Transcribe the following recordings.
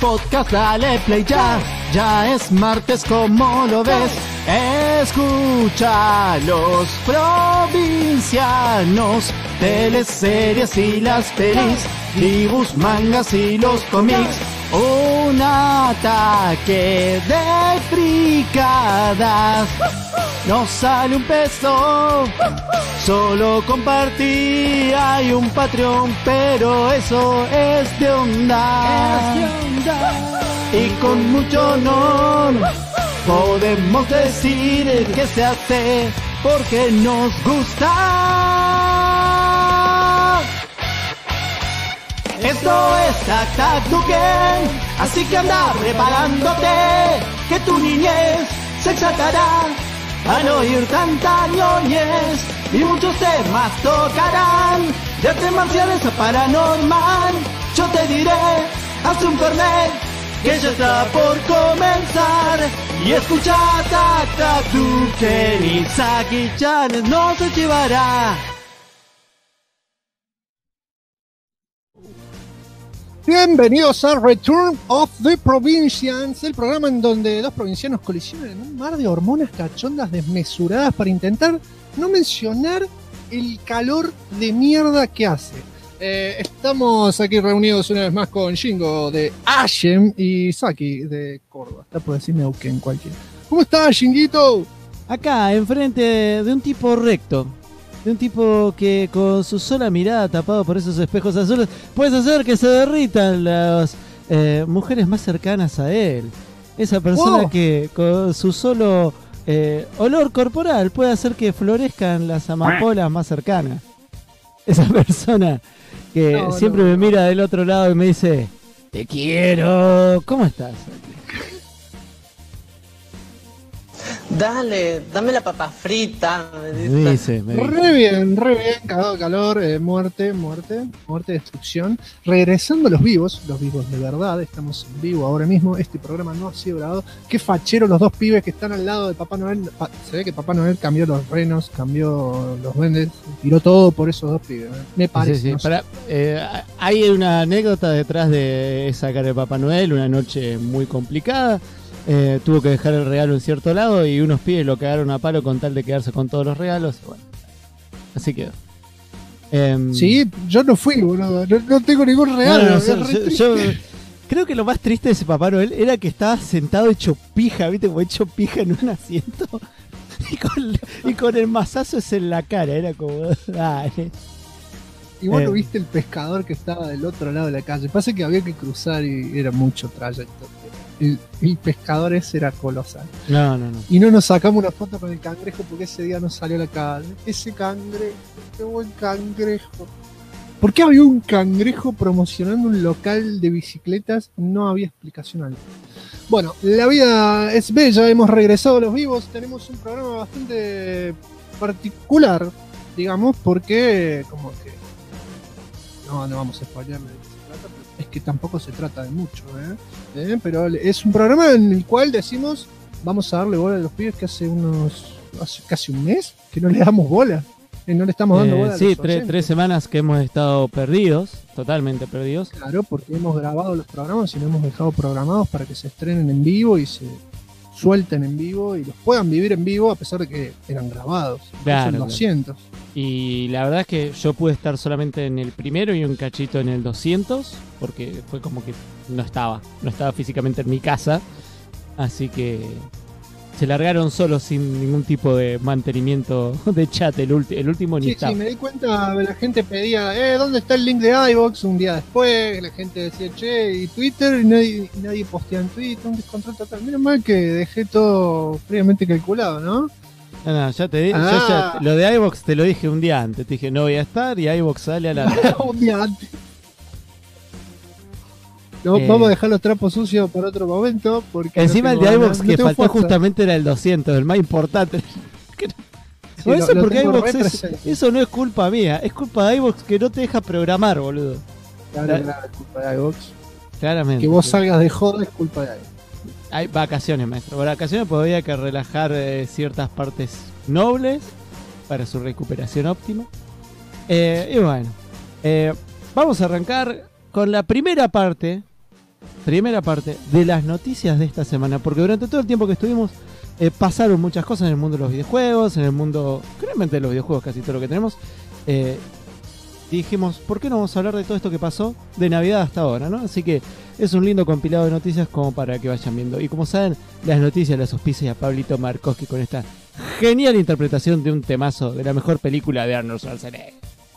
podcast, dale play ya. Ya es martes, como lo ves. Escucha los provincianos, teleseries y las pelis, dibujos, mangas y los cómics. Un ataque de fricadas. No sale un peso, solo compartí. Hay un Patreon, pero eso es de onda. Y con mucho honor podemos decir que se hace porque nos gusta. Esto es Tac Tac Duken, así que anda preparándote, que tu niñez se exaltará al oír tanta ñoñez, y muchos temas tocarán, de artes marciales a paranormal. Yo te diré, haz un fernet, que ya está por comenzar, y escucha Tac Tac Duken, y Saki-chan no se llevará. Bienvenidos a Return of the Provincians, el programa en donde dos provincianos colisionan en un mar de hormonas cachondas desmesuradas para intentar no mencionar el calor de mierda que hace. Estamos aquí reunidos una vez más con Shingo de Ashem y Saki de Córdoba. Está por decir Neuquén cualquiera. ¿Cómo estás, Shinguito? Acá, enfrente de un tipo recto. De un tipo que con su sola mirada tapado por esos espejos azules puedes hacer que se derritan las mujeres más cercanas a él. Esa persona que con su solo olor corporal puede hacer que florezcan las amapolas más cercanas. Esa persona que siempre me mira del otro lado y me dice: te quiero. ¿Cómo estás? Dale, dame la papa frita. Me dice. Re bien, cagado de calor, muerte, destrucción. Regresando a los vivos de verdad, estamos en vivo ahora mismo. Este programa no ha sido grabado. Qué fachero los dos pibes que están al lado de Papá Noel. Se ve que Papá Noel cambió los renos, cambió los duendes, tiró todo por esos dos pibes. Me parece. Sí. No sé. Hay una anécdota detrás de esa cara de Papá Noel, una noche muy complicada. Tuvo que dejar el regalo en cierto lado y unos pibes lo cagaron a palo con tal de quedarse con todos los regalos. Bueno, así quedó. Sí, yo no fui, boludo. No tengo ningún regalo. Yo creo que lo más triste de ese Papá Noel era que estaba sentado hecho pija, ¿viste? Como hecho pija en un asiento y con el mazazo ese en la cara. Era como, dale. Y vos no viste el pescador que estaba del otro lado de la calle. Pasa que había que cruzar y era mucho trayecto. El pescador ese era colosal. No. Y no nos sacamos una foto con el cangrejo porque ese día no salió a la calle. Ese cangrejo, qué buen cangrejo. ¿Por qué había un cangrejo promocionando un local de bicicletas? No había explicación alguna. Bueno, la vida es bella, hemos regresado a los vivos. Tenemos un programa bastante particular, digamos, porque como que no vamos a spoilearle de qué se trata, pero es que tampoco se trata de mucho, pero es un programa en el cual decimos vamos a darle bola a los pibes que hace casi un mes que no le damos bola, no le estamos dando bola a los oyentes. 3 semanas que hemos estado perdidos, totalmente perdidos. Claro, porque hemos grabado los programas y los hemos dejado programados para que se estrenen en vivo y se suelten en vivo y los puedan vivir en vivo a pesar de que eran grabados. Claro, 200. Y la verdad es que yo pude estar solamente en el primero y un cachito en el 200, porque fue como que no estaba físicamente en mi casa, así que se largaron solos sin ningún tipo de mantenimiento de chat, el último ni estaba. Sí, me di cuenta, la gente pedía, ¿dónde está el link de iVoox? Un día después, la gente decía, che, y Twitter, y nadie postea en Twitter, un descontrol total. Menos mal que dejé todo fríamente calculado, ¿no? No, ya te dije, lo de iVoox te lo dije un día antes, te dije no voy a estar y iVoox sale a la... Un día antes. No, vamos a dejar los trapos sucios para otro momento. Porque encima el de iVoox que faltó justamente era el 200, el más importante. Sí, eso porque iVoox eso no es culpa mía, es culpa de iVoox que no te deja programar, boludo. Claro, es culpa de iVoox. Claramente. Que vos salgas de joda es culpa de iVoox. Hay vacaciones, maestro. Vacaciones porque había que relajar ciertas partes nobles para su recuperación óptima. Y bueno, vamos a arrancar con la primera parte primera parte de las noticias de esta semana, porque durante todo el tiempo que estuvimos pasaron muchas cosas en el mundo de los videojuegos, en el mundo, realmente de los videojuegos, casi todo lo que tenemos. Y dijimos, ¿por qué no vamos a hablar de todo esto que pasó de Navidad hasta ahora, ¿no? Así que es un lindo compilado de noticias como para que vayan viendo. Y como saben, las noticias las auspicia a Pablito Markowski con esta genial interpretación de un temazo de la mejor película de Arnold Schwarzenegger.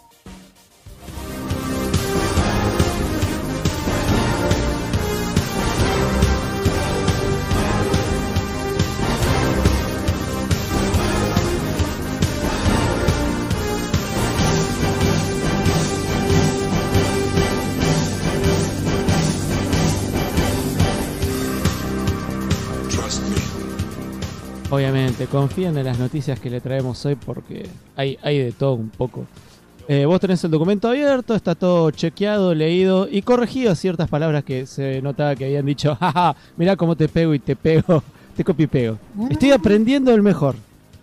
Obviamente, confíen en las noticias que le traemos hoy porque hay de todo un poco. Vos tenés el documento abierto, está todo chequeado, leído y corregido ciertas palabras que se notaba que habían dicho, jaja, mirá cómo te pego y te pego, te copio y pego. Estoy aprendiendo el mejor.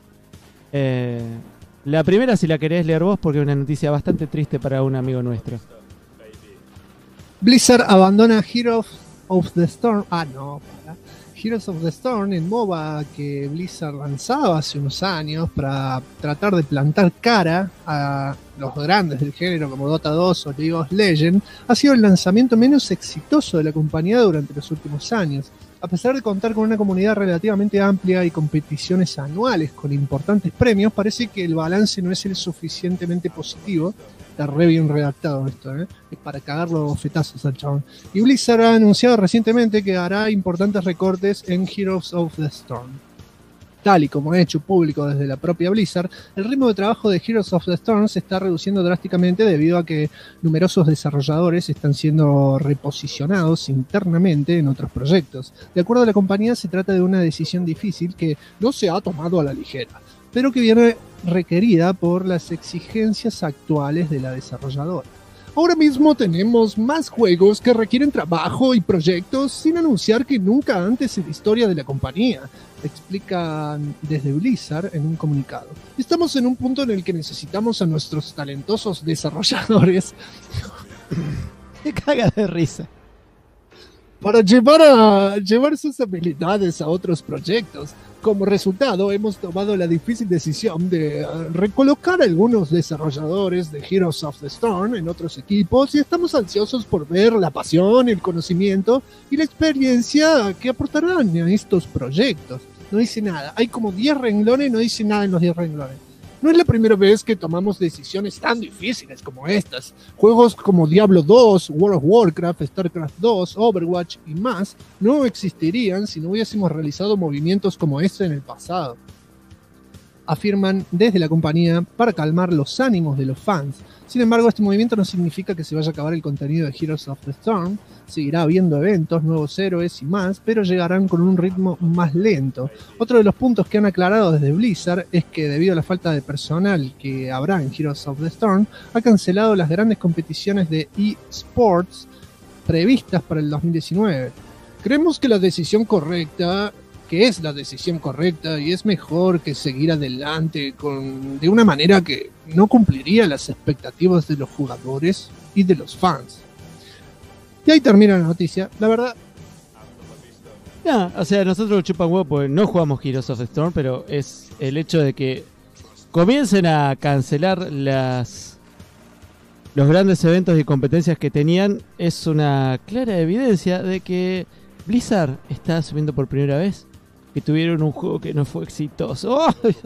La primera, si la querés leer vos, porque es una noticia bastante triste para un amigo nuestro. Blizzard abandona Heroes of the Storm. Heroes of the Storm, el MOBA que Blizzard lanzaba hace unos años para tratar de plantar cara a los grandes del género como Dota 2 o League of Legends, ha sido el lanzamiento menos exitoso de la compañía durante los últimos años. A pesar de contar con una comunidad relativamente amplia y competiciones anuales con importantes premios, parece que el balance no es el suficientemente positivo. Está re bien redactado esto, es para cagar los fetazos al chabón. Y Blizzard ha anunciado recientemente que hará importantes recortes en Heroes of the Storm. Tal y como ha hecho público desde la propia Blizzard, el ritmo de trabajo de Heroes of the Storm se está reduciendo drásticamente debido a que numerosos desarrolladores están siendo reposicionados internamente en otros proyectos. De acuerdo a la compañía, se trata de una decisión difícil que no se ha tomado a la ligera, pero que viene requerida por las exigencias actuales de la desarrolladora. Ahora mismo tenemos más juegos que requieren trabajo y proyectos sin anunciar que nunca antes en la historia de la compañía, explican desde Blizzard en un comunicado. Estamos en un punto en el que necesitamos a nuestros talentosos desarrolladores Me caga de risa. para llevar sus habilidades a otros proyectos. Como resultado, hemos tomado la difícil decisión de recolocar a algunos desarrolladores de Heroes of the Storm en otros equipos y estamos ansiosos por ver la pasión, el conocimiento y la experiencia que aportarán a estos proyectos. No dice nada. Hay como 10 renglones, no dice nada en los 10 renglones. No es la primera vez que tomamos decisiones tan difíciles como estas. Juegos como Diablo 2, World of Warcraft, StarCraft 2, Overwatch y más no existirían si no hubiésemos realizado movimientos como este en el pasado. Afirman desde la compañía para calmar los ánimos de los fans. Sin embargo, este movimiento no significa que se vaya a acabar el contenido de Heroes of the Storm. Seguirá habiendo eventos, nuevos héroes y más, pero llegarán con un ritmo más lento. Otro de los puntos que han aclarado desde Blizzard es que debido a la falta de personal que habrá en Heroes of the Storm, ha cancelado las grandes competiciones de eSports previstas para el 2019. Creemos que es la decisión correcta y es mejor que seguir adelante de una manera que no cumpliría las expectativas de los jugadores y de los fans. Y ahí termina la noticia. La verdad, No, o sea, nosotros chupan huevo porque no jugamos Heroes of the Storm, pero es el hecho de que comiencen a cancelar los grandes eventos y competencias que tenían es una clara evidencia de que Blizzard está asumiendo por primera vez que tuvieron un juego que no fue exitoso.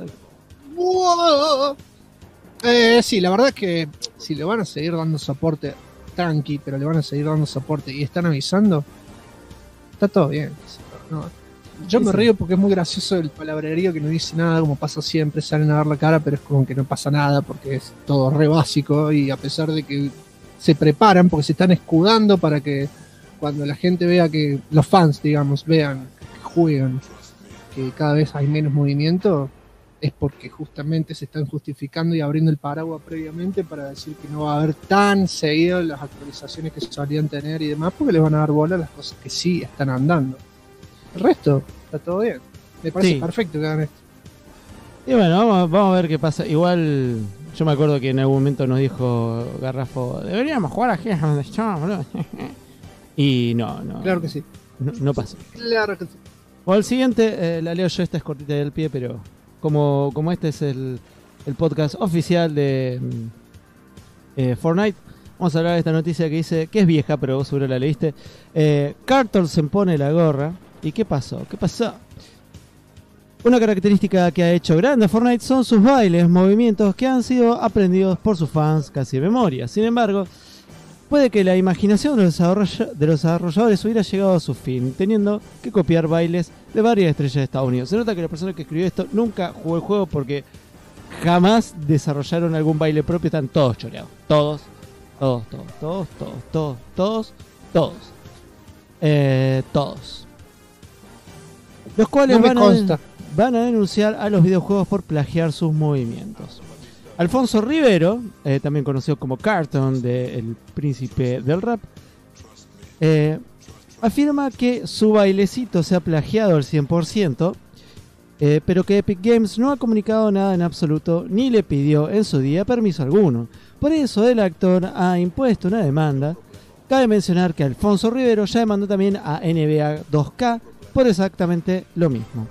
sí, la verdad es que si le van a seguir dando soporte tranqui, pero le van a seguir dando soporte y están avisando, está todo bien. No, yo me río porque es muy gracioso el palabrerío que no dice nada, como pasa siempre, salen a dar la cara, pero es como que no pasa nada porque es todo re básico y a pesar de que se preparan porque se están escudando para que cuando la gente vea que los fans, digamos, vean que juegan, que cada vez hay menos movimiento, es porque justamente se están justificando y abriendo el paraguas previamente para decir que no va a haber tan seguido las actualizaciones que solían tener y demás, porque les van a dar bola a las cosas que sí están andando. El resto está todo bien. Me parece perfecto que hagan esto. Y bueno, vamos a ver qué pasa. Igual yo me acuerdo que en algún momento nos dijo Garrafo, deberíamos jugar a Heroes of the Storm, boludo. Y no, Claro que sí. no pasó. Claro que sí. O el siguiente, la leo yo, esta es cortita del pie, pero como este es el podcast oficial de Fortnite, vamos a hablar de esta noticia que dice, que es vieja, pero vos seguro la leíste. Carter se pone la gorra. ¿Y qué pasó? Una característica que ha hecho grande Fortnite son sus bailes, movimientos que han sido aprendidos por sus fans casi de memoria. Sin embargo, puede que la imaginación de los desarrolladores hubiera llegado a su fin, teniendo que copiar bailes de varias estrellas de Estados Unidos. Se nota que la persona que escribió esto nunca jugó el juego porque jamás desarrollaron algún baile propio. Están todos choreados. Todos. Los cuales No me consta. van a denunciar a los videojuegos por plagiar sus movimientos. Alfonso Rivero, también conocido como Carton, El Príncipe del Rap, afirma que su bailecito se ha plagiado al 100%, pero que Epic Games no ha comunicado nada en absoluto ni le pidió en su día permiso alguno. Por eso el actor ha impuesto una demanda. Cabe mencionar que Alfonso Rivero ya demandó también a NBA 2K por exactamente lo mismo.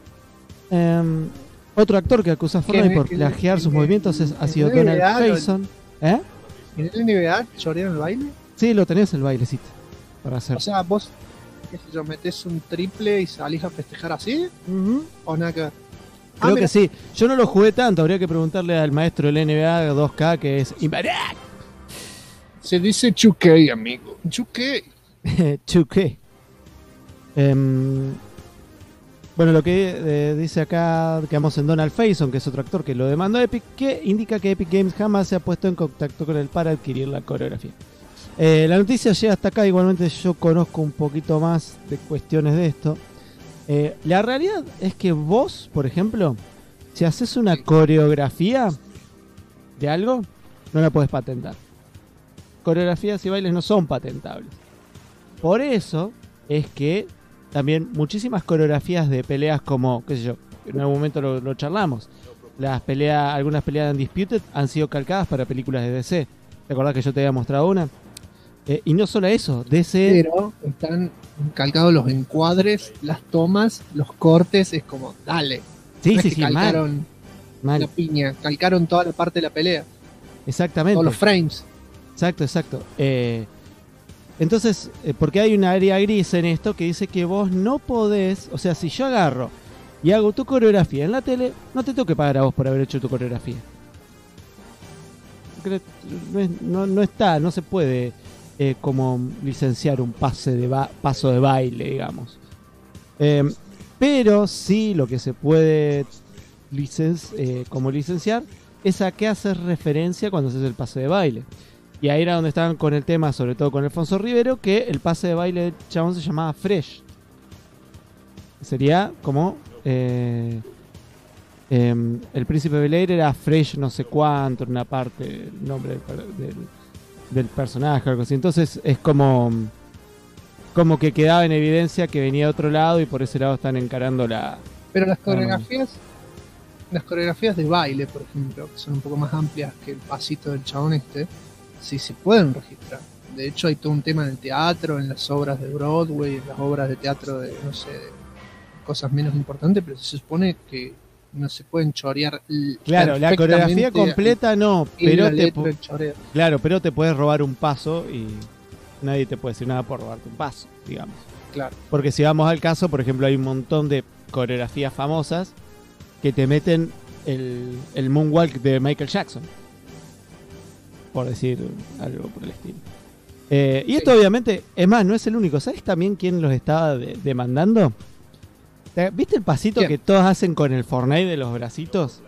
Otro actor que acusa a Fortnite por plagiar sus movimientos ha sido Donald Faison. ¿En el NBA chorearon el baile? Sí, lo tenés el bailecito para hacer. O sea, vos, qué sé yo, metés un triple y salís a festejar así, o nada que ver. Creo mira. que sí. Yo no lo jugué tanto, habría que preguntarle al maestro del NBA 2K, que es Ibarak. Se dice 2K, amigo. 2K. 2K. Bueno, lo que dice acá, quedamos en Donald Faison, que es otro actor que lo demandó a Epic, que indica que Epic Games jamás se ha puesto en contacto con él para adquirir la coreografía. La noticia llega hasta acá, igualmente yo conozco un poquito más de cuestiones de esto. La realidad es que vos, por ejemplo, si haces una coreografía de algo, no la podés patentar. Coreografías y bailes no son patentables. Por eso es que también muchísimas coreografías de peleas como, qué sé yo, en algún momento lo charlamos, algunas peleas de Undisputed han sido calcadas para películas de DC. ¿Te acordás que yo te había mostrado una? Y no solo eso, DC... Pero están calcados los encuadres, las tomas, los cortes, es como, dale. Sí, No sí, es que sí, calcaron mal. la piña, calcaron toda la parte de la pelea, Exactamente. todos los frames. Exacto. Entonces, porque hay un área gris en esto que dice que vos no podés, o sea, si yo agarro y hago tu coreografía en la tele, no te tengo que pagar a vos por haber hecho tu coreografía. No se puede como licenciar un paso de baile, digamos. Pero sí lo que se puede como licenciar es a qué haces referencia cuando haces el pase de baile. Y ahí era donde estaban con el tema, sobre todo con Alfonso Rivero, que el pase de baile del chabón se llamaba Fresh. Sería como el Príncipe Bel-Air era Fresh no sé cuánto, en una parte el nombre del personaje o algo así. Entonces es como que quedaba en evidencia que venía de otro lado y por ese lado están encarando la... Pero las coreografías de baile, por ejemplo, que son un poco más amplias que el pasito del chabón sí se pueden registrar. De hecho hay todo un tema en el teatro, en las obras de Broadway, en las obras de teatro de, no sé, de cosas menos importantes, pero se supone que no se pueden chorear. Claro, la coreografía completa no, pero pero te puedes robar un paso y nadie te puede decir nada por robarte un paso, digamos. Claro. Porque si vamos al caso, por ejemplo, hay un montón de coreografías famosas que te meten el moonwalk de Michael Jackson, por decir algo por el estilo. Y esto obviamente, es más, no es el único. ¿Sabes también quién los estaba demandando? ¿Viste el pasito ¿Quién? que todos hacen con el Fortnite de los bracitos?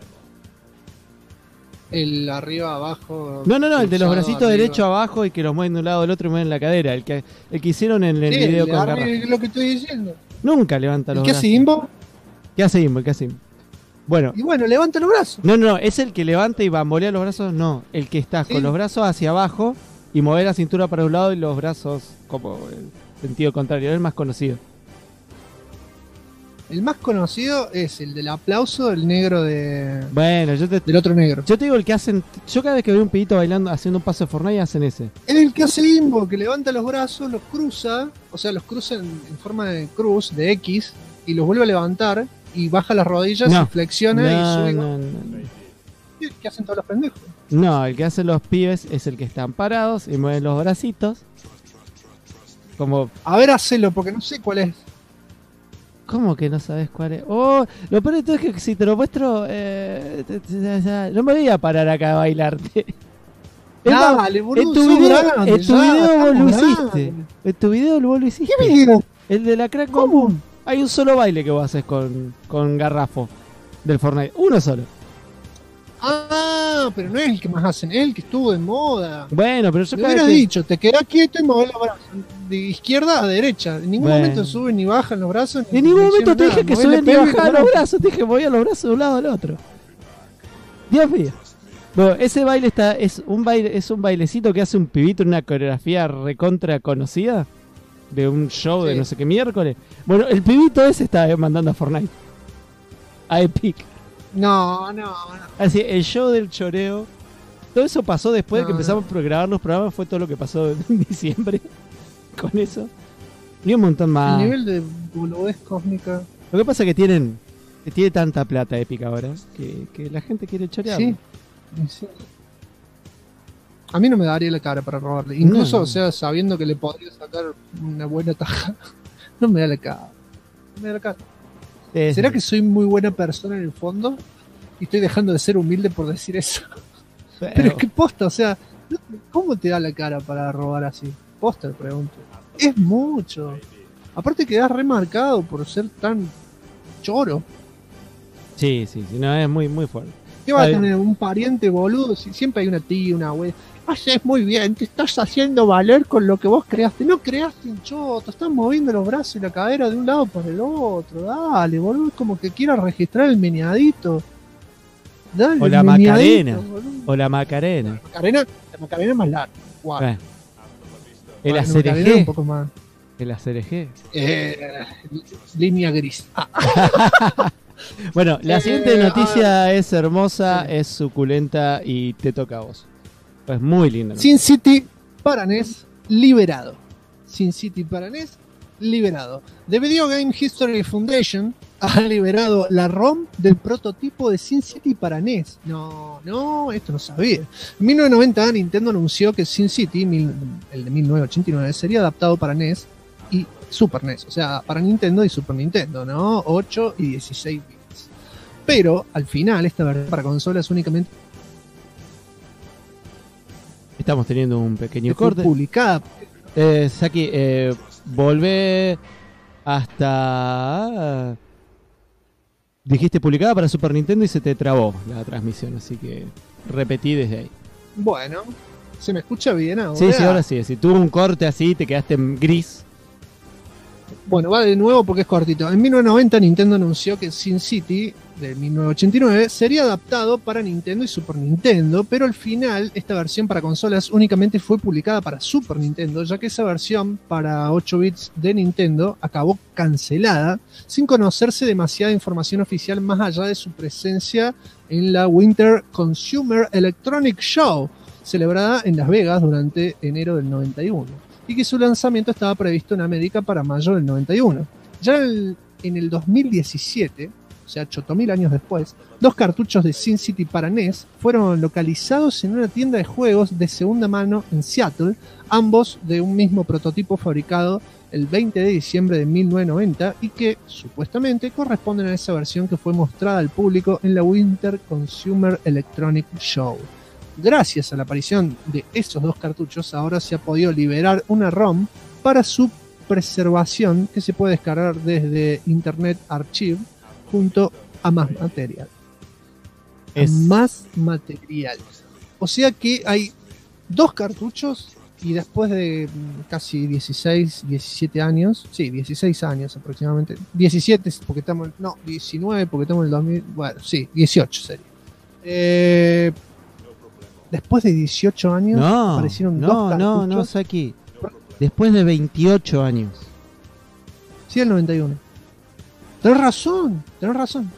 El arriba, abajo. No, el de los bracitos arriba. derecho abajo y que los mueven de un lado al otro y mueven la cadera. El que hicieron en el video con Garra. Es lo que estoy diciendo. Nunca levanta los ¿Qué brazos. hace Imbo? ¿Qué hace Imbo? Bueno, Y bueno, levanta los brazos. no, es el que levanta y bambolea los brazos, no. El que está con los brazos hacia abajo y mover la cintura para un lado y los brazos como el sentido contrario. Es el más conocido. El más conocido es el del aplauso del negro Bueno, del otro negro. yo te digo el que hacen. Yo cada vez que veo un pibito bailando, haciendo un paso de Fortnite, hacen ese. Es el que hace limbo, que levanta los brazos, los cruza, o sea, los cruza en forma de cruz, de X, y los vuelve a levantar, y baja las rodillas, No. y flexiona y sube. No. ¿Qué hacen todos los pendejos? No, el que hacen los pibes es el que están parados y mueven los bracitos. Como, A ver, hacelo, porque no sé cuál es. ¿cómo que no sabes cuál es? Oh, lo peor de todo es que si te lo muestro, no me voy a parar acá a bailarte. Es más, Dale, boludo, en tu sos video, grande, en tu ya, video vos lo estamos hiciste. grandes. En tu video vos lo hiciste. ¿Qué video? El de la crack común. Hay un solo baile que vos haces con Garrafo del Fortnite. Uno solo. Ah, pero no es el que más hacen, es el que estuvo de moda. Bueno, pero yo Me cada hubieras vez que- dicho, te quedás quieto y movés los brazos. De izquierda a derecha. En ningún Bueno. momento suben ni bajan los brazos. En ningún momento te dije que suben subían y bajaban los brazos, te dije que movía los brazos de un lado al otro. Dios mío. Bueno, ese baile es un bailecito que hace un pibito en una coreografía recontra conocida de un show de Sí. no sé qué miércoles. Bueno, el pibito ese está mandando a Fortnite. A Epic. No. Así, el show del choreo. Todo eso pasó después de que No, empezamos a grabar los programas, fue todo lo que pasó en diciembre con eso. Y un montón más. El nivel de boludez cósmica. Lo que pasa es que tiene tanta plata Epic ahora que la gente quiere chorear. Sí. Sí. A mí no me daría la cara para robarle. Incluso, No. o sea, sabiendo que le podría sacar una buena taja, no me da la cara. No me da la cara. ¿Será que soy muy buena persona en el fondo? Y estoy dejando de ser humilde por decir eso. Pero es que posta, o sea, ¿cómo te da la cara para robar así? Posta, pregunto. Es mucho. Aparte quedás remarcado por ser tan choro. Sí, no, es muy, muy fuerte. ¿Qué va a Está bien. tener un pariente boludo? Si siempre hay una tía, una abuela. Haces muy bien, te estás haciendo valer con lo que vos creaste. No creaste un choto, estás moviendo los brazos y la cadera de un lado para el otro. Dale, boludo, es como que quieras registrar el meneadito. Dale, O la el meneadito, Macarena. boludo. O la Macarena. La Macarena es más larga. Guau. Bueno. El Bueno, la Macarena es un ACRG. poco más. El ACRG. Línea gris. Ah, Bueno, la siguiente a noticia es hermosa, es suculenta y te toca a vos. Es muy linda. Sin City para NES liberado. Sin City para NES liberado. The Video Game History Foundation ha liberado la ROM del prototipo de Sin City para NES. No, esto no sabía. En 1990 Nintendo anunció que Sin City, el de 1989, sería adaptado para NES y Super NES. O sea, para Nintendo y Super Nintendo, ¿no? 8 y 16 bits. Pero al final esta versión para consolas únicamente Estamos teniendo un pequeño fue corte. publicada. Saki, volvé hasta... Dijiste publicada para Super Nintendo y se te trabó la transmisión, así que repetí desde ahí. Bueno, ¿se me escucha bien ahora? Sí, ahora sí. Si tuvo un corte así, te quedaste en gris. Bueno, va de nuevo porque es cortito. En 1990 Nintendo anunció que Sin City, de 1989, sería adaptado para Nintendo y Super Nintendo, pero al final esta versión para consolas únicamente fue publicada para Super Nintendo, ya que esa versión para 8 bits de Nintendo acabó cancelada, sin conocerse demasiada información oficial más allá de su presencia en la Winter Consumer Electronic Show, celebrada en Las Vegas durante enero del 91. Y que su lanzamiento estaba previsto en América para mayo del 91. Ya en el 2017, o sea, 8000 años después, 2 cartuchos de Sin City para NES fueron localizados en una tienda de juegos de segunda mano en Seattle, ambos de un mismo prototipo fabricado el 20 de diciembre de 1990 y que supuestamente corresponden a esa versión que fue mostrada al público en la Winter Consumer Electronic Show. Gracias a la aparición de esos 2 cartuchos, ahora se ha podido liberar una ROM para su preservación que se puede descargar desde Internet Archive junto a más material. Más material. O sea que hay 2 cartuchos y después de casi 16, 17 años, sí, 16 años aproximadamente, 17 porque estamos, no, 19 porque estamos en el 2000, bueno, sí, 18 sería. Después de 18 años aparecieron 2 cartuchos. No, Saki. Después de 28 años. Sí, el 91. Tenés razón, tenés razón.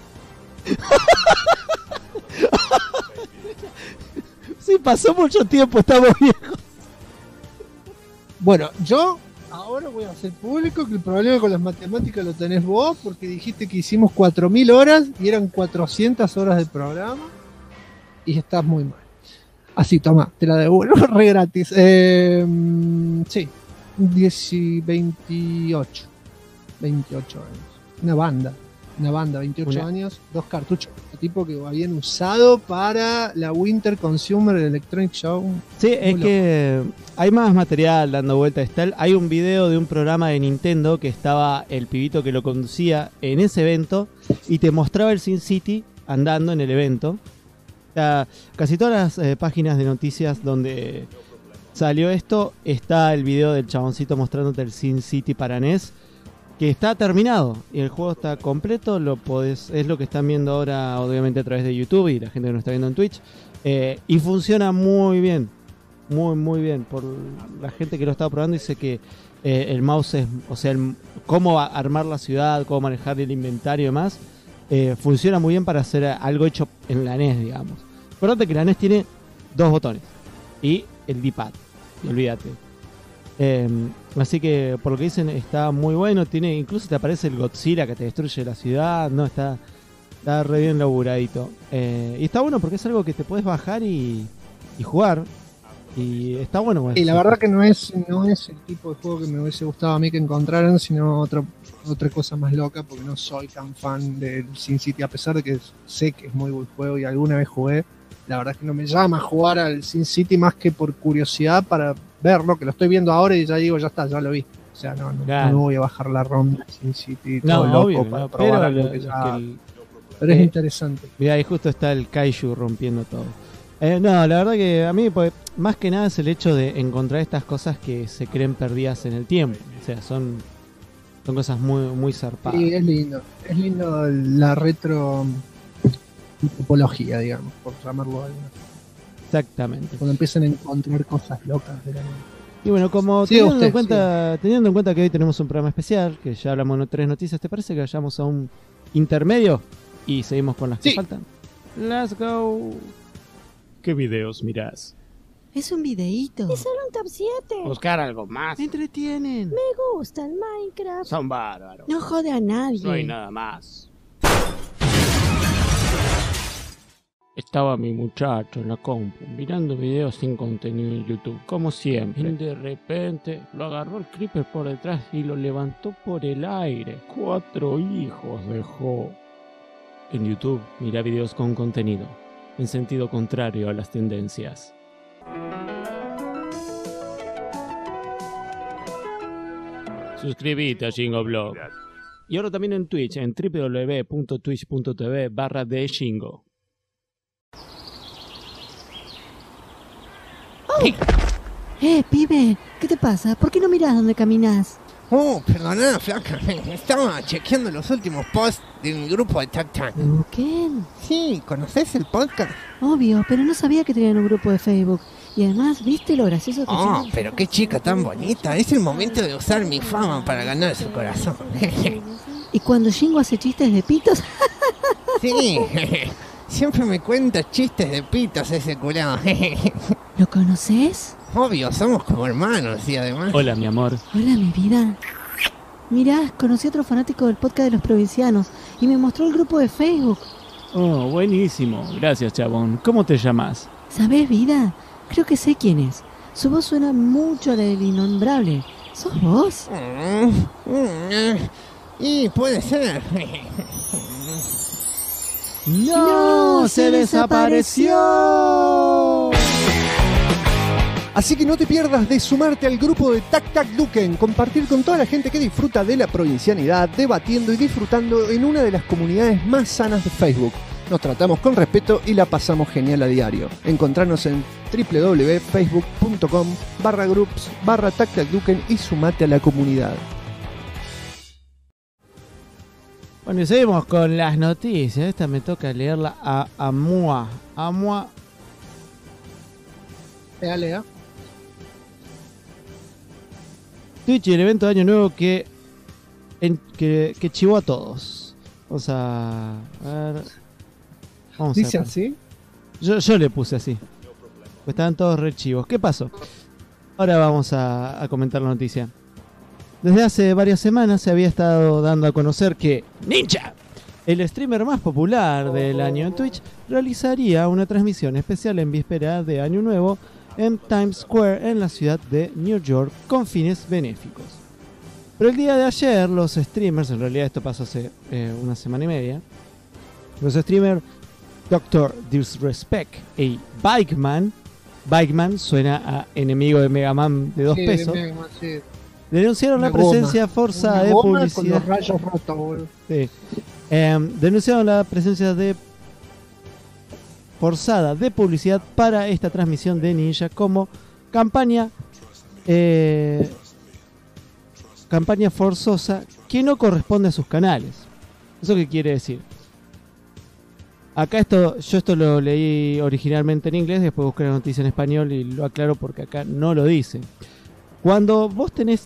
Sí, pasó mucho tiempo, estamos viejos. Bueno, yo ahora voy a hacer público que el problema con las matemáticas lo tenés vos, porque dijiste que hicimos 4.000 horas y eran 400 horas de programa y estás muy mal. Así, toma, te la devuelvo re gratis. Sí, 28 años. Una banda, 28 años, 2 cartuchos, tipo que habían usado para la Winter Consumer Electronic Show. Sí, es que hay más material dando vuelta. Hay un video de un programa de Nintendo que estaba el pibito que lo conducía en ese evento y te mostraba el Sin City andando en el evento. O sea, casi todas las páginas de noticias donde salió esto, está el video del chaboncito mostrándote el Sin City para NES, que está terminado y el juego está completo. Es lo que están viendo ahora, obviamente, a través de YouTube y la gente que nos está viendo en Twitch. Y funciona muy bien, muy bien. Por la gente que lo está probando dice que el mouse es, o sea, cómo armar la ciudad, cómo manejar el inventario y demás, funciona muy bien para hacer algo hecho en la NES, digamos. Acuérdate que la NES tiene 2 botones y el D-pad, y olvídate. Así que por lo que dicen está muy bueno. Tiene, incluso te aparece el Godzilla que te destruye la ciudad. No, está re bien laburadito. Y está bueno porque es algo que te puedes bajar y jugar. Y está bueno. Y la verdad que no es el tipo de juego que me hubiese gustado a mí que encontraran, sino otra cosa más loca, porque no soy tan fan del Sin City, a pesar de que sé que es muy buen juego y alguna vez jugué. La verdad es que no me llama a jugar al Sin City más que por curiosidad para verlo, que lo estoy viendo ahora y ya digo, ya está, ya lo vi. O sea, no voy a bajar la ROM del Sin City todo loco obvio, para probar algo que ya... Pero es interesante. Mira, ahí justo está el Kaiju rompiendo todo. No, la verdad que a mí, pues, más que nada es el hecho de encontrar estas cosas que se creen perdidas en el tiempo. O sea, son cosas muy zarpadas. Sí, es lindo la retro topología, digamos, por llamarlo algo. Exactamente. Cuando empiezan a encontrar cosas locas de la vida. Y bueno, como teniendo en cuenta que hoy tenemos un programa especial, que ya hablamos de 3 noticias, ¿te parece que vayamos a un intermedio y seguimos con las que faltan? Let's go. ¿Qué videos mirás? Es un videíto. Es solo un top 7. Buscar algo más. Me entretienen. Me gusta el Minecraft. Son bárbaros. No jode a nadie. No hay nada más. Estaba mi muchacho en la compu mirando videos sin contenido en YouTube, como siempre. Y de repente lo agarró el creeper por detrás y lo levantó por el aire. 4 hijos dejó. En YouTube, mira videos con contenido, en sentido contrario a las tendencias. Suscríbete a Shingo Y ahora también en Twitch, en www.twitch.tv/theshingo. Pibe, ¿qué te pasa? ¿Por qué no mirás dónde caminas? Oh, perdona, flaca. Estaba chequeando los últimos posts de mi grupo de Tac-Tac. ¿Qué? Sí, ¿conoces el podcast? Obvio, pero no sabía que tenían un grupo de Facebook. Y además, ¿viste lo gracioso que Oh, pero qué chica tan bonita. Es el momento de usar mi fama para ganar su corazón. ¿Y cuando Shingo hace chistes de pitos? Sí, siempre me cuenta chistes de pitos ese culado. ¿Lo conoces? Obvio, somos como hermanos y además... Hola, mi amor. Hola, mi vida. Mirá, conocí a otro fanático del podcast de los provincianos y me mostró el grupo de Facebook. Oh, buenísimo. Gracias, chabón. ¿Cómo te llamas? ¿Sabés, vida? Creo que sé quién es. Su voz suena mucho a la del innombrable. ¿Sos vos? Y puede ser. ¡No! ¡Se desapareció! Así que no te pierdas de sumarte al grupo de Tac Tac Duken, compartir con toda la gente que disfruta de la provincianidad, debatiendo y disfrutando en una de las comunidades más sanas de Facebook. Nos tratamos con respeto y la pasamos genial a diario. Encontranos en www.facebook.com/groups/TacTacDuken y sumate a la comunidad. Bueno, y seguimos con las noticias. Esta me toca leerla a Amua. Lea. Twitch y el evento de Año Nuevo que chivó a todos. Vamos a ver. Vamos Dice a así. yo le puse así. Pues estaban todos re chivos. ¿Qué pasó? Ahora vamos a comentar la noticia. Desde hace varias semanas se había estado dando a conocer que Ninja, el streamer más popular del año en Twitch, realizaría una transmisión especial en víspera de Año Nuevo en Times Square en la ciudad de New York con fines benéficos. Pero el día de ayer los streamers, en realidad esto pasó hace una semana y media, los streamers Dr. Disrespect y Bikeman suena a enemigo de Mega Man de 2 pesos, denunciaron la presencia forzada de publicidad. Con los rayos rotos, boludo. Sí. Denunciaron la presencia forzada de publicidad para esta transmisión de Ninja como campaña forzosa que no corresponde a sus canales. ¿Eso qué quiere decir? Acá yo esto lo leí originalmente en inglés, después busqué la noticia en español y lo aclaro porque acá no lo dice. Cuando vos tenés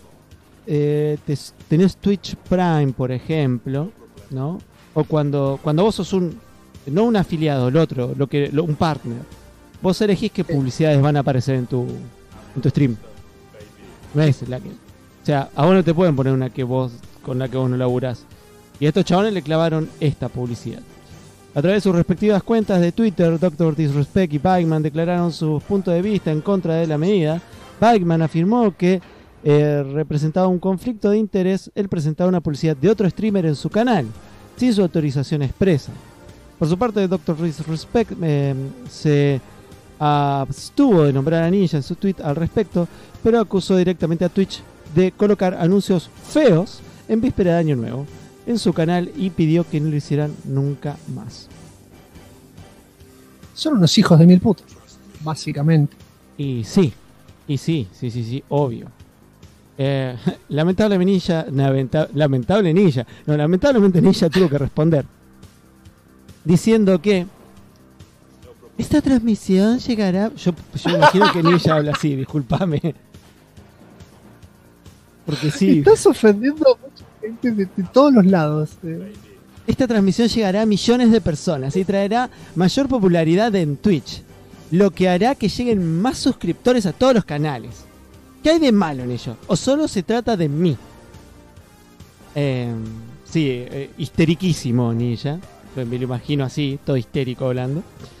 Twitch Prime, por ejemplo, ¿no? O cuando vos sos no un afiliado, un partner, vos elegís qué publicidades van a aparecer en tu stream. No es la que, o sea, a vos no te pueden poner una con la que vos no laburás. Y a estos chabones le clavaron esta publicidad. A través de sus respectivas cuentas de Twitter, Dr. Disrespect y Bikeman declararon sus puntos de vista en contra de la medida. Bikeman afirmó que representaba un conflicto de interés el presentar una publicidad de otro streamer en su canal, sin su autorización expresa. Por su parte, Dr. Disrespect se abstuvo de nombrar a Ninja en su tweet al respecto, pero acusó directamente a Twitch de colocar anuncios feos en víspera de Año Nuevo en su canal y pidió que no lo hicieran nunca más. Son unos hijos de mil putas, básicamente. Y sí, obvio. Lamentablemente Ninja tuvo que responder diciendo que esta transmisión llegará. Yo imagino que Ninja habla así, discúlpame. Porque sí. Estás ofendiendo a mucha gente de todos los lados. Esta transmisión llegará a millones de personas y traerá mayor popularidad en Twitch, lo que hará que lleguen más suscriptores a todos los canales. ¿Qué hay de malo en ello? ¿O solo se trata de mí? Histeriquísimo Ninja. Me lo imagino así, todo histérico hablando.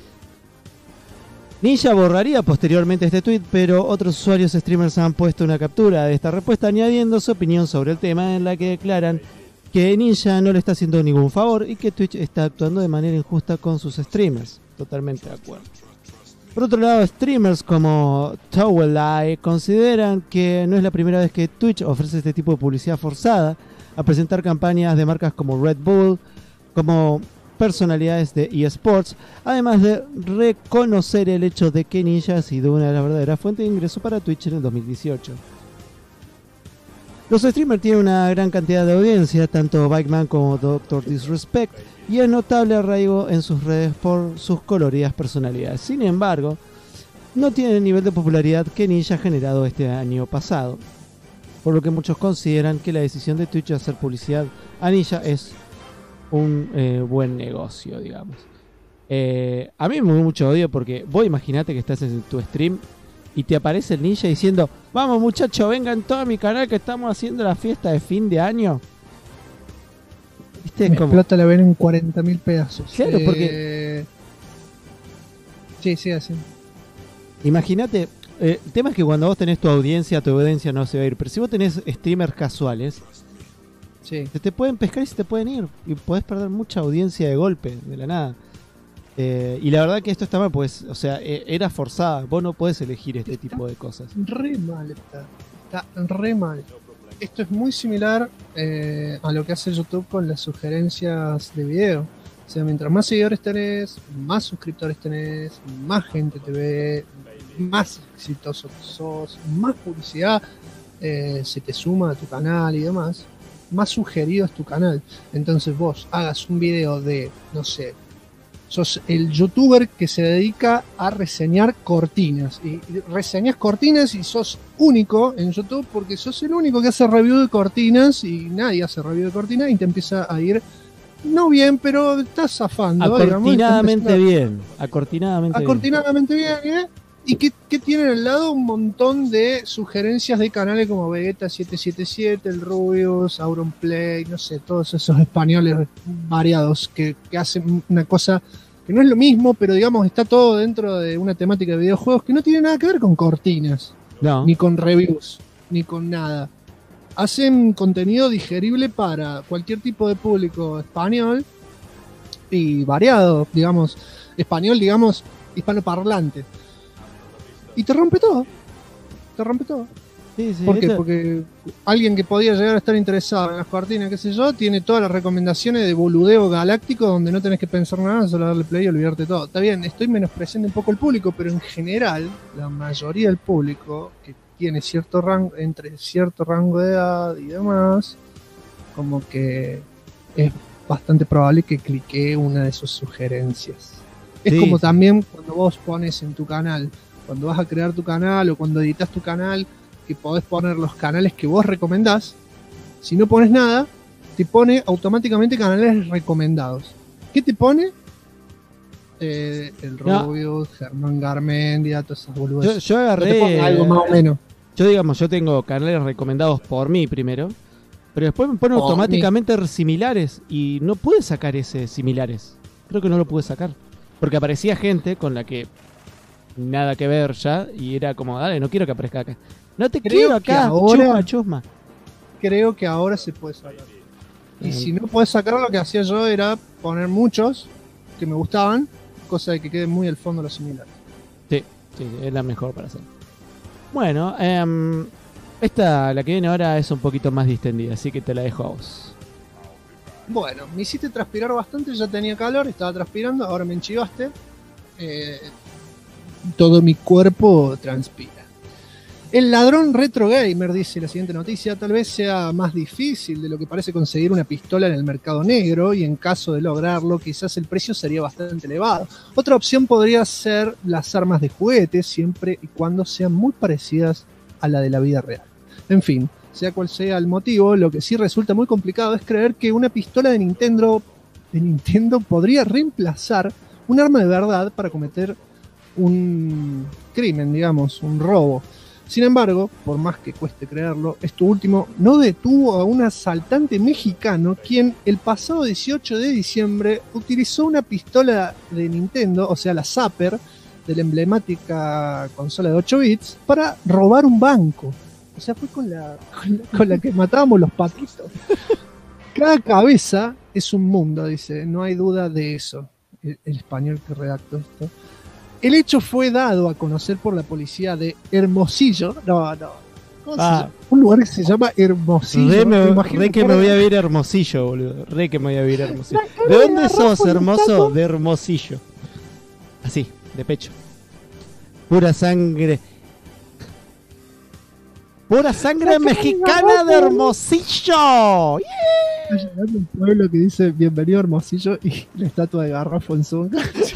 Ninja borraría posteriormente este tweet, pero otros usuarios streamers han puesto una captura de esta respuesta añadiendo su opinión sobre el tema, en la que declaran que Ninja no le está haciendo ningún favor y que Twitch está actuando de manera injusta con sus streamers. Totalmente de acuerdo. Por otro lado, streamers como Toweleye consideran que no es la primera vez que Twitch ofrece este tipo de publicidad forzada a presentar campañas de marcas como Red Bull, como personalidades de eSports, además de reconocer el hecho de que Ninja ha sido una de las verdaderas fuentes de ingreso para Twitch en el 2018. Los streamers tienen una gran cantidad de audiencia, tanto Bikeman como Dr. Disrespect, y es notable arraigo en sus redes por sus coloridas personalidades. Sin embargo, no tienen el nivel de popularidad que Ninja ha generado este año pasado, por lo que muchos consideran que la decisión de Twitch de hacer publicidad a Ninja es un buen negocio, digamos. A mí me da mucho odio porque vos imaginate que estás en tu stream y te aparece el Ninja diciendo: vamos muchachos, vengan todos a mi canal que estamos haciendo la fiesta de fin de año. ¿Viste? Me explota la vena en 40.000 pedazos. Claro, porque sí, así. Imagínate, el tema es que cuando vos tenés tu audiencia no se va a ir, pero si vos tenés streamers casuales, sí, te pueden pescar y se te pueden ir y podés perder mucha audiencia de golpe, de la nada. Y la verdad que esto está mal, pues, o sea, era forzada. Vos no podés elegir este tipo de cosas. Re mal está re mal. Esto es muy similar a lo que hace YouTube con las sugerencias de video. O sea, mientras más seguidores tenés, más suscriptores tenés, más gente te ve, más exitoso que sos, más publicidad se te suma a tu canal y demás, más sugerido es tu canal. Entonces vos hagas un video de, no sé, sos el youtuber que se dedica a reseñar cortinas y reseñas cortinas y sos único en YouTube porque sos el único que hace review de cortinas y nadie hace review de cortinas y te empieza a ir no bien, pero está zafando. Acortinadamente digamos, bien. Acortinadamente bien. Acortinadamente bien, ¿eh? ¿Y qué tienen al lado? Un montón de sugerencias de canales como Vegeta 777, el Rubius, Auronplay, no sé, todos esos españoles variados que hacen una cosa que no es lo mismo, pero digamos está todo dentro de una temática de videojuegos que no tiene nada que ver con cortinas, No. ni con reviews, ni con nada. Hacen contenido digerible para cualquier tipo de público español y variado, digamos, español, digamos, hispanoparlante. Y te rompe todo. Te rompe todo. Sí, sí, ¿Por qué? esto- Porque alguien que podía llegar a estar interesado en las cortinas, qué sé yo, tiene todas las recomendaciones de boludeo galáctico donde no tenés que pensar nada, solo darle play y olvidarte todo. Está bien, estoy menospreciando un poco el público, pero en general, la mayoría del público que tiene cierto rango, entre cierto rango de edad y demás, como que es bastante probable que clique una de sus sugerencias. Es Sí, como sí. también cuando vos pones en tu canal, cuando vas a crear tu canal o cuando editas tu canal, que podés poner los canales que vos recomendás. Si no pones nada, te pone automáticamente canales recomendados. ¿Qué te pone? El No. Rubius, Germán Garmendia, todas esas boludas. Yo No te pone agarré. algo más o menos. Yo tengo canales recomendados por mí primero. Pero después me pone Por automáticamente similares. Y no pude sacar ese similares. Creo que no lo pude sacar. Porque aparecía gente con la que nada que ver ya. Y era como, dale, no quiero que aparezca acá. No te Creo quiero que acá. ahora- Chusma. Creo que ahora se puede sacar. Y Mm. si no puedes sacar, lo que hacía yo era poner muchos que me gustaban, cosa de que queden muy al fondo los similares. Sí, es la mejor para hacer. Bueno, esta, la que viene ahora, es un poquito más distendida, así que te la dejo a vos. Bueno, me hiciste transpirar bastante, ya tenía calor, estaba transpirando, ahora me enchivaste. Todo mi cuerpo transpira. El ladrón retro gamer, dice la siguiente noticia, tal vez sea más difícil de lo que parece conseguir una pistola en el mercado negro y en caso de lograrlo quizás el precio sería bastante elevado. Otra opción podría ser las armas de juguete siempre y cuando sean muy parecidas a la de la vida real. En fin, sea cual sea el motivo, lo que sí resulta muy complicado es creer que una pistola de Nintendo podría reemplazar un arma de verdad para cometer un crimen, digamos, un robo. Sin embargo, por más que cueste creerlo, esto último no detuvo a un asaltante mexicano quien el pasado 18 de diciembre utilizó una pistola de Nintendo, o sea la Zapper, de la emblemática consola de 8 bits, para robar un banco. O sea, fue con la que matábamos los patitos. Cada cabeza es un mundo, dice, no hay duda de eso. El español que redactó esto. El hecho fue dado a conocer por la policía de Hermosillo. No. ¿Cómo se llama? Un lugar que se llama Hermosillo. Re que me voy a ver Hermosillo, boludo. Re que me voy a ver Hermosillo. ¿De dónde sos, hermoso? De Hermosillo. Así, de pecho. Pura sangre. Pura sangre mexicana de Hermosillo. Está llegando un pueblo que dice bienvenido a Hermosillo y la estatua de Garrafo en su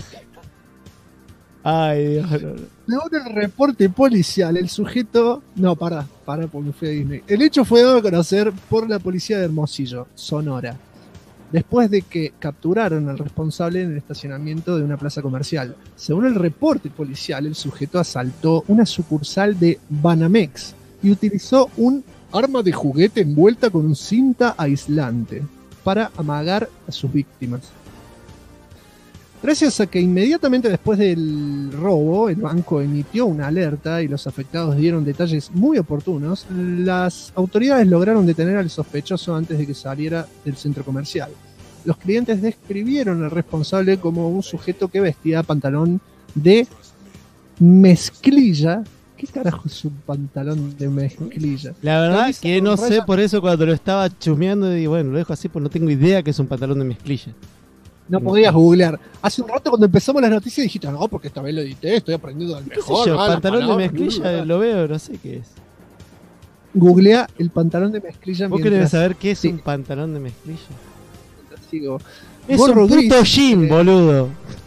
Ay, Dios. No. Según el reporte policial, el sujeto... No, para porque me fui a Disney. El hecho fue dado a conocer por la policía de Hermosillo, Sonora, después de que capturaron al responsable en el estacionamiento de una plaza comercial. Según el reporte policial, el sujeto asaltó una sucursal de Banamex y utilizó un arma de juguete envuelta con un cinta aislante para amagar a sus víctimas. Gracias a que inmediatamente después del robo, el banco emitió una alerta y los afectados dieron detalles muy oportunos, las autoridades lograron detener al sospechoso antes de que saliera del centro comercial. Los clientes describieron al responsable como un sujeto que vestía pantalón de mezclilla. ¿Qué carajo es un pantalón de mezclilla? La verdad Camisa que con no sé, raya. por eso cuando lo estaba chusmeando, y bueno, lo dejo así, pues no tengo idea que es un pantalón de mezclilla. No podías googlear. Hace un rato cuando empezamos las noticias dijiste, no, porque esta vez lo edité, estoy aprendiendo al ¿Qué sé mejor. yo? las Pantalón de palabras, mezclilla, lo veo, no sé qué es. Googlea el pantalón de mezclilla ¿Vos querés mientras saber qué es sí. un pantalón de mezclilla? sigo. Es Gorro un puto gris, jean, boludo.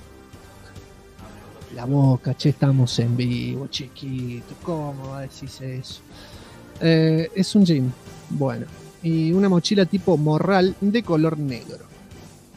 La boca, che, estamos en vivo, chiquito. ¿Cómo decís eso? Es un jean, bueno. Y una mochila tipo morral de color negro.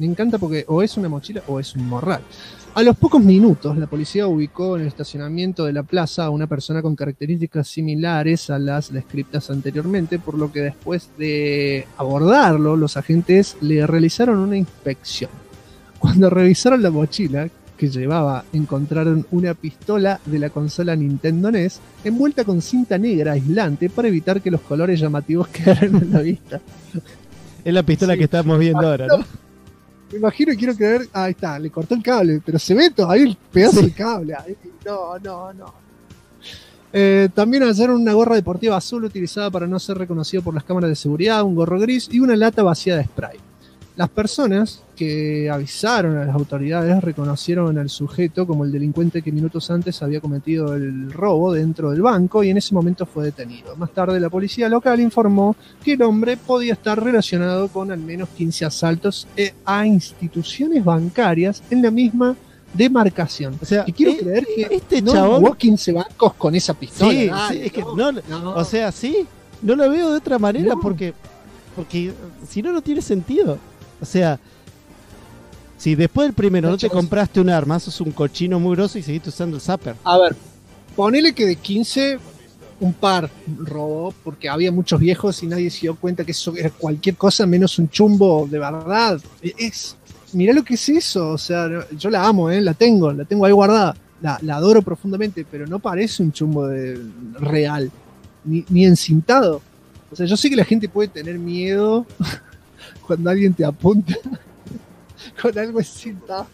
Me encanta porque o es una mochila o es un morral. A los pocos minutos, la policía ubicó en el estacionamiento de la plaza a una persona con características similares a las descritas anteriormente, por lo que después de abordarlo, los agentes le realizaron una inspección. Cuando revisaron la mochila que llevaba, encontraron una pistola de la consola Nintendo NES envuelta con cinta negra aislante para evitar que los colores llamativos quedaran en la vista. Es la pistola Sí. que estamos viendo ahora, ¿no? Me imagino y quiero creer, ahí está, le cortó el cable, pero se ve todavía el pedazo Sí. del cable. Ay, no. También hallaron una gorra deportiva azul utilizada para no ser reconocido por las cámaras de seguridad, un gorro gris y una lata vacía de spray. Las personas que avisaron a las autoridades reconocieron al sujeto como el delincuente que minutos antes había cometido el robo dentro del banco y en ese momento fue detenido. Más tarde la policía local informó que el hombre podía estar relacionado con al menos 15 asaltos a instituciones bancarias en la misma demarcación. O sea, y quiero creer que este no chabón- robó 15 bancos con esa pistola. Sí, dale, sí, es que no. o sea, sí, no lo veo de otra manera No. porque si no, no tiene sentido. O sea, si después del primero no te Chavos. compraste un arma, sos un cochino muy grosso y seguiste usando el zapper. A ver, ponele que de 15 un par robó porque había muchos viejos y nadie se dio cuenta que eso era cualquier cosa menos un chumbo de verdad. Mirá lo que es eso, o sea, yo la amo, la tengo ahí guardada, la adoro profundamente, pero no parece un chumbo real, ni encintado. O sea, yo sé que la gente puede tener miedo cuando alguien te apunta con algo encintado.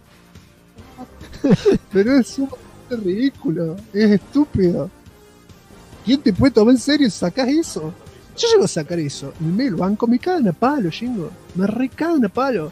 Pero es sumamente ridículo, es estúpido. ¿Quién te puede tomar en serio si sacás eso? Yo llego a sacar eso, en el medio del banco, me cagan a palo, Jingo. Me recagan a palo.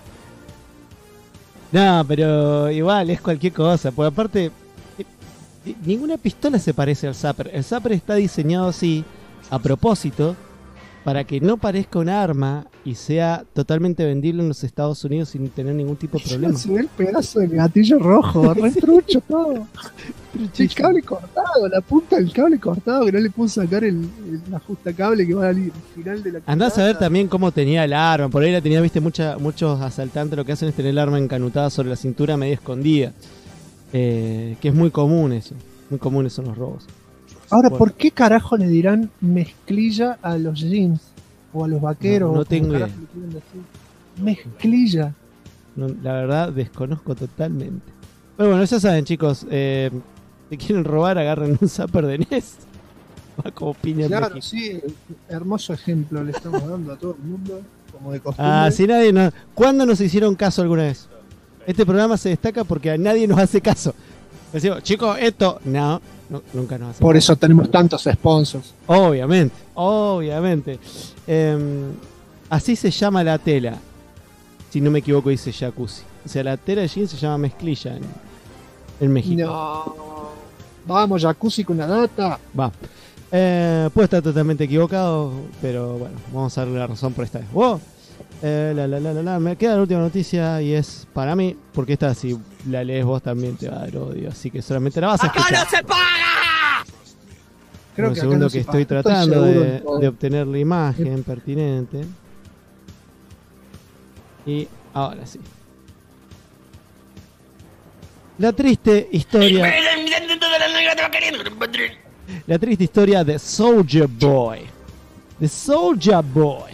No, pero igual es cualquier cosa, porque aparte ninguna pistola se parece al zapper. El zapper está diseñado así a propósito para que no parezca un arma y sea totalmente vendible en los Estados Unidos sin tener ningún tipo de problema. Se ve el pedazo del gatillo rojo, re trucho todo. El cable cortado, la punta del cable cortado, que no le puedo sacar el ajustacable que va al final de la Andás a ver carcasa. también cómo tenía el arma. Por ahí la tenía, viste, muchos asaltantes lo que hacen es tener el arma encanutada sobre la cintura medio escondida. Que es muy común eso. Muy comunes son los robos. Ahora, Bueno. ¿por qué carajo le dirán mezclilla a los jeans? O a los vaqueros. No o como tengo carajo idea. le quieren decir. Mezclilla. No, la verdad, desconozco totalmente. Pero bueno, ya saben, chicos. Si quieren robar, agarren un zapper de NES. Va como piña en Claro, México. sí, hermoso ejemplo le estamos dando a todo el mundo, como de costumbre. Ah, si nadie nos... ¿Cuándo nos hicieron caso alguna vez? Este programa se destaca porque a nadie nos hace caso. Decimos, chicos, esto... No, nunca nos hace Por caso. eso tenemos tantos sponsors. Obviamente. Así se llama la tela. Si no me equivoco, dice jacuzzi. O sea, la tela de jeans se llama mezclilla en México. No. Vamos, jacuzzi con la data. Va. Puede estar totalmente equivocado, pero bueno, vamos a darle la razón por esta vez. ¡Wow! Me queda la última noticia y es para mí, porque esta si la lees vos también te va a dar odio, así que solamente la vas a escuchar. Creo Un que acá segundo no que se paga. estoy tratando seguro de, en todo. de obtener la imagen pertinente. Y ahora sí. La triste historia. La triste historia de Soulja Boy. De Soulja Boy.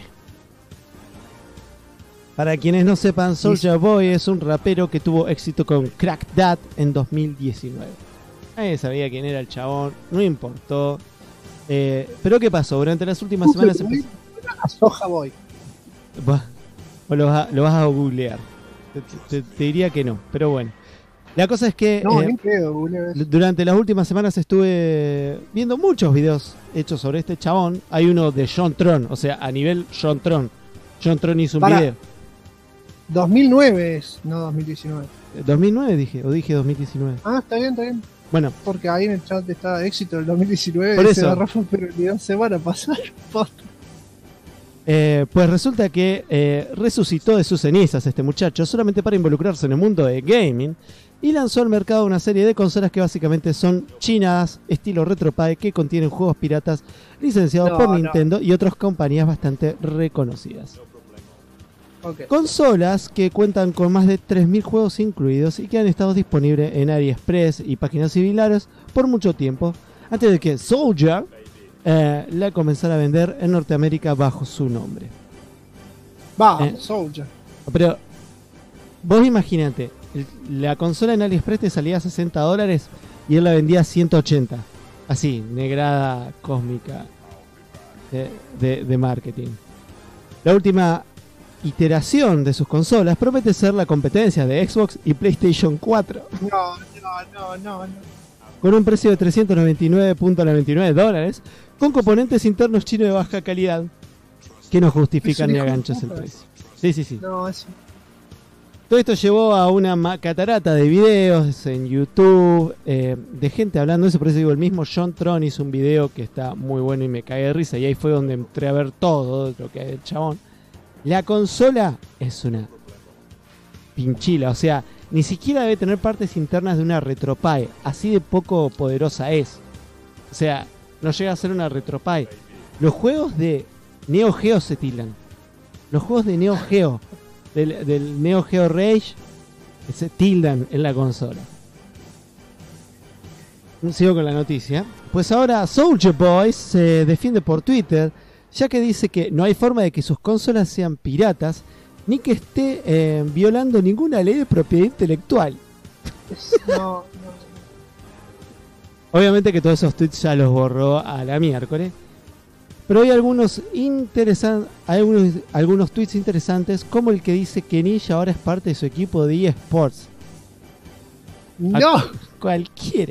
Para quienes no sepan, Soulja Boy es un rapero que tuvo éxito con Crack That en 2019. Nadie sabía quién era el chabón, no importó. Pero ¿qué pasó? Durante las últimas semanas empezó... A Soja Boy. O lo vas a googlear. Te diría que no, pero bueno. La cosa es que No, ni pedo, boludo. durante las últimas semanas estuve viendo muchos videos hechos sobre este chabón. Hay uno de John Tron, o sea, a nivel John Tron. John Tron hizo un Pará. video. 2009 es, no 2019. 2009 dije, o dije 2019. Ah, está bien. Bueno, Porque ahí en el chat está éxito del 2019. Por dice eso. Rafa, pero ni 2 semanas pasaron. Posta. pues resulta que resucitó de sus cenizas este muchacho solamente para involucrarse en el mundo de gaming y lanzó al mercado una serie de consolas que básicamente son chinadas, estilo RetroPie, que contienen juegos piratas licenciados No, por no. Nintendo y otras compañías bastante reconocidas. Ok. Consolas que cuentan con más de 3.000 juegos incluidos y que han estado disponibles en AliExpress y páginas similares por mucho tiempo, antes de que Soldier la comenzara a vender en Norteamérica bajo su nombre. Vamos, Soldier. Pero vos imaginate, la consola en AliExpress te salía a $60 y él la vendía a 180. Así, negrada cósmica de marketing. La última iteración de sus consolas promete ser la competencia de Xbox y PlayStation 4. No. Con un precio de $399.99, con componentes internos chinos de baja calidad que no justifican ni a ganchos el precio. Sí. No, eso. Todo esto llevó a una catarata de videos en YouTube de gente hablando de eso. Por eso digo, el mismo John Tron hizo un video que está muy bueno y me cagué de risa. Y ahí fue donde entré a ver todo lo que hay el chabón. La consola es una pinchila. O sea, ni siquiera debe tener partes internas de una RetroPie. Así de poco poderosa es. O sea, no llega a ser una RetroPie. Los juegos de Neo Geo se tildan. Los juegos de Neo Geo, del Neo Geo Rage, se tildan en la consola. Sigo con la noticia. Pues ahora Soulja Boy se defiende por Twitter, ya que dice que no hay forma de que sus consolas sean piratas, ni que esté violando ninguna ley de propiedad intelectual. No. Obviamente que todos esos tweets ya los borró a la miércoles. Pero hay algunos algunos tweets interesantes, como el que dice que Ninja ahora es parte de su equipo de eSports. No. Cualquiera.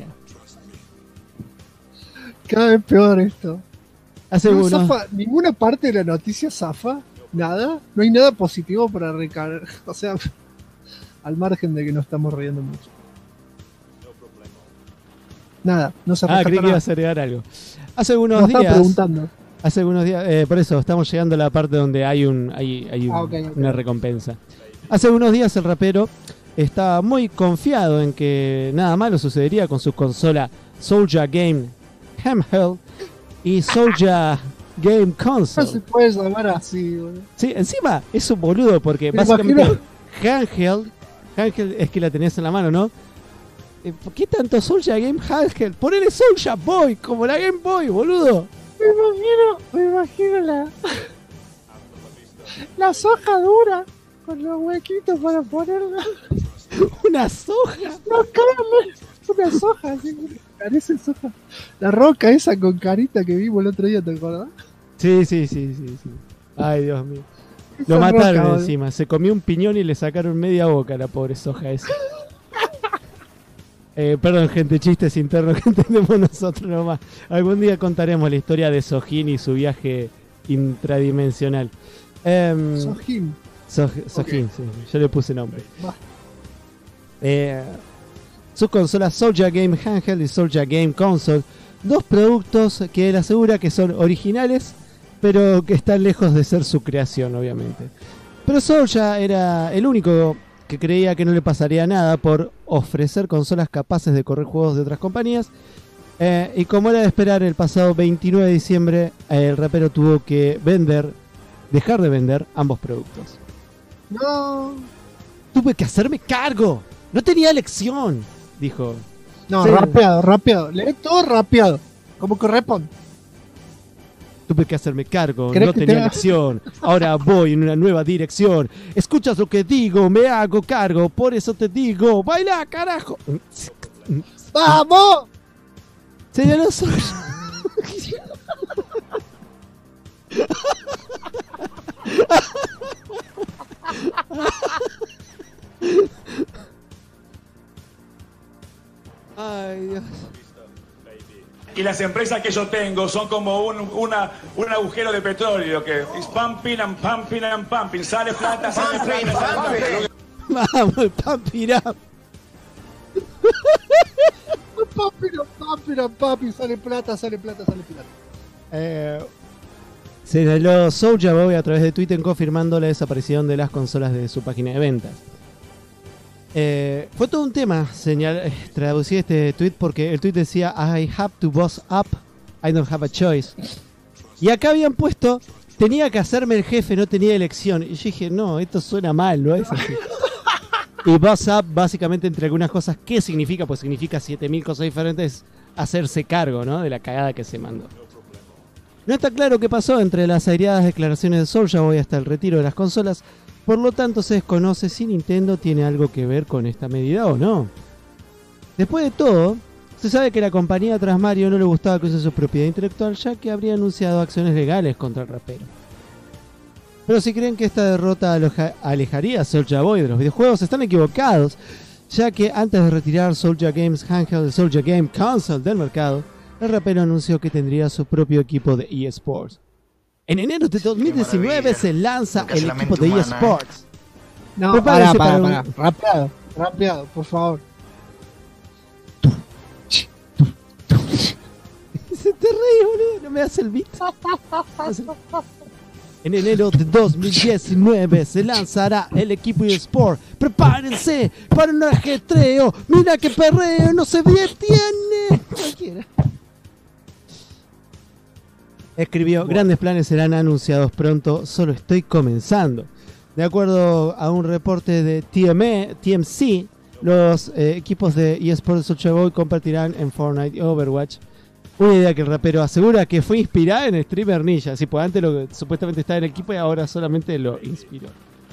Cada vez peor esto. Hace No unos... zafa, ninguna parte de la noticia zafa. Nada. No hay nada positivo para recargar. O sea, al margen de que nos estamos riendo mucho. Nada. No se creí que nada. ibas a agregar algo. Hace unos No, estaba días... preguntando. Hace algunos días, por eso estamos llegando a la parte donde hay Okay. una recompensa. Hace unos días el rapero estaba muy confiado en que nada malo sucedería con su consola Soulja Game Handheld y Soulja Game No Console. se puede llamar así, boludo. Sí, encima es un boludo porque Me básicamente handheld es que la tenés en la mano, ¿no? ¿Por qué tanto Soulja Game Handheld? Ponele Soulja Boy como la Game Boy, boludo. Me imagino la soja dura con los huequitos para ponerla. Una soja. No, carne, una soja, así, parece soja. La roca esa con carita que vimos el otro día, ¿te acordás? Sí. Ay, Dios mío. Lo Esa mataron roca, encima. Se comió un piñón y le sacaron media boca a la pobre soja esa. Perdón, gente, chistes internos que entendemos nosotros nomás. Algún día contaremos la historia de Sojin y su viaje intradimensional. Sojin. Sojin, sí, yo le puse nombre. Va. Sus consolas Soulja Game Handheld y Soulja Game Console, dos productos que él asegura que son originales, pero que están lejos de ser su creación, obviamente. Pero Soulja era el único que creía que no le pasaría nada por ofrecer consolas capaces de correr juegos de otras compañías. Y como era de esperar, el pasado 29 de diciembre el rapero tuvo que dejar de vender ambos productos. No. Tuve que hacerme cargo, no tenía elección, dijo. No, Sí. rapeado. Lee todo rapeado. Como corresponde. Tuve que hacerme cargo, ¿Crees no que tenía te- elección. Ahora voy en una nueva dirección. Escuchas lo que digo, me hago cargo. Por eso te digo, baila, carajo. ¡Vamos! Señaló Soulja. Ay, Dios. Y las empresas que yo tengo son como un agujero de petróleo que es pumping and pumping and pumping. Sale plata, sale plata, sale plata. Vamos, el pampirá. Papi, sale plata. Señaló Soulja Boy a través de Twitter confirmando la desaparición de las consolas de su página de ventas. Fue todo un tema traducir este tweet porque el tweet decía I have to boss up, I don't have a choice. Y acá habían puesto tenía que hacerme el jefe, no tenía elección. Y yo dije, no, esto suena mal, ¿no es así? Y Boss Up, básicamente, entre algunas cosas, ¿qué significa? Pues significa 7000 cosas diferentes, hacerse cargo, ¿no? De la cagada que se mandó. No está claro qué pasó entre las aireadas declaraciones de Soulja Boy hasta el retiro de las consolas, por lo tanto se desconoce si Nintendo tiene algo que ver con esta medida o no. Después de todo, se sabe que la compañía tras Mario no le gustaba que use su propiedad intelectual, ya que habría anunciado acciones legales contra el rapero. Pero si creen que esta derrota alejaría a Soulja Boy de los videojuegos, están equivocados, ya que antes de retirar Soulja Games Handheld de Soulja Game Console del mercado, el rapero anunció que tendría su propio equipo de eSports. En enero de 2019 se lanza el equipo de eSports. No, para. Rapeado, por favor. Se te ríe, boludo, no me hace el beat. En enero de 2019 se lanzará el equipo eSport. Prepárense para un ajetreo. Mira que perreo, no se detiene. Cualquiera. Escribió, grandes planes serán anunciados pronto, solo estoy comenzando. De acuerdo a un reporte de TMC, los equipos de eSports de Soulja Boy compartirán en Fortnite y Overwatch. Una idea que el rapero asegura que fue inspirada en Streamer Ninja. Así, pues antes supuestamente estaba en el equipo y ahora solamente lo inspiró.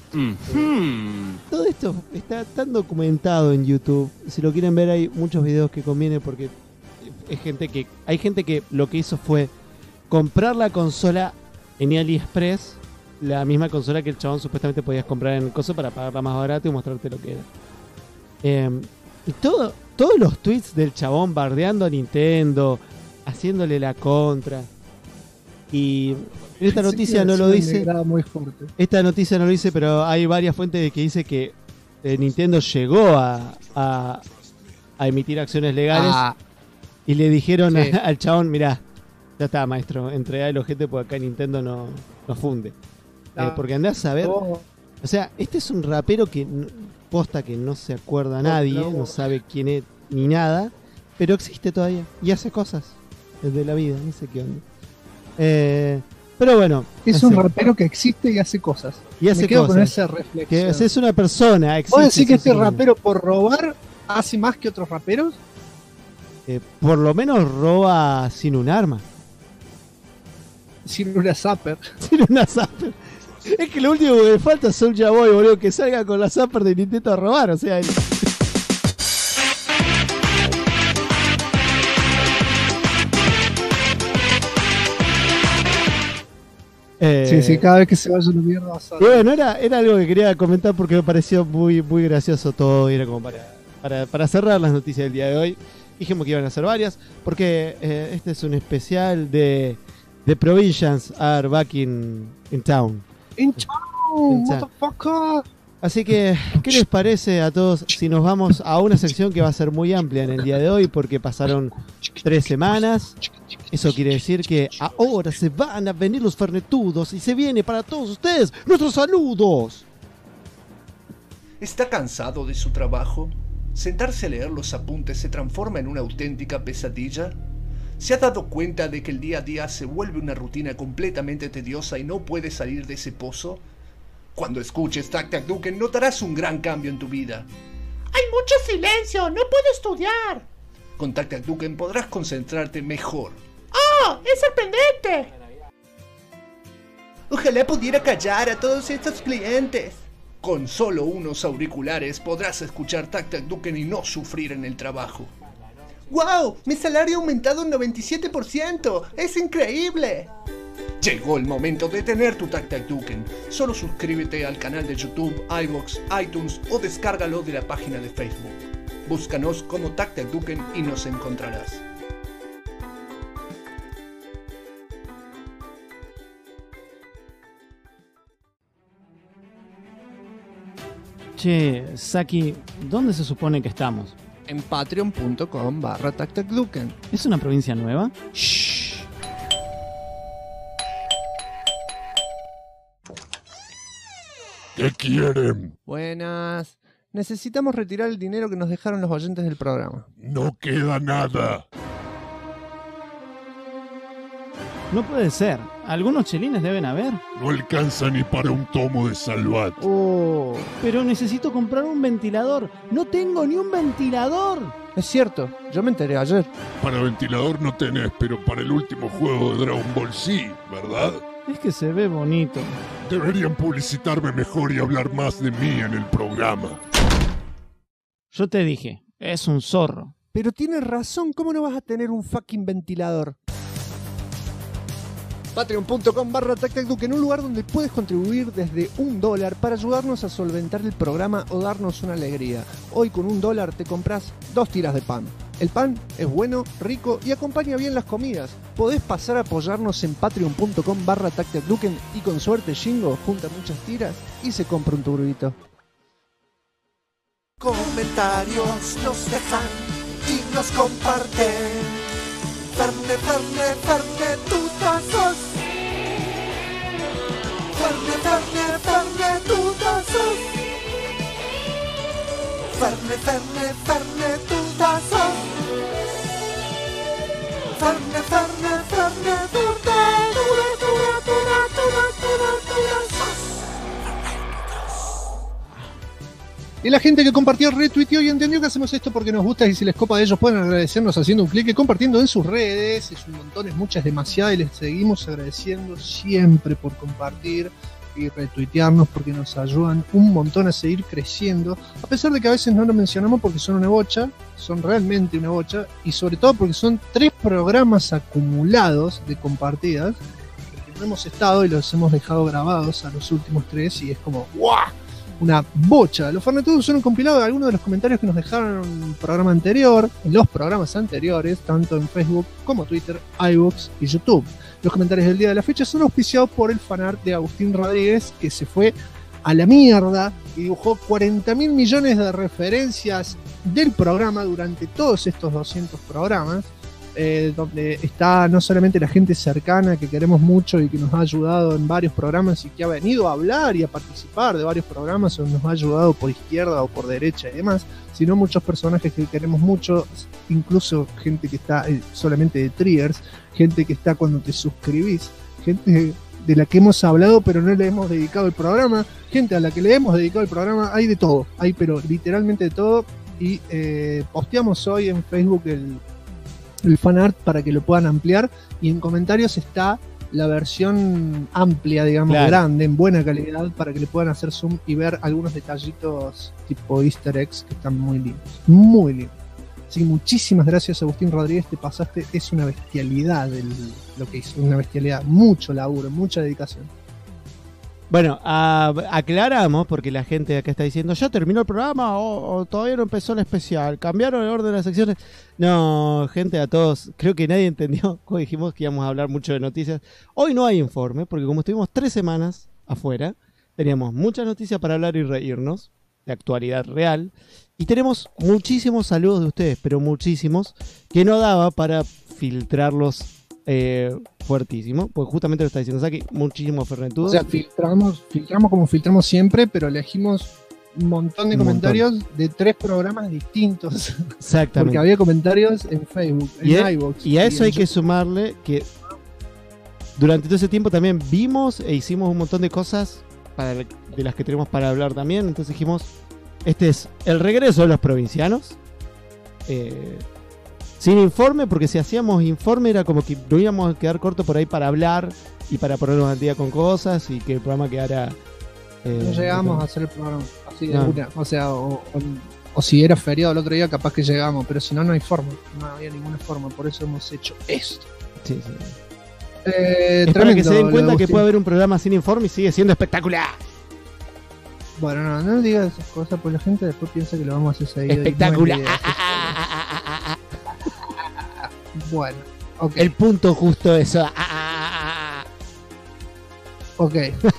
Todo esto está tan documentado en YouTube. Si lo quieren ver, hay muchos videos que conviene porque hay gente que lo que hizo fue comprar la consola en AliExpress, la misma consola que el chabón supuestamente podías comprar en el coso para pagarla más barato y mostrarte lo que era. Y todos los tweets del chabón bardeando a Nintendo, haciéndole la contra. Y esta noticia no lo dice. Esta noticia no lo dice, pero hay varias fuentes que dice que Nintendo llegó a emitir acciones legales y le dijeron al chabón, mirá, ya está, maestro, entregá el ojete porque acá Nintendo no funde. Porque andás a ver. O sea, este es un rapero que posta que no se acuerda a nadie, no sabe quién es ni nada, pero existe todavía y hace cosas desde la vida, no sé qué onda. Pero bueno. Es un rapero que existe y hace cosas. Y hace Me quedo cosas. con esa reflexión. Que es una persona. ¿Puedo decir que este rapero por robar hace más que otros raperos? Por lo menos roba sin un arma. Sin una zapper. Sin una zapper. Es que lo último que me falta es Soulja Boy, boludo, que salga con la zapper de Nintendo a robar, o sea... Sí, cada vez que se vaya una mierda va a salir. Bueno, era algo que quería comentar porque me pareció muy, muy gracioso todo y era como para cerrar las noticias del día de hoy. Dijimos que iban a ser varias porque este es un especial de The Provincians Are Back in Town. In town, motherfucker. Así que, ¿qué les parece a todos si nos vamos a una sección que va a ser muy amplia en el día de hoy porque pasaron 3 semanas? Eso quiere decir que ahora se van a venir los fernetudos y se viene para todos ustedes nuestros saludos. ¿Está cansado de su trabajo? ¿Sentarse a leer los apuntes se transforma en una auténtica pesadilla? ¿Se ha dado cuenta de que el día a día se vuelve una rutina completamente tediosa y no puede salir de ese pozo? Cuando escuches Tac Tac Duken notarás un gran cambio en tu vida. ¡Hay mucho silencio! ¡No puedo estudiar! Con Tac Tac Duken podrás concentrarte mejor. ¡Oh! ¡Es sorprendente! Ojalá pudiera callar a todos estos clientes. Con solo unos auriculares podrás escuchar Tac Tac Duken y no sufrir en el trabajo. ¡Wow! ¡Mi salario ha aumentado un 97%! ¡Es increíble! Llegó el momento de tener tu Tac Tac Duken. Solo suscríbete al canal de YouTube, iVoox, iTunes o descárgalo de la página de Facebook. Búscanos como Tac Tac Duken y nos encontrarás. Che, Saki, ¿dónde se supone que estamos? En patreon.com/TacTacDuken. ¿Es una provincia nueva? Shh. ¿Qué quieren? Buenas. Necesitamos retirar el dinero que nos dejaron los oyentes del programa. No queda nada. No puede ser. Algunos chelines deben haber. No alcanza ni para un tomo de Salvat. Oh, pero necesito comprar un ventilador. No tengo ni un ventilador. Es cierto, yo me enteré ayer. Para ventilador no tenés, pero para el último juego de Dragon Ball sí, ¿verdad? Es que se ve bonito. Deberían publicitarme mejor y hablar más de mí en el programa. Yo te dije, es un zorro. Pero tienes razón, ¿cómo no vas a tener un fucking ventilador? Patreon.com/TacTacDuque, en un lugar donde puedes contribuir desde $1 para ayudarnos a solventar el programa o darnos una alegría. Hoy con $1 te compras 2 tiras de pan. El pan es bueno, rico y acompaña bien las comidas. Podés pasar a apoyarnos en patreon.com/TacTacDuque y con suerte Shingo junta muchas tiras y se compra un turbito. Comentarios nos dejan y nos comparten. Ferne, tutazos. Ferne, tutazos. Ferne, tutazos. Ferne, Y la gente que compartió, retuiteó y entendió que hacemos esto porque nos gusta, y si les copa de ellos pueden agradecernos haciendo un clic y compartiendo en sus redes. Es un montón, es mucha, es demasiada, y les seguimos agradeciendo siempre por compartir y retuitearnos porque nos ayudan un montón a seguir creciendo, a pesar de que a veces no lo mencionamos porque son una bocha, son realmente una bocha, y sobre todo porque son 3 programas acumulados de compartidas que no hemos estado y los hemos dejado grabados a los últimos 3 y es como ¡guau! Una bocha. Los Fernetudos son un compilado de algunos de los comentarios que nos dejaron en el programa anterior, en los programas anteriores, tanto en Facebook como Twitter, iVoox y YouTube. Los comentarios del día de la fecha son auspiciados por el fanart de Agustín Rodríguez, que se fue a la mierda y dibujó 40.000 millones de referencias del programa durante todos estos 200 programas. Donde está no solamente la gente cercana que queremos mucho y que nos ha ayudado en varios programas y que ha venido a hablar y a participar de varios programas o nos ha ayudado por izquierda o por derecha y demás, sino muchos personajes que queremos mucho, incluso gente que está solamente de triggers, gente que está cuando te suscribís, gente de la que hemos hablado pero no le hemos dedicado el programa, gente a la que le hemos dedicado el programa, hay de todo, hay pero literalmente de todo. Y posteamos hoy en Facebook el fanart para que lo puedan ampliar, y en comentarios está la versión amplia, digamos, claro, grande, en buena calidad, para que le puedan hacer zoom y ver algunos detallitos tipo easter eggs que están muy lindos, muy lindos. Así que muchísimas gracias, Agustín Rodríguez, te pasaste, es una bestialidad lo que hizo, una bestialidad, mucho laburo, mucha dedicación. Bueno, aclaramos, porque la gente acá está diciendo, ¿ya terminó el programa o todavía no empezó el especial? ¿Cambiaron el orden de las secciones? No, gente, a todos, creo que nadie entendió cuando dijimos que íbamos a hablar mucho de noticias. Hoy no hay informe, porque como estuvimos 3 semanas afuera, teníamos muchas noticias para hablar y reírnos, de actualidad real, y tenemos muchísimos saludos de ustedes, pero muchísimos, que no daba para filtrarlos fuertísimo, porque justamente lo está diciendo Saki, muchísimos fernetudos. O sea, filtramos como filtramos siempre, pero elegimos un montón de comentarios de 3 programas distintos. Exactamente. Porque había comentarios en Facebook, en iVoox. Y a eso hay que sumarle que durante todo ese tiempo también vimos e hicimos un montón de cosas de las que tenemos para hablar también. Entonces dijimos, este es el regreso de los provincianos. Sin informe, porque si hacíamos informe era como que nos íbamos a quedar cortos por ahí para hablar y para ponernos al día con cosas y que el programa quedara... no llegábamos a hacer el programa así de una. O sea, o si era feriado el otro día, capaz que llegamos, pero si no, no hay forma. No había ninguna forma, por eso hemos hecho esto. Sí. Es para que se den cuenta que puede haber un programa sin informe y sigue siendo espectacular. Bueno, no digas esas cosas, porque la gente después piensa que lo vamos a hacer seguido. Espectacular. Bueno, okay. El punto justo eso. Ok.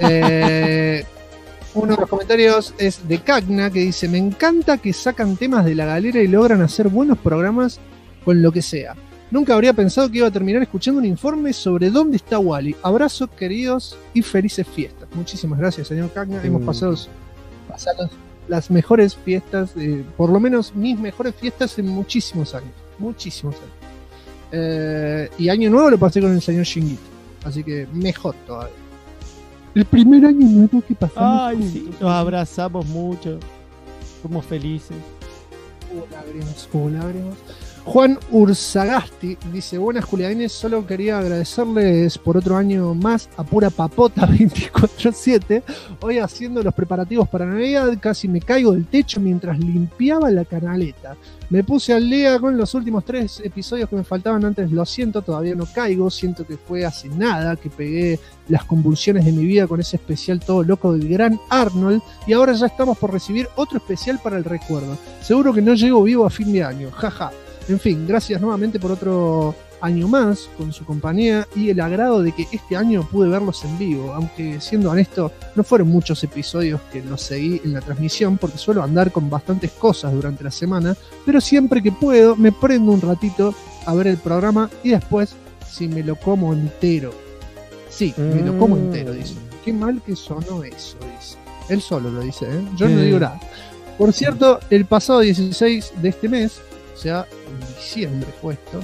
Uno de los comentarios es de Cagna, que dice: me encanta que sacan temas de la galera y logran hacer buenos programas con lo que sea. Nunca habría pensado que iba a terminar escuchando un informe sobre dónde está Wally. Abrazos, queridos, y felices fiestas. Muchísimas gracias, señor Cagna. Hemos pasado las mejores fiestas, por lo menos mis mejores fiestas en muchísimos años. Muchísimos años. Y año nuevo lo pasé con el señor Shinguito. Así que mejor todavía. El primer año nuevo que pasamos. Ay, juntos. sí, nos abrazamos mucho. Somos felices. Hubo lágrimas. Juan Ursagasti dice: buenas Julianines, solo quería agradecerles por otro año más a pura papota 24/7. Hoy haciendo los preparativos para Navidad casi me caigo del techo mientras limpiaba la canaleta. Me puse al día con los últimos 3 episodios que me faltaban antes. Lo siento, todavía no caigo. Siento que fue hace nada que pegué las convulsiones de mi vida con ese especial todo loco del gran Arnold. Y ahora ya estamos por recibir otro especial para el recuerdo. Seguro que no llego vivo a fin de año. Jaja. En fin, gracias nuevamente por otro año más con su compañía y el agrado de que este año pude verlos en vivo, aunque siendo honesto no fueron muchos episodios que los seguí en la transmisión porque suelo andar con bastantes cosas durante la semana, pero siempre que puedo me prendo un ratito a ver el programa y después si me lo como entero. Sí, me lo como entero, dice. Qué mal que sonó eso, dice. Él solo lo dice, ¿eh? Yo no digo nada. Por cierto, el pasado 16 de este mes, o sea, en diciembre fue esto,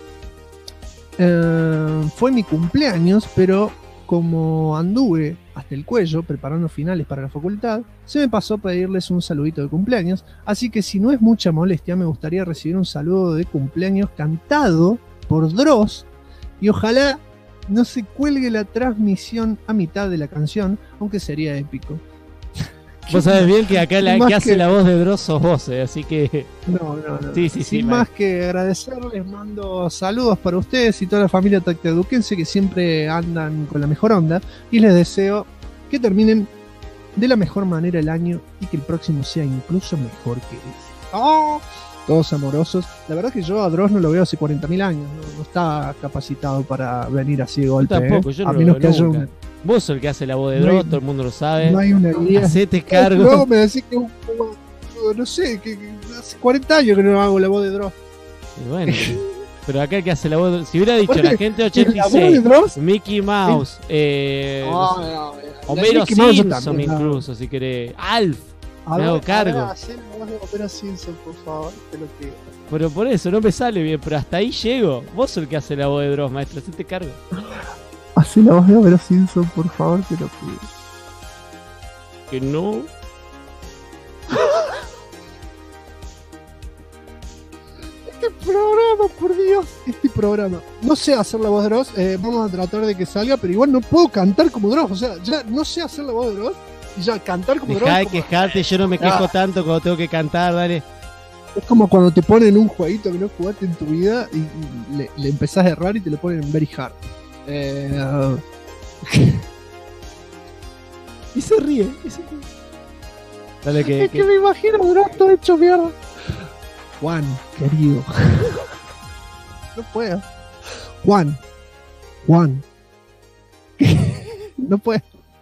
fue mi cumpleaños, pero como anduve hasta el cuello preparando finales para la facultad, se me pasó pedirles un saludito de cumpleaños, así que si no es mucha molestia me gustaría recibir un saludo de cumpleaños cantado por Dross y ojalá no se cuelgue la transmisión a mitad de la canción, aunque sería épico. Vos sabés bien que acá la Más que hace que- la voz de Dross sos vos, así que... No. Sí, Sin más que agradecerles, mando saludos para ustedes y toda la familia tactaduquense que siempre andan con la mejor onda y les deseo que terminen de la mejor manera el año y que el próximo sea incluso mejor que este. ¡Oh! Todos amorosos. La verdad que yo a Dross no lo veo hace 40.000 años, no está capacitado para venir así de golpe. Tampoco, ¿eh? yo no A lo menos veo que haya nunca. un- Vos sos el que hace la voz de No hay- Dross, todo el mundo lo sabe. no hay una guía. Hacete cargo. Luego me decís que no sé, que hace 40 años que no hago la voz de Dross. Y bueno, pero acá el que hace la voz de... Si hubiera dicho Aparte, la gente la voz de 86, Dross- Mickey Mouse, Homero Mickey Mouse yo Simpson también, no. incluso, si querés. Alf, A me ver, hago cargo. a ver, hacé la voz de Homero Simpson, por favor, te lo pido. Pero por eso no me sale bien, pero hasta ahí llego. Vos sos el que hace la voz de Dross, maestro, hacete cargo. Hacé la voz de Homero Simpson, por favor, te lo pido. Que no. Este programa, por Dios, este programa. No sé hacer la voz de Dross, vamos a tratar de que salga, pero igual no puedo cantar como Dross, o sea, ya no sé hacer la voz de Dross y ya cantar como Dross. Dejá de como- quejarte, yo no me quejo Ah. tanto cuando tengo que cantar, dale. Es como cuando te ponen un jueguito que no jugaste en tu vida y le empezás a errar y te lo ponen en very hard. Y se ríe, Dale Es que me imagino a Dross todo hecho mierda. Juan, querido. No puedo. Juan. No puedo.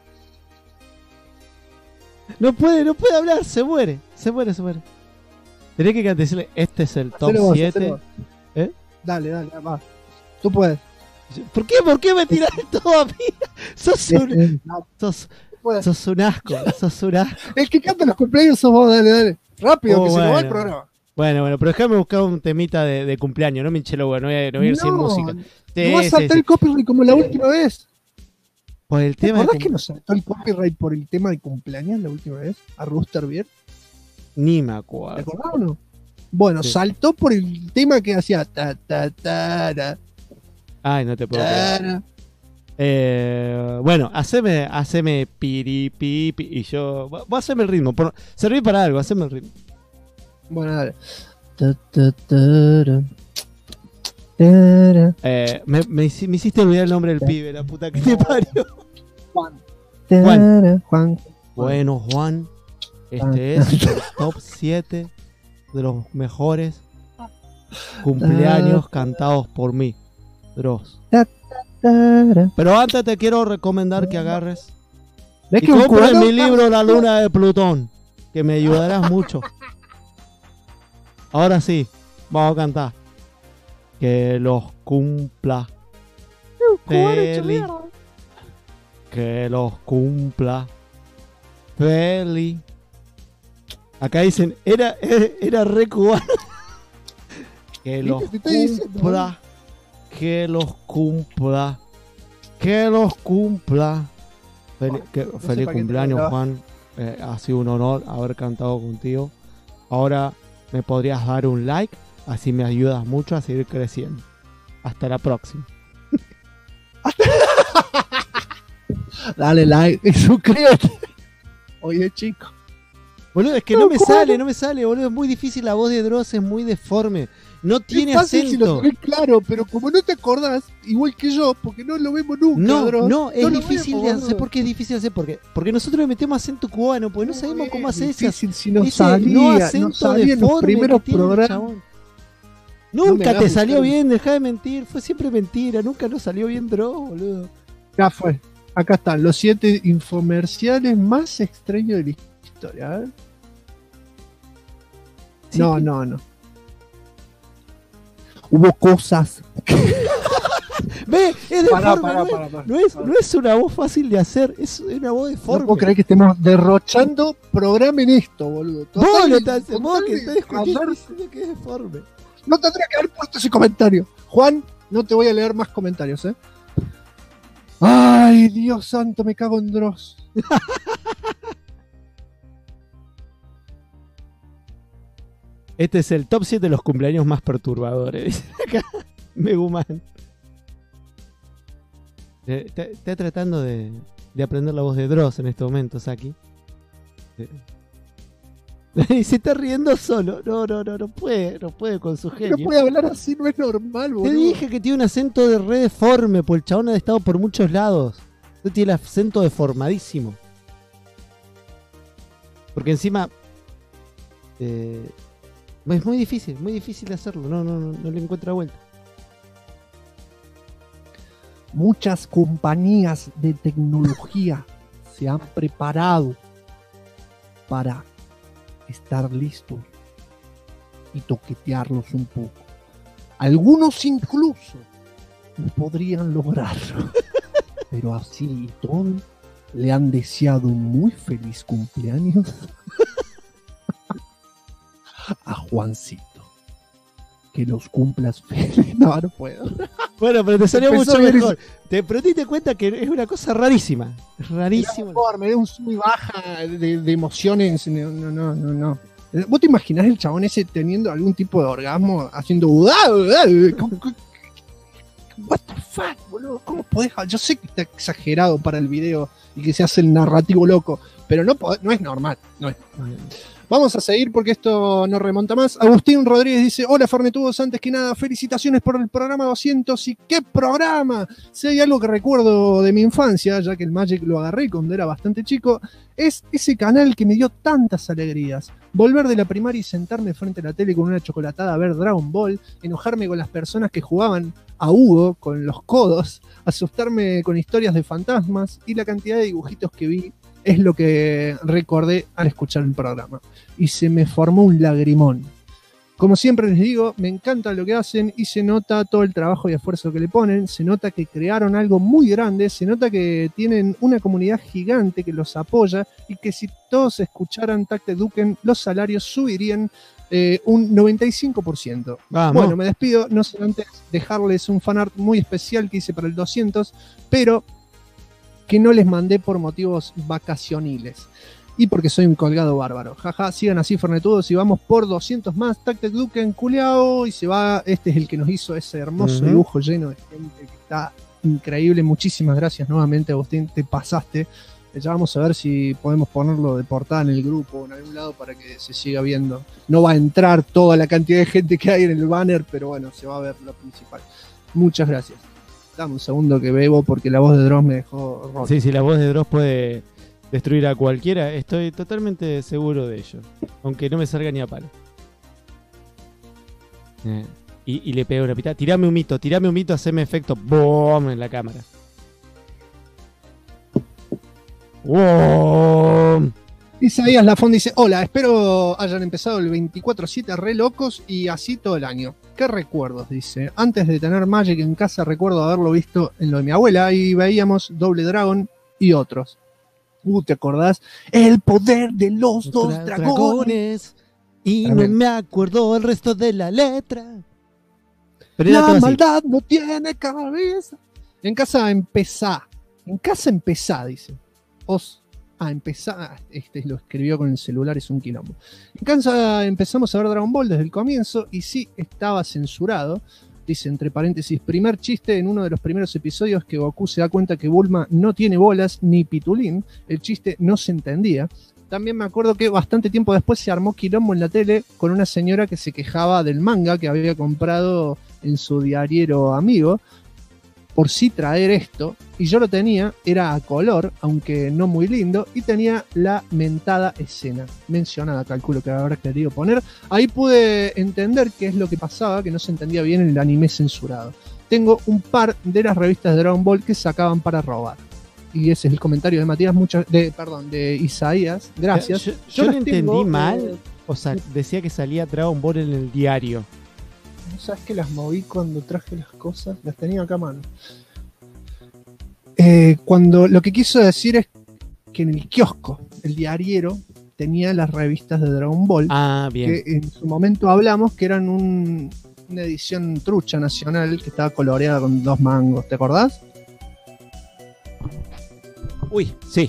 No puede hablar, se muere. Tenés que decirle, este es el top Hacelo vos, 7. hacelo vos. ¿Eh? Dale, va. Tú puedes. ¿Por qué me tirás todo a mí? Sos un asco, El que canta los cumpleaños sos vos, dale. Rápido, Oh, que se nos va el bueno. programa. Bueno, pero déjame buscar un temita de cumpleaños, no me hinché los huevos, no voy a ir sin música. Sí, No va a saltar el copyright como la última vez. Por el ¿Te tema de acordás que nos saltó el copyright por el tema de cumpleaños la última vez? A Rooster Beer. Ni me ¿Te acuerdo. acordás o no? Bueno, Sí. saltó por el tema que hacía ta ta ta ta. Ay, no te puedo creer. Bueno, haceme piri pipi y yo voy a hacerme el ritmo. Serví para algo, haceme el ritmo. Bueno, dale. Ta, ta, tara. Tara. Me hiciste olvidar el nombre del pibe, la puta que te parió. Tara. Juan. Bueno, Juan, este es el top 7 de los mejores cumpleaños cantados por mí, Dross. Tara. Pero antes te quiero recomendar que agarres ¿Ves y que un compres cubano- mi libro La Luna de Plutón, que me ayudarás mucho. Ahora sí, vamos a cantar. Que los cumpla cubano hecho feliz. mierda. Que los cumpla feliz. Acá dicen, era re cubano. Que los te estoy diciendo, cumpla. Que los cumpla. Que los cumpla. sé Feliz para qué cumpleaños, te Juan. Ha sido un honor haber cantado contigo. Ahora me podrías dar un like, así me ayudas mucho a seguir creciendo. Hasta la próxima. Dale like y suscríbete. Oye, chico. Boludo, es que no me sale, boludo. Es muy difícil, la voz de Dross es muy deforme. No tiene Es fácil si lo acento. tenés claro, pero como no te acordás, igual que yo, porque no lo vemos nunca, Dross. No, es No lo difícil vemos, de hacer. boludo. ¿Por qué es difícil de hacer? Porque nosotros le metemos acento cubano, porque no sabemos cómo hacer ese, difícil si no ese salía, no no acento salía en los deforme primeros que tiene el programas. chabón. No me Nunca hagas te salió buscar. bien, dejá de mentir. Fue siempre mentira, nunca nos salió bien Dross, boludo. Ya fue. Acá están los 7 infomerciales más extraños de la historia. A ver. Sí, No, que- no. Hubo cosas. Ve, es Pará, deforme. pará. No es una voz fácil de hacer, es una voz No deforme. puedo creer que estemos derrochando programa en esto, boludo. Vos Total, lo estás vos total que de estás escuchando hablar- diciendo que es deforme. No tendría que haber puesto ese comentario. Juan, no te voy a leer más comentarios, ¿eh? Ay, Dios santo, me cago en Dross. Este es el top 7 de los cumpleaños más perturbadores, dice acá Meguman. Está tratando de aprender la voz de Dross en este momento, Saki. Y se está riendo solo. No puede con su No genio. puede hablar así, no es normal, boludo. Te dije que tiene un acento de re deforme, porque el chabón ha estado por muchos lados. Este tiene el acento deformadísimo. Porque encima es muy difícil de hacerlo. No le encuentra vuelta. Muchas compañías de tecnología se han preparado para estar listos y toquetearlos un poco. Algunos incluso podrían lograrlo. Pero así y todo, le han deseado un muy feliz cumpleaños a Juancito. Que los cumplas feliz. No puedo. Bueno, pero te salió Empezó mucho bien mejor. Pero te diste cuenta que es una cosa rarísima. Es rarísimo. Me da un sub y baja de emociones. No. ¿Vos te imaginás el chabón ese teniendo algún tipo de orgasmo haciendo what the fuck, boludo? ¿Cómo podés? Yo sé que está exagerado para el video y que se hace el narrativo loco, pero no es normal. No es. Vamos a seguir porque esto no remonta más. Agustín Rodríguez dice: hola Fernetudos, antes que nada, felicitaciones por el programa 200. ¿Y qué programa? Si hay algo que recuerdo de mi infancia, ya que el Magic lo agarré cuando era bastante chico, es ese canal que me dio tantas alegrías. Volver de la primaria y sentarme frente a la tele con una chocolatada a ver Dragon Ball, enojarme con las personas que jugaban a Hugo con los codos, asustarme con historias de fantasmas y la cantidad de dibujitos que vi es lo que recordé al escuchar el programa. Y se me formó un lagrimón. Como siempre les digo, me encanta lo que hacen y se nota todo el trabajo y esfuerzo que le ponen, se nota que crearon algo muy grande, se nota que tienen una comunidad gigante que los apoya y que si todos escucharan Tacte Duken, los salarios subirían un 95%. Vamos. Bueno, me despido, no sin antes dejarles un fanart muy especial que hice para el 200, pero que no les mandé por motivos vacacioniles. Y porque soy un colgado bárbaro. Jaja, sigan así, Fernetudos, y vamos por 200 más. Tacte Duken culeado. Y se va. Este es el que nos hizo ese hermoso dibujo lleno de gente que está increíble. Muchísimas gracias nuevamente, Agustín. Te pasaste. Ya vamos a ver si podemos ponerlo de portada en el grupo o en algún lado para que se siga viendo. No va a entrar toda la cantidad de gente que hay en el banner, pero bueno, se va a ver lo principal. Muchas gracias. Dame un segundo que bebo porque la voz de Dross me dejó roto. Sí, la voz de Dross puede destruir a cualquiera, estoy totalmente seguro de ello. Aunque no me salga ni a palo. Y le pego una pitada. Tirame un mito, haceme efecto boom en la cámara. ¡Wow! Isaías Lafón dice: hola, espero hayan empezado el 24/7 re locos y así todo el año. ¿Qué recuerdos? Dice: antes de tener Magic en casa recuerdo haberlo visto en lo de mi abuela y veíamos Double Dragon y otros. ¿Te acordás? El poder de los dos dragones. Y Tremendo. no me acuerdo el resto de la letra. Pero La maldad no tiene cabeza. En casa empezá, dice. Empezá, lo escribió con el celular, es un quilombo. En casa empezamos a ver Dragon Ball desde el comienzo y sí, estaba censurado. Dice, entre paréntesis, primer chiste en uno de los primeros episodios que Goku se da cuenta que Bulma no tiene bolas ni pitulín. El chiste no se entendía. También me acuerdo que bastante tiempo después se armó quilombo en la tele con una señora que se quejaba del manga que había comprado en su diariero amigo por sí traer esto, y yo lo tenía, era a color, aunque no muy lindo, y tenía la mentada escena mencionada, calculo que habrá querido poner. Ahí pude entender qué es lo que pasaba, que no se entendía bien el anime censurado. Tengo un par de las revistas de Dragon Ball que sacaban para robar. Y ese es el comentario de Matías, de Isaías, gracias. Yo lo entendí mal, o sea, decía que salía Dragon Ball en el diario. ¿Sabes que las moví cuando traje las cosas? Las tenía acá a mano. Cuando lo que quiso decir es que en el kiosco, el diariero, tenía las revistas de Dragon Ball. Ah, bien. Que en su momento hablamos que eran una edición trucha nacional que estaba coloreada con 2 mangos. ¿Te acordás? Uy, sí.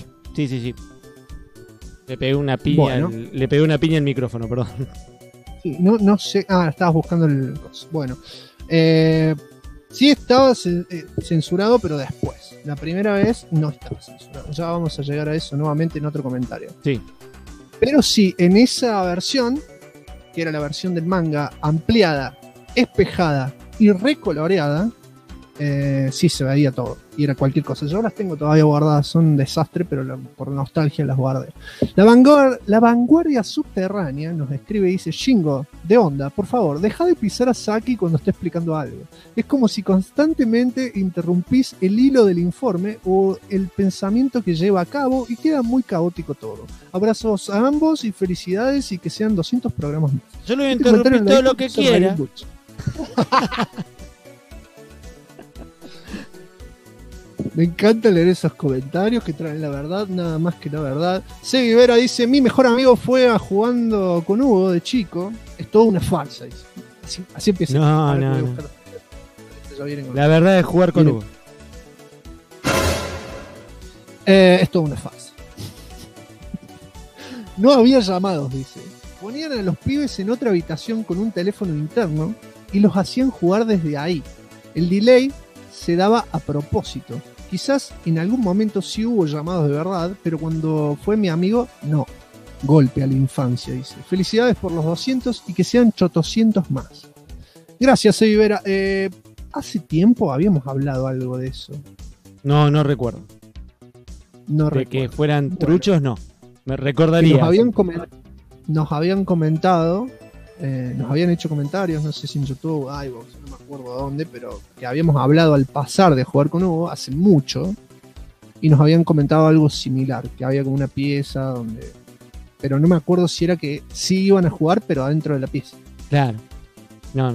Le pegué una piña, le pegué una piña al micrófono, perdón. Sí, no sé. Ah, estabas buscando el coso. Bueno. Sí estaba censurado, pero después. La primera vez no estaba censurado. Ya vamos a llegar a eso nuevamente en otro comentario. Sí. Pero sí, en esa versión, que era la versión del manga ampliada, espejada y recoloreada, sí se veía todo. Y era cualquier cosa. Yo las tengo todavía guardadas, son un desastre, pero por nostalgia las guardé. La vanguardia subterránea nos escribe y dice: Shingo, de onda, por favor, deja de pisar a Saki cuando esté explicando algo. Es como si constantemente interrumpís el hilo del informe o el pensamiento que lleva a cabo y queda muy caótico todo. Abrazos a ambos y felicidades y que sean 200 programas más. Yo lo voy a interrumpir todo lo que quiera. Me encanta leer esos comentarios que traen la verdad, nada más que la verdad. Segui Vera dice: mi mejor amigo fue a jugando con Hugo de chico. Es toda una farsa, dice. Así empieza. No. La verdad es jugar con Hugo. Es toda una farsa. No había llamados, dice. Ponían a los pibes en otra habitación con un teléfono interno y los hacían jugar desde ahí. El delay se daba a propósito. Quizás en algún momento sí hubo llamados de verdad, pero cuando fue mi amigo, no. Golpe a la infancia, dice. Felicidades por los 200 y que sean 800 más. Gracias, Evivera. Hace tiempo habíamos hablado algo de eso. No recuerdo. De que fueran truchos, no. Me recordaría. Nos habían comentado, nos habían hecho comentarios, no sé si en YouTube, iVoox, no me acuerdo dónde, pero que habíamos hablado al pasar de jugar con Hugo hace mucho y nos habían comentado algo similar, que había como una pieza donde... Pero no me acuerdo si era que sí iban a jugar, pero adentro de la pieza. Claro. No.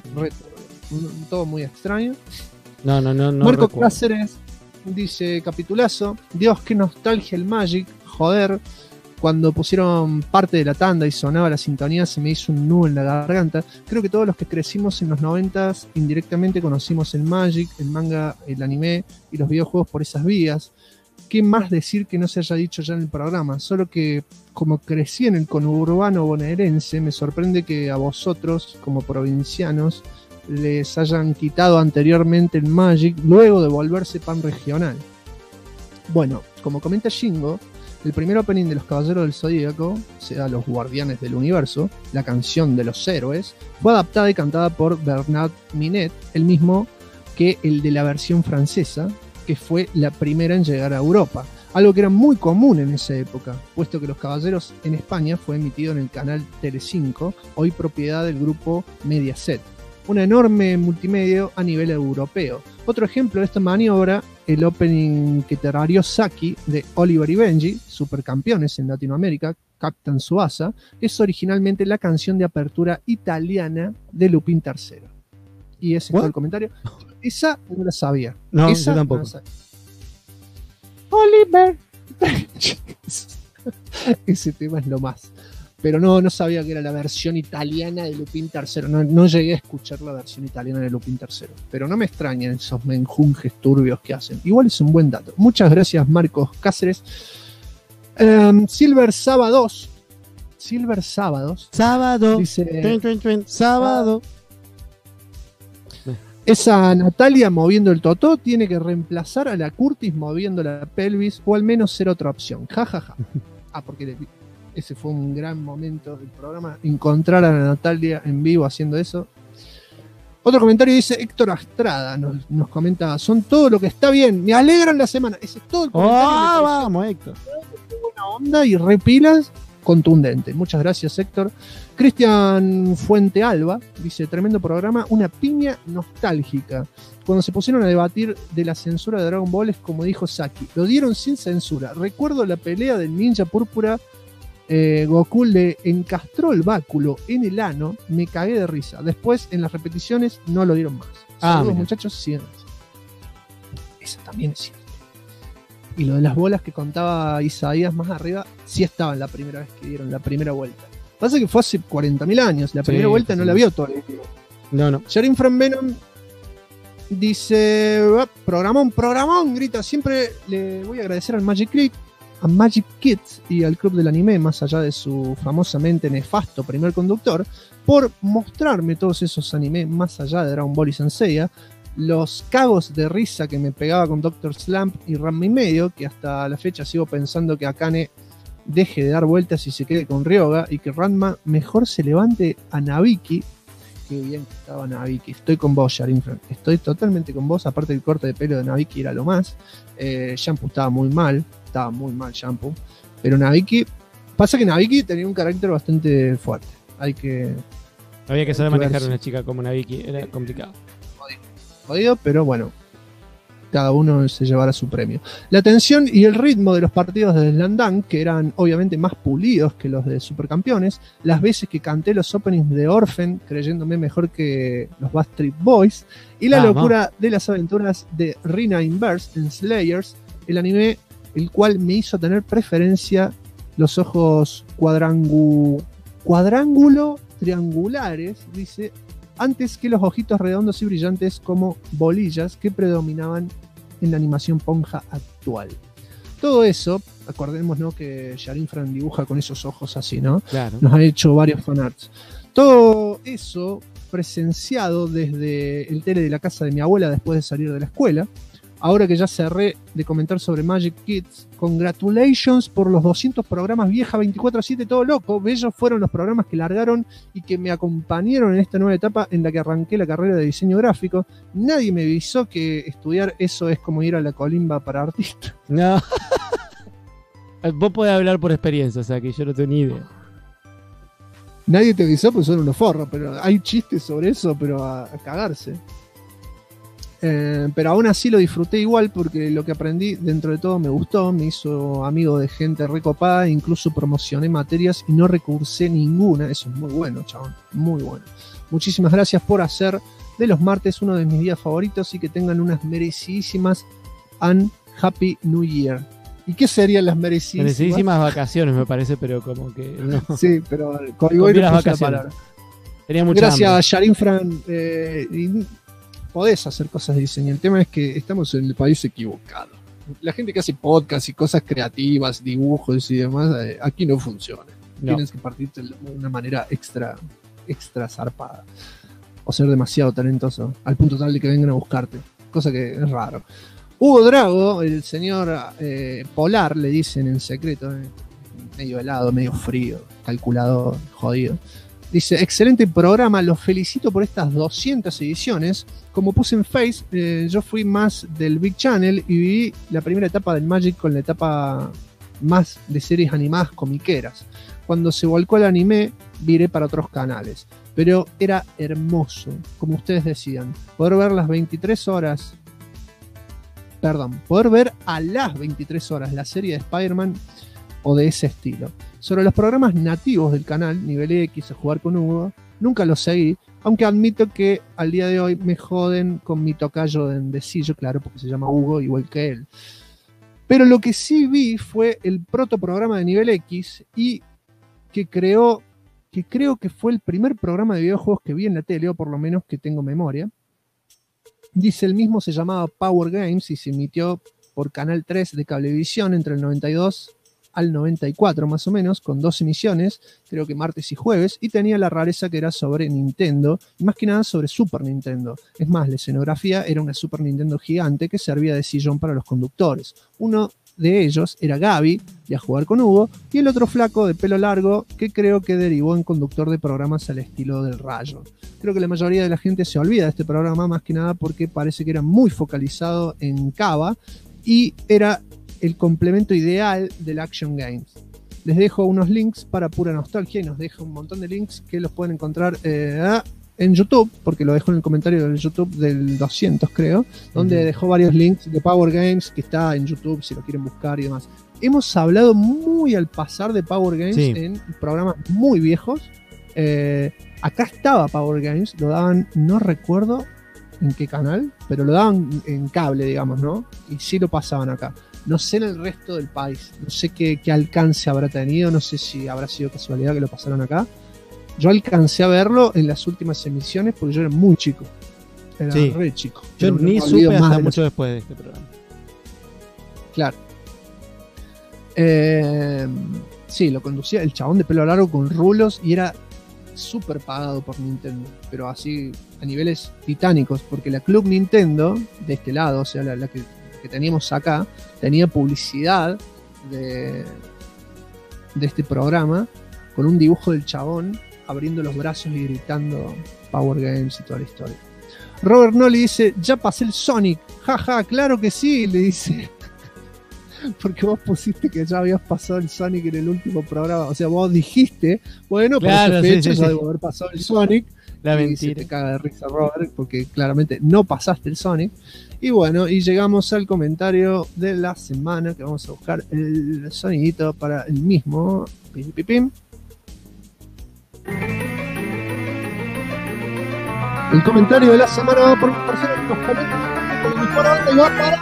Todo muy extraño. No. Marco Cáceres dice: capitulazo, Dios, qué nostalgia el Magic, joder. Cuando pusieron parte de la tanda y sonaba la sintonía se me hizo un nudo en la garganta. Creo que todos los que crecimos en los 90s indirectamente conocimos el Magic, el manga, el anime y los videojuegos por esas vías. ¿Qué más decir que no se haya dicho ya en el programa? Solo que como crecí en el conurbano bonaerense, me sorprende que a vosotros, como provincianos, les hayan quitado anteriormente el Magic luego de volverse pan regional. Bueno, como comenta Shingo, el primer opening de los Caballeros del Zodíaco, o sea, los Guardianes del Universo, la canción de los héroes, fue adaptada y cantada por Bernard Minet, el mismo que el de la versión francesa, que fue la primera en llegar a Europa. Algo que era muy común en esa época, puesto que Los Caballeros en España fue emitido en el canal Telecinco, hoy propiedad del grupo Mediaset. Una enorme multimedia a nivel europeo. Otro ejemplo de esta maniobra, el opening que terrarió Saki de Oliver y Benji, supercampeones en Latinoamérica, Captain Tsubasa, es originalmente la canción de apertura italiana de Lupin III. Y ese fue el comentario. Esa no la sabía. No, esa yo tampoco. No la sabía. Oliver. Ese tema es lo más. pero no sabía que era la versión italiana de Lupin III. No llegué a escuchar la versión italiana de Lupin III. Pero no me extrañan esos menjunjes turbios que hacen. Igual es un buen dato. Muchas gracias, Marcos Cáceres. Silver Sábados. Sábado. Dice, Sábado. esa Natalia moviendo el totó tiene que reemplazar a la Curtis moviendo la pelvis, o al menos ser otra opción. Ja, ja, ja. Porque ese fue un gran momento del programa, encontrar a la Natalia en vivo haciendo eso. Otro comentario dice Héctor Astrada, nos comenta, son todo lo que está bien, me alegran la semana. Ese es todo el comentario. Vamos, Héctor. Buena onda y repilas, contundente. Muchas gracias, Héctor. Cristian Fuente Alba dice, tremendo programa, una piña nostálgica. Cuando se pusieron a debatir de la censura de Dragon Ball, es como dijo Saki, lo dieron sin censura. Recuerdo la pelea del ninja púrpura. Goku le encastró el báculo en el ano, me cagué de risa. Después en las repeticiones no lo dieron más. Saludos, muchachos, siguen. Eso también es cierto. Y lo de las bolas que contaba Isaías más arriba, sí estaba en la primera vez que dieron la primera vuelta. Pasa que fue hace 40.000 años, la primera vuelta no la vio todo el mundo. No. Sharin From Venom dice, programón, grita, siempre le voy a agradecer al Magic Kids y al Club del Anime, más allá de su famosamente nefasto primer conductor, por mostrarme todos esos animes más allá de Dragon Ball y Saint Seiya, los cagos de risa que me pegaba con Dr. Slump y Ranma y medio, que hasta la fecha sigo pensando que Akane deje de dar vueltas y se quede con Ryoga, y que Ranma mejor se levante a Nabiki. Qué bien que estaba Nabiki. Estoy con vos, Sharin Frank. Estoy totalmente con vos. Aparte, el corte de pelo de Nabiki era lo más. Shampoo estaba muy mal Shampoo. Pero Nabiki, pasa que Nabiki tenía un carácter bastante fuerte. Había que saber manejar a una chica como Nabiki, era complicado. Jodido, pero bueno, cada uno se llevará su premio. La tensión y el ritmo de los partidos de Slam Dunk, que eran obviamente más pulidos que los de Supercampeones, las veces que canté los openings de Orphan creyéndome mejor que los Backstreet Boys, y la locura de las aventuras de Rina Inverse en Slayers, el anime el cual me hizo tener preferencia los ojos triangulares, dice, antes que los ojitos redondos y brillantes como bolillas que predominaban en la animación ponja actual. Todo eso, acordémonos que Sharin Fran dibuja con esos ojos así, ¿no? Claro. Nos ha hecho varios fanarts. Todo eso presenciado desde el tele de la casa de mi abuela después de salir de la escuela. Ahora que ya cerré de comentar sobre Magic Kids, congratulations por los 200 programas, vieja 24/7, todo loco. Bellos fueron los programas que largaron y que me acompañaron en esta nueva etapa en la que arranqué la carrera de diseño gráfico. Nadie me avisó que estudiar eso es como ir a la colimba para artista. No. Vos podés hablar por experiencia, o sea que yo no tengo ni idea. Nadie te avisó, pues son unos forros, pero hay chistes sobre eso, pero a cagarse. Pero aún así lo disfruté igual porque lo que aprendí dentro de todo me gustó, me hizo amigo de gente recopada, incluso promocioné materias y no recursé ninguna. Eso es muy bueno, chabón, muy bueno. Muchísimas gracias por hacer de los martes uno de mis días favoritos y que tengan unas merecidísimas and Happy New Year. ¿Y qué serían las merecidísimas? Merecidísimas vacaciones me parece, pero como que no. Sí, pero con las vacaciones. Tenía mucha gracias hambre. Sharin Fran. Podés hacer cosas de diseño. El tema es que estamos en el país equivocado. La gente que hace podcast y cosas creativas, dibujos y demás, aquí no funciona. No. Tienes que partirte de una manera extra zarpada. O ser demasiado talentoso, al punto tal de que vengan a buscarte. Cosa que es raro. Hugo Drago, el señor Polar, le dicen en secreto, medio helado, medio frío, calculador, jodido. Dice, excelente programa, los felicito por estas 200 ediciones. Como puse en Face, yo fui más del Big Channel y viví la primera etapa del Magic con la etapa más de series animadas comiqueras. Cuando se volcó al anime, viré para otros canales. Pero era hermoso, como ustedes decían, poder ver poder ver a las 23 horas la serie de Spider-Man o de ese estilo. Sobre los programas nativos del canal, Nivel X o Jugar con Hugo, nunca los seguí, aunque admito que al día de hoy me joden con mi tocayo de endecillo, claro, porque se llama Hugo igual que él. Pero lo que sí vi fue el protoprograma de Nivel X y que creo que fue el primer programa de videojuegos que vi en la tele, o por lo menos que tengo memoria. Dice, el mismo se llamaba Power Games y se emitió por Canal 3 de Cablevisión entre el 92 al 94 más o menos, con 2 emisiones, creo que martes y jueves, y tenía la rareza que era sobre Nintendo, y más que nada sobre Super Nintendo. Es más, la escenografía era una Super Nintendo gigante que servía de sillón para los conductores. Uno de ellos era Gaby, y a jugar con Hugo, y el otro flaco de pelo largo, que creo que derivó en conductor de programas al estilo del Rayo. Creo que la mayoría de la gente se olvida de este programa, más que nada porque parece que era muy focalizado en Cava, y era el complemento ideal del Action Games. Les dejo unos links para pura nostalgia y nos dejo un montón de links que los pueden encontrar en YouTube, porque lo dejo en el comentario del YouTube del 200 creo, donde dejó varios links de Power Games que está en YouTube si lo quieren buscar y demás. Hemos hablado muy al pasar de Power Games en programas muy viejos. Acá estaba Power Games, lo daban, no recuerdo en qué canal, pero lo daban en cable, digamos, ¿no? Y sí lo pasaban acá. No sé en el resto del país, no sé qué alcance habrá tenido, no sé si habrá sido casualidad que lo pasaron acá. Yo alcancé a verlo en las últimas emisiones porque yo era muy chico. Era re chico. Yo ni supe hasta mucho después de este programa. Claro. Sí, lo conducía el chabón de pelo largo con rulos y era súper pagado por Nintendo, pero así a niveles titánicos, porque la Club Nintendo, de este lado, o sea, la que teníamos acá, tenía publicidad de este programa con un dibujo del chabón abriendo los brazos y gritando Power Games y toda la historia. Robert Nolly dice, ya pasé el Sonic, jaja, claro que sí, le dice, porque vos pusiste que ya habías pasado el Sonic en el último programa, o sea, vos dijiste, bueno, claro, por esa fecha sí. ya debo haber pasado el Sonic. La y mentira. se te caga de risa Robert porque claramente no pasaste el Sonic. Y bueno, y llegamos al comentario de la semana, que vamos a buscar el sonidito para el mismo. Pim, pim, pim. El comentario de la semana va por una persona que nos comenta con el mejor arte y va para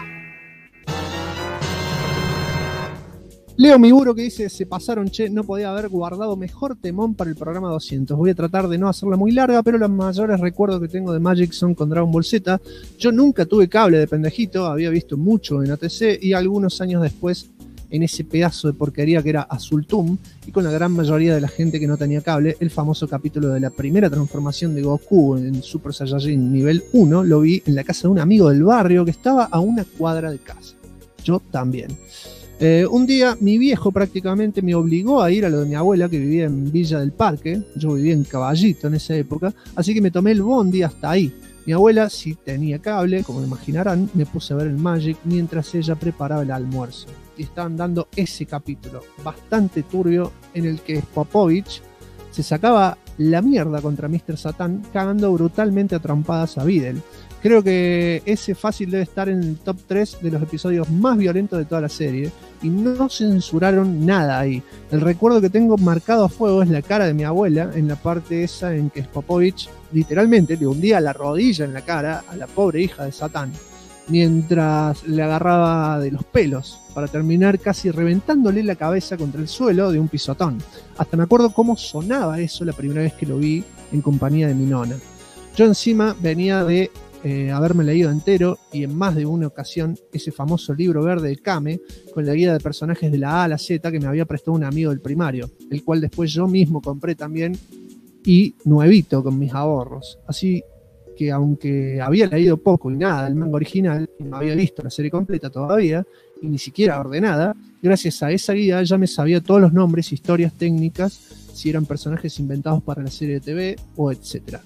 Leo Miburo, que dice, se pasaron, che, no podía haber guardado mejor temón para el programa 200. Voy a tratar de no hacerla muy larga, pero los mayores recuerdos que tengo de Magic son con Dragon Ball Z. Yo nunca tuve cable de pendejito, había visto mucho en ATC y algunos años después en ese pedazo de porquería que era Azultum, y con la gran mayoría de la gente que no tenía cable, el famoso capítulo de la primera transformación de Goku en Super Saiyajin nivel 1 lo vi en la casa de un amigo del barrio que estaba a una cuadra de casa. Yo también. Un día mi viejo prácticamente me obligó a ir a lo de mi abuela que vivía en Villa del Parque. Yo vivía en Caballito en esa época, así que me tomé el bondi hasta ahí. Mi abuela sí tenía cable, como imaginarán, me puse a ver el Magic mientras ella preparaba el almuerzo. Y estaban dando ese capítulo bastante turbio en el que Popovich se sacaba la mierda contra Mr. Satan, cagando brutalmente a trompadas a Videl. Creo que ese fácil debe estar en el top 3 de los episodios más violentos de toda la serie y no censuraron nada ahí. El recuerdo que tengo marcado a fuego es la cara de mi abuela en la parte esa en que Popovich literalmente le hundía la rodilla en la cara a la pobre hija de Satán mientras le agarraba de los pelos para terminar casi reventándole la cabeza contra el suelo de un pisotón. Hasta me acuerdo cómo sonaba eso la primera vez que lo vi en compañía de mi nona. Yo encima venía de haberme leído entero y en más de una ocasión ese famoso libro verde de Kame con la guía de personajes de la A a la Z que me había prestado un amigo del primario, el cual después yo mismo compré también y nuevito con mis ahorros. Así que aunque había leído poco y nada del manga original, y no había visto la serie completa todavía y ni siquiera ordenada, gracias a esa guía ya me sabía todos los nombres, historias técnicas, si eran personajes inventados para la serie de TV o etcétera.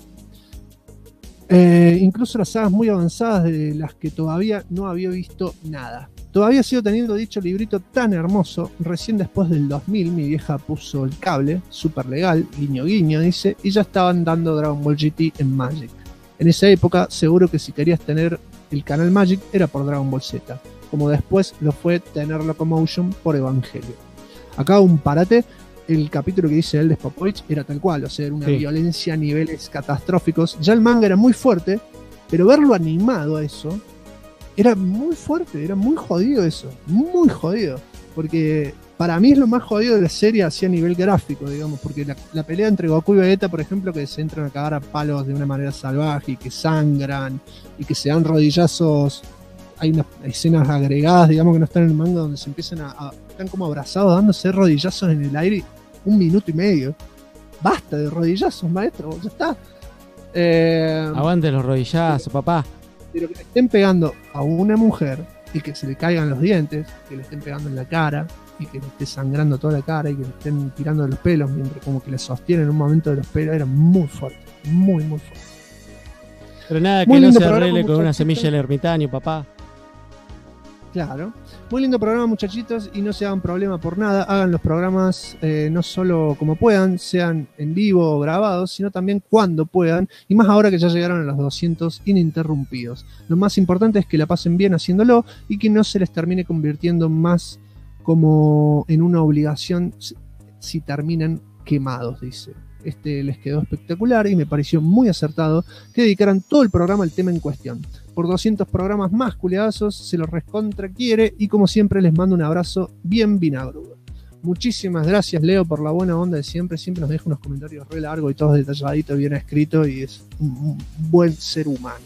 Incluso las sagas muy avanzadas de las que todavía no había visto nada. Todavía sigo teniendo dicho librito tan hermoso. Recién después del 2000 mi vieja puso el cable, súper legal, guiño guiño dice, y ya estaban dando Dragon Ball GT en Magic. En esa época seguro que si querías tener el canal Magic era por Dragon Ball Z, como después lo fue tener Locomotion por Evangelio. Acá un parate. El capítulo que dice él de Popovich era tal cual, o sea, era una violencia a niveles catastróficos. Ya el manga era muy fuerte, pero verlo animado a eso era muy fuerte, era muy jodido eso, muy jodido. Porque para mí es lo más jodido de la serie así a nivel gráfico, digamos, porque la pelea entre Goku y Vegeta, por ejemplo, que se entran a cagar a palos de una manera salvaje y que sangran y que se dan rodillazos. Hay unas escenas agregadas, digamos, que no están en el manga, donde se empiezan están como abrazados dándose rodillazos en el aire 1 minuto y medio. Basta de rodillazos, maestro, ya está. Aguante los rodillazos, papá. Pero que le estén pegando a una mujer y que se le caigan los dientes, que le estén pegando en la cara y que le esté sangrando toda la cara y que le estén tirando de los pelos, mientras como que le sostienen en un momento de los pelos, era muy fuerte, muy fuerte. Pero nada, muy que no se programa, arregle con una muchachitos. semilla del ermitaño, papá. Claro. Muy lindo programa, muchachitos, y no se hagan problema por nada. Hagan los programas no solo como puedan, sean en vivo o grabados, sino también cuando puedan, y más ahora que ya llegaron a los 200 ininterrumpidos. Lo más importante es que la pasen bien haciéndolo y que no se les termine convirtiendo más como en una obligación si terminan quemados, dice. Les quedó espectacular y me pareció muy acertado que dedicaran todo el programa al tema en cuestión. Por 200 programas más culiadazos, se los recontra quiere y como siempre les mando un abrazo bien vinagrudo. Muchísimas gracias, Leo, por la buena onda de siempre. Siempre nos deja unos comentarios re largos y todos detalladitos, bien escritos, y es un buen ser humano.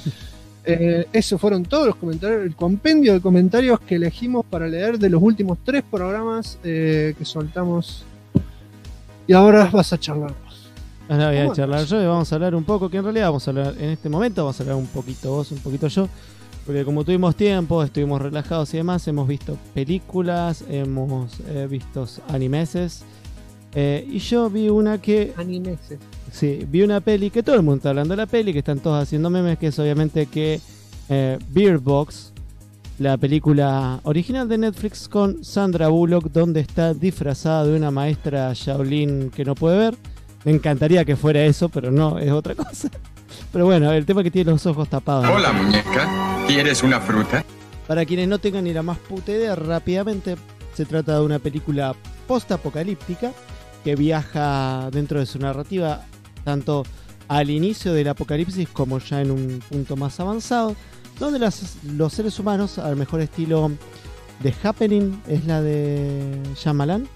Esos fueron todos los comentarios, el compendio de comentarios que elegimos para leer de los últimos 3 programas que soltamos. Y ahora vas a charlar vos. Ahora voy a charlar yo y vamos a hablar un poco, que en realidad vamos a hablar en este momento, vamos a hablar un poquito vos, un poquito yo, porque como tuvimos tiempo, estuvimos relajados y demás, hemos visto películas, hemos visto animeses, y yo vi una que... Animeses. Sí, vi una peli que todo el mundo está hablando de la peli, que están todos haciendo memes, que es obviamente que Beard Box, la película original de Netflix con Sandra Bullock, donde está disfrazada de una maestra Shaolin que no puede ver. Me encantaría que fuera eso, pero no, es otra cosa. Pero bueno, el tema es que tiene los ojos tapados. Hola, muñeca. ¿Quieres una fruta? Para quienes no tengan ni la más puta idea, rápidamente se trata de una película post-apocalíptica que viaja dentro de su narrativa tanto al inicio del apocalipsis como ya en un punto más avanzado, donde los seres humanos, al mejor estilo de Happening, es la de Shyamalan.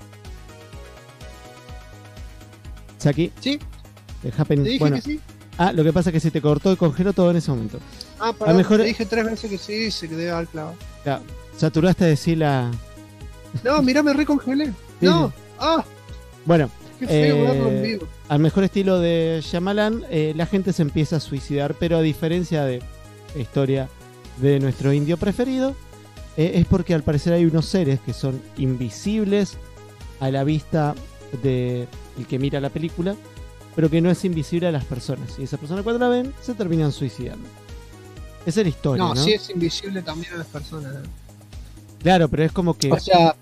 ¿Saki? Sí. De Happening. Te dije bueno. que sí. Ah, lo que pasa es que se te cortó y congeló todo en ese momento. Ah, perdón, mejor... te dije 3 veces que sí, se quedó al clavo. Ya, saturaste de decir la... No, mirá, me recongelé. Sí, no, sí. Ah. Bueno, qué feo verlo en vivo. Al mejor estilo de Shyamalan, la gente se empieza a suicidar, pero a diferencia de la historia de nuestro indio preferido, es porque al parecer hay unos seres que son invisibles a la vista de el que mira la película, pero que no es invisible a las personas, y esas personas cuando la ven se terminan suicidando. Esa es la historia, ¿no? No, sí es invisible también a las personas. Claro, pero es como que... O sea,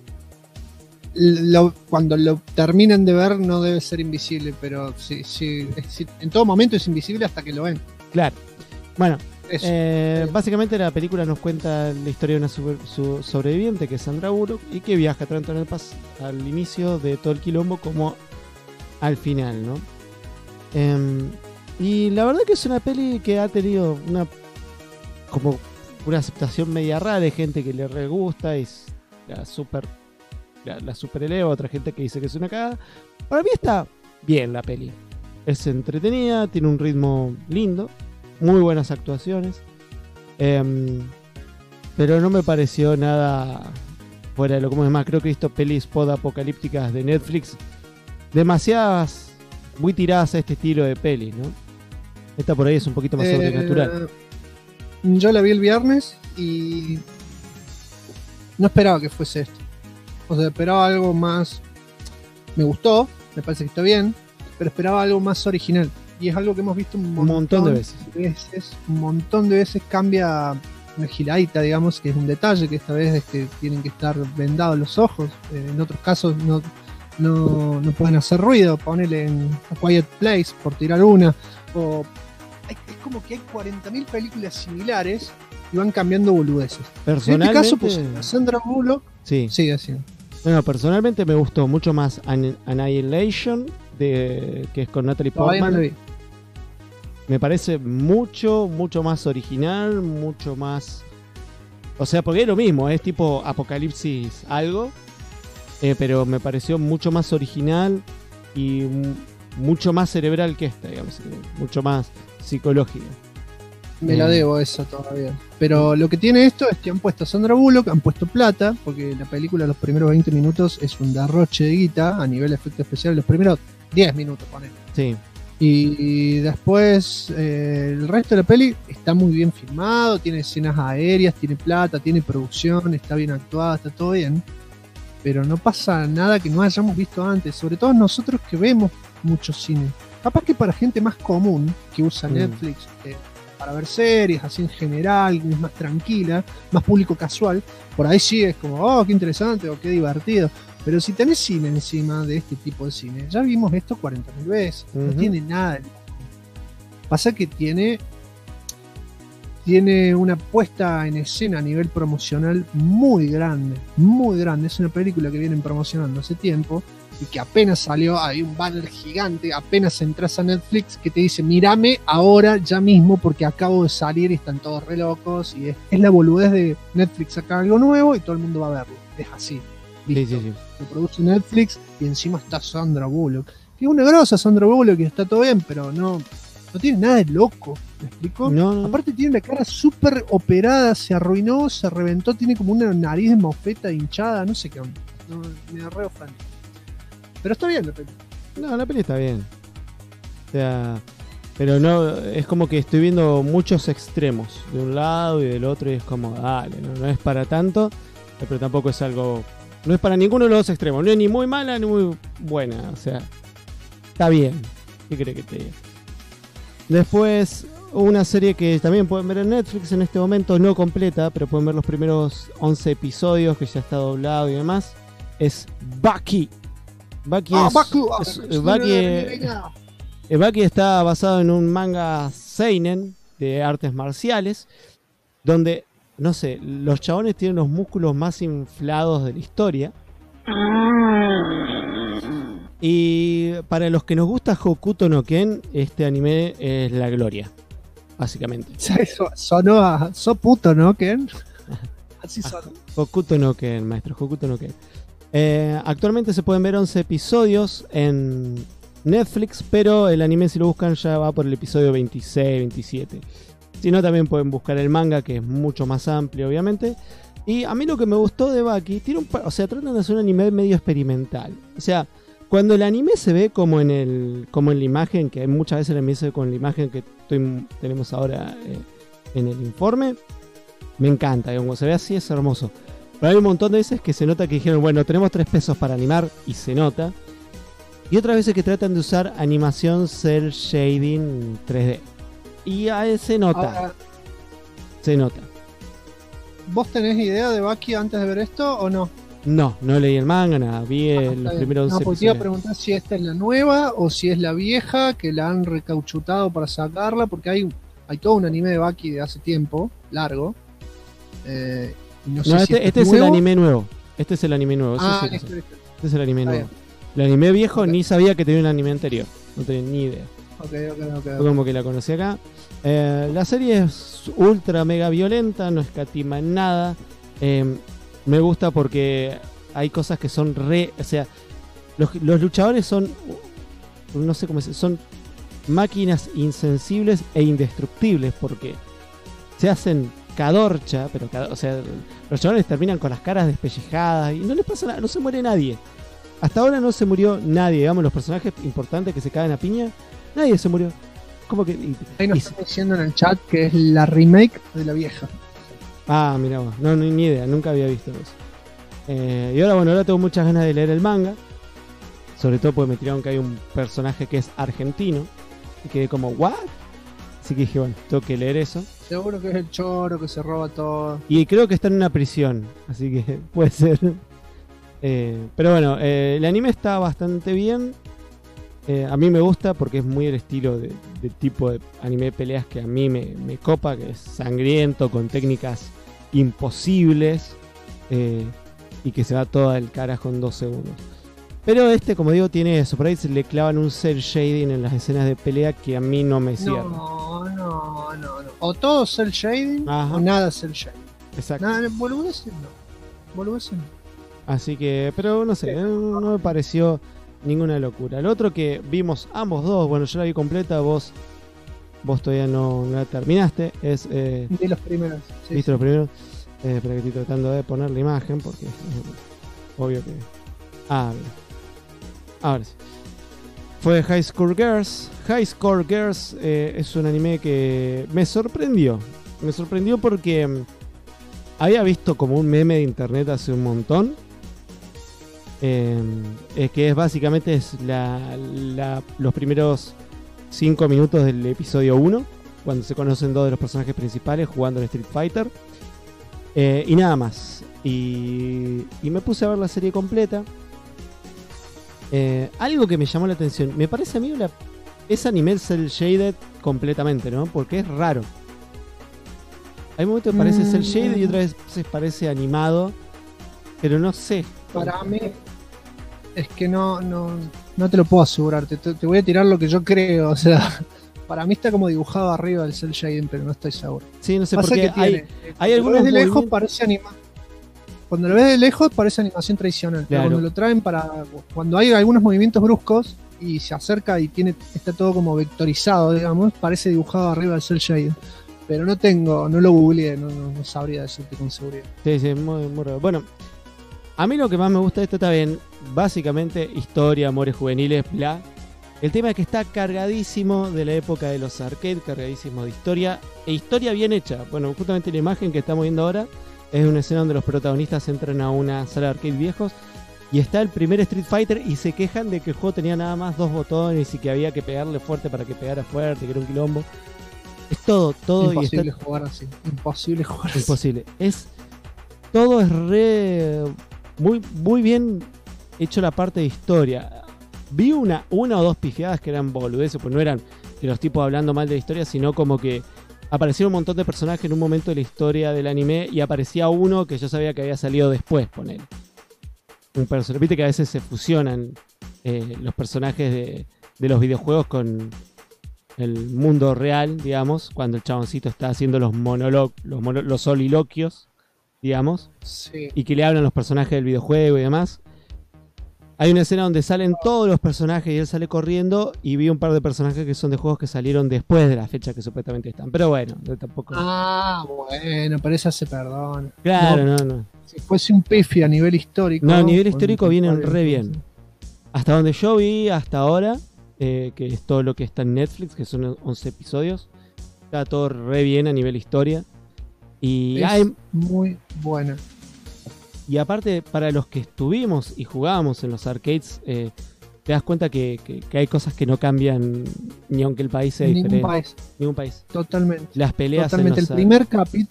cuando lo terminan de ver no debe ser invisible, pero sí, en todo momento es invisible hasta que lo ven. Claro. Bueno, básicamente la película nos cuenta la historia de una sobreviviente que es Sandra Bullock y que viaja tanto en al inicio de todo el quilombo como al final, ¿no? Y la verdad que es una peli que ha tenido una aceptación media rara de gente que le re gusta y la super eleva, otra gente que dice que es una cagada. Para mí está bien la peli. Es entretenida, tiene un ritmo lindo, muy buenas actuaciones, pero no me pareció nada fuera de lo común. Es más, creo que he visto pelis apocalípticas de Netflix demasiadas, muy tiradas a este estilo de peli, ¿no? Esta por ahí es un poquito más sobrenatural. Yo la vi el viernes y no esperaba que fuese esto. O sea, esperaba algo más. Me gustó, me parece que está bien, pero esperaba algo más original. Y es algo que hemos visto un montón de veces. Un montón de veces cambia una giradita, digamos, que es un detalle, que esta vez es que tienen que estar vendados los ojos. En otros casos no pueden hacer ruido, ponele en A Quiet Place, por tirar una. O es como que hay 40.000 películas similares y van cambiando boludeces. Personalmente, en este caso, pues, Sandra Bullock sigue haciendo. Bueno, personalmente me gustó mucho más Annihilation, que es con Natalie Portman. Me parece mucho más original, mucho más... O sea, porque es lo mismo, es tipo Apocalipsis algo, pero me pareció mucho más original y mucho más cerebral que esta, digamos, mucho más psicológica. Me la debo eso todavía. Pero lo que tiene esto es que han puesto a Sandra Bullock, han puesto plata, porque la película los primeros 20 minutos es un derroche de guita a nivel de efecto especial, los primeros 10 minutos, ponele. Sí. Y después el resto de la peli está muy bien filmado, tiene escenas aéreas, tiene plata, tiene producción, está bien actuada, está todo bien. Pero no pasa nada que no hayamos visto antes, sobre todo nosotros que vemos mucho cine. Capaz que para gente más común, que usa Netflix para ver series, así en general, que es más tranquila, más público casual, por ahí sí es como, oh, qué interesante o qué divertido. Pero si tenés cine encima de este tipo de cine, ya vimos esto 40.000 veces, no tiene nada. Pasa que tiene una puesta en escena a nivel promocional muy grande, muy grande. Es una película que vienen promocionando hace tiempo y que apenas salió, hay un banner gigante, apenas entras a Netflix que te dice, mírame ahora, ya mismo, porque acabo de salir y están todos re locos. Y es la boludez de Netflix, saca algo nuevo y todo el mundo va a verlo. Es así. Listo. Sí. Lo produce Netflix y encima está Sandra Bullock, que es una grosa Sandra Bullock, que está todo bien, pero no tiene nada de loco, ¿me explico? No. Aparte tiene la cara súper operada, se arruinó, se reventó, tiene como una nariz de mofeta hinchada, no sé qué onda. No, me da re ofende. Pero está bien la peli. No, la peli está bien. O sea, pero no, es como que estoy viendo muchos extremos de un lado y del otro y es como, dale, no es para tanto, pero tampoco es algo, no es para ninguno de los dos extremos, no es ni muy mala ni muy buena, o sea, está bien. ¿Qué crees que te diga? Después, una serie que también pueden ver en Netflix en este momento, no completa, pero pueden ver los primeros 11 episodios que ya está doblado y demás, es Bucky. Bucky está basado en un manga seinen de artes marciales, donde, no sé, los chabones tienen los músculos más inflados de la historia. Y para los que nos gusta Hokuto no Ken, este anime es la gloria, básicamente. Eso sonó a Soputo no Ken. Así sonó. Hokuto no Ken, maestro, Hokuto no Ken. Actualmente se pueden ver 11 episodios en Netflix, pero el anime, si lo buscan, ya va por el episodio 26, 27. Si no, también pueden buscar el manga, que es mucho más amplio, obviamente. Y a mí lo que me gustó de Bucky, tratan de hacer un anime medio experimental. O sea, cuando el anime se ve como en la imagen, que muchas veces el anime se ve con la imagen que tenemos ahora en el informe, me encanta, como se ve así es hermoso. Pero hay un montón de veces que se nota que dijeron, bueno, tenemos 3 pesos para animar, y se nota. Y otras veces que tratan de usar animación cel shading 3D. Y ahí se nota. Ahora, se nota. ¿Vos tenés idea de Bucky antes de ver esto o no? No leí el manga, nada. Vi los primeros 11 episodios. Te iba a preguntar si esta es la nueva o si es la vieja, que la han recauchutado para sacarla, porque hay todo un anime de Bucky de hace tiempo, largo. No sé si este es el anime nuevo. Este es el anime nuevo. Este es el anime nuevo. El anime viejo ni sabía que tenía un anime anterior. No tenía ni idea. Okay. Como que la conocí acá. La serie es ultra mega violenta, no escatima en nada. Me gusta porque hay cosas que son o sea, los luchadores son, no sé cómo decir, son máquinas insensibles e indestructibles porque se hacen cadorcha, pero o sea, los chavales terminan con las caras despellejadas y no les pasa nada, no se muere nadie. Hasta ahora no se murió nadie, digamos, los personajes importantes que se caen a piña, nadie se murió. Como que ahí nos están diciendo en el chat que es la remake de la vieja. Ah, mirá vos, no, ni idea, nunca había visto eso. Y ahora tengo muchas ganas de leer el manga, sobre todo porque me tiraron que hay un personaje que es argentino y quedé como, ¿what? Así que dije, bueno, tengo que leer eso. Seguro que es el choro que se roba todo. Y creo que está en una prisión, así que puede ser. Pero bueno, el anime está bastante bien. A mí me gusta porque es muy el estilo de tipo de anime de peleas que a mí me copa, que es sangriento, con técnicas imposibles y que se va toda el carajo en 2 segundos. Pero como digo, tiene eso. Por ahí se le clavan un cel shading en las escenas de pelea que a mí no me cierra. No. O todo cel shading o nada cel shading. Exacto. Nada, boludeces no. Así que, pero no sé, no me pareció ninguna locura. El otro que vimos ambos dos, bueno, yo la vi completa, vos todavía no la terminaste, es... de los primeros. Sí, ¿viste los primeros? Espera que estoy tratando de poner la imagen porque es obvio que... bien. Ahora sí. Fue High Score Girls. High Score Girls es un anime que me sorprendió. Me sorprendió porque había visto como un meme de internet hace un montón. Que es básicamente los primeros 5 minutos del episodio 1, cuando se conocen dos de los personajes principales jugando en Street Fighter. Y nada más. Y me puse a ver la serie completa. Algo que me llamó la atención, me parece a mí es anime cel shaded completamente, ¿no? Porque es raro. Hay momentos que parece cel shaded y otras veces parece animado, pero no sé. Para mí es que no te lo puedo asegurar. Te voy a tirar lo que yo creo. O sea, para mí está como dibujado arriba del cel shading, pero no estoy seguro. Sí, no sé por qué. Hay algunos de lejos parece animado. Cuando lo ves de lejos parece animación tradicional, claro. Pero cuando lo traen cuando hay algunos movimientos bruscos y se acerca y está todo como vectorizado, digamos, parece dibujado arriba del cel shading. Pero no lo googleé, no sabría decirte con seguridad. Sí, muy, muy raro. Bueno, a mí lo que más me gusta de esto está bien, básicamente historia, amores juveniles, bla. El tema es que está cargadísimo de la época de los arcades, cargadísimo de historia, e historia bien hecha. Bueno, justamente la imagen que estamos viendo ahora es una escena donde los protagonistas entran a una sala de arcade viejos y está el primer Street Fighter y se quejan de que el juego tenía nada más 2 botones y que había que pegarle fuerte para que pegara fuerte, que era un quilombo. Es todo imposible jugar así. Imposible jugar así. Imposible. Todo es muy bien hecho la parte de historia. Vi una o dos pifiadas que eran boludeces, pues no eran de los tipos hablando mal de la historia, sino como que aparecieron un montón de personajes en un momento de la historia del anime y aparecía uno que yo sabía que había salido después, ponele. Un personaje, viste que a veces se fusionan los personajes de los videojuegos con el mundo real, digamos, cuando el chaboncito está haciendo los soliloquios, digamos, sí. Y que le hablan los personajes del videojuego y demás. Hay una escena donde salen todos los personajes y él sale corriendo y vi un par de personajes que son de juegos que salieron después de la fecha que supuestamente están. Pero bueno, tampoco... bueno, pero esa se perdona. Claro, no. Si fuese un pifi a nivel histórico... No, a nivel histórico vienen re bien. Hasta donde yo vi hasta ahora, que es todo lo que está en Netflix, que son 11 episodios, está todo re bien a nivel historia. Y es muy buena. Y aparte, para los que estuvimos y jugábamos en los arcades, te das cuenta que hay cosas que no cambian ni aunque el país sea diferente. Ningún país. Totalmente. Las peleas. Totalmente. El primer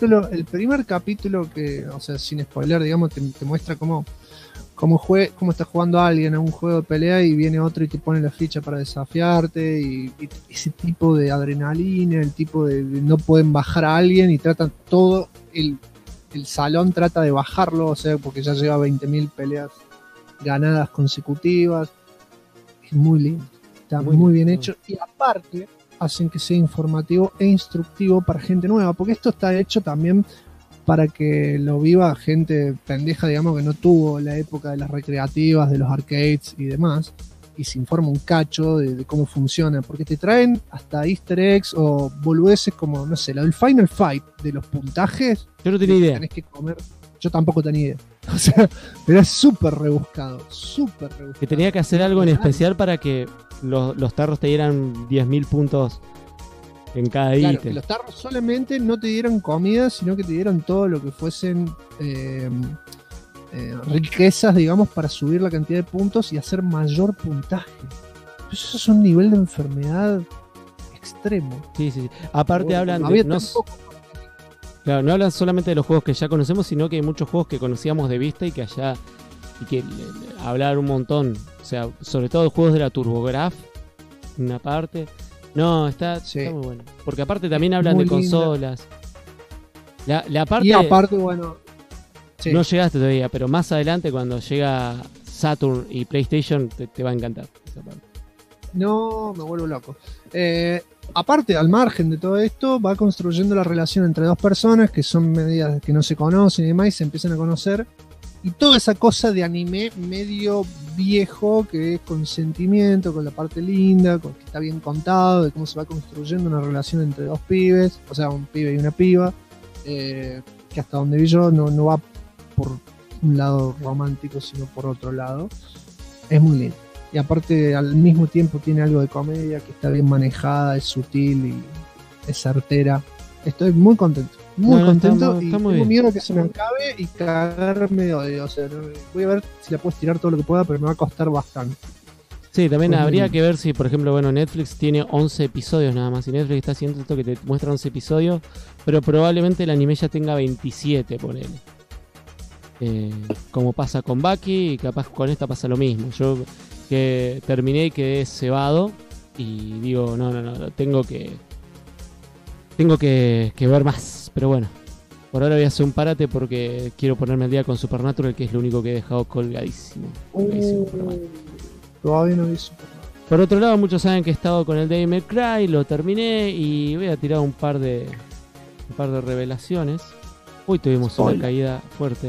capítulo que, o sea, sin spoiler, digamos, te muestra cómo está jugando alguien a un juego de pelea y viene otro y te pone la ficha para desafiarte y ese tipo de adrenalina, el tipo de no pueden bajar a alguien y tratan todo el salón trata de bajarlo, o sea, porque ya lleva 20.000 peleas ganadas consecutivas. Es muy lindo, está muy bien hecho y aparte hacen que sea informativo e instructivo para gente nueva, porque esto está hecho también para que lo viva gente pendeja, digamos, que no tuvo la época de las recreativas, de los arcades y demás, y se informa un cacho de cómo funciona, porque te traen hasta easter eggs o boludeces como, no sé, lo del Final Fight de los puntajes. Yo no tenía idea. Tenés que comer. Yo tampoco tenía idea. O sea, era súper rebuscado. Que tenía que hacer algo en especial para que los tarros te dieran 10.000 puntos en cada ítem. Que los tarros solamente no te dieran comida, sino que te dieran todo lo que fuesen riquezas, digamos, para subir la cantidad de puntos y hacer mayor puntaje. Eso es un nivel de enfermedad extremo. Sí. Aparte hablan de... Claro, no hablan solamente de los juegos que ya conocemos, sino que hay muchos juegos que conocíamos de vista y que hablar un montón. O sea, sobre todo juegos de la TurboGraf, una parte. No, está muy bueno. Porque aparte también hablan de consolas. La parte... Y aparte, bueno... Sí. No llegaste todavía, pero más adelante cuando llega Saturn y PlayStation te va a encantar esa parte. No, me vuelvo loco. Aparte, al margen de todo esto, va construyendo la relación entre dos personas que son medidas que no se conocen y demás, y se empiezan a conocer y toda esa cosa de anime medio viejo, que es con sentimiento, con la parte linda, con que está bien contado, de cómo se va construyendo una relación entre dos pibes, o sea, un pibe y una piba, que hasta donde vi yo no va por un lado romántico, sino por otro lado. Es muy lindo. Y aparte, al mismo tiempo, tiene algo de comedia, que está bien manejada, es sutil y es certera. Estoy muy contento. Muy contento y tengo miedo que se me acabe y cagarme de odio. O sea, voy a ver si la puedo estirar todo lo que pueda, pero me va a costar bastante. Sí, también habría que ver si, por ejemplo, bueno, Netflix tiene 11 episodios nada más. Y Netflix está haciendo esto que te muestra 11 episodios, pero probablemente el anime ya tenga 27, ponele. Como pasa con Baki, y capaz con esta pasa lo mismo. Yo que terminé y quedé cebado y digo, no, tengo que ver más. Pero bueno, por ahora voy a hacer un parate porque quiero ponerme al día con Supernatural, que es lo único que he dejado colgadísimo. Todavía no vi Supernatural. Por otro lado, muchos saben que he estado con el Devil May Cry, lo terminé y voy a tirar un par de revelaciones. Hoy tuvimos una caída fuerte.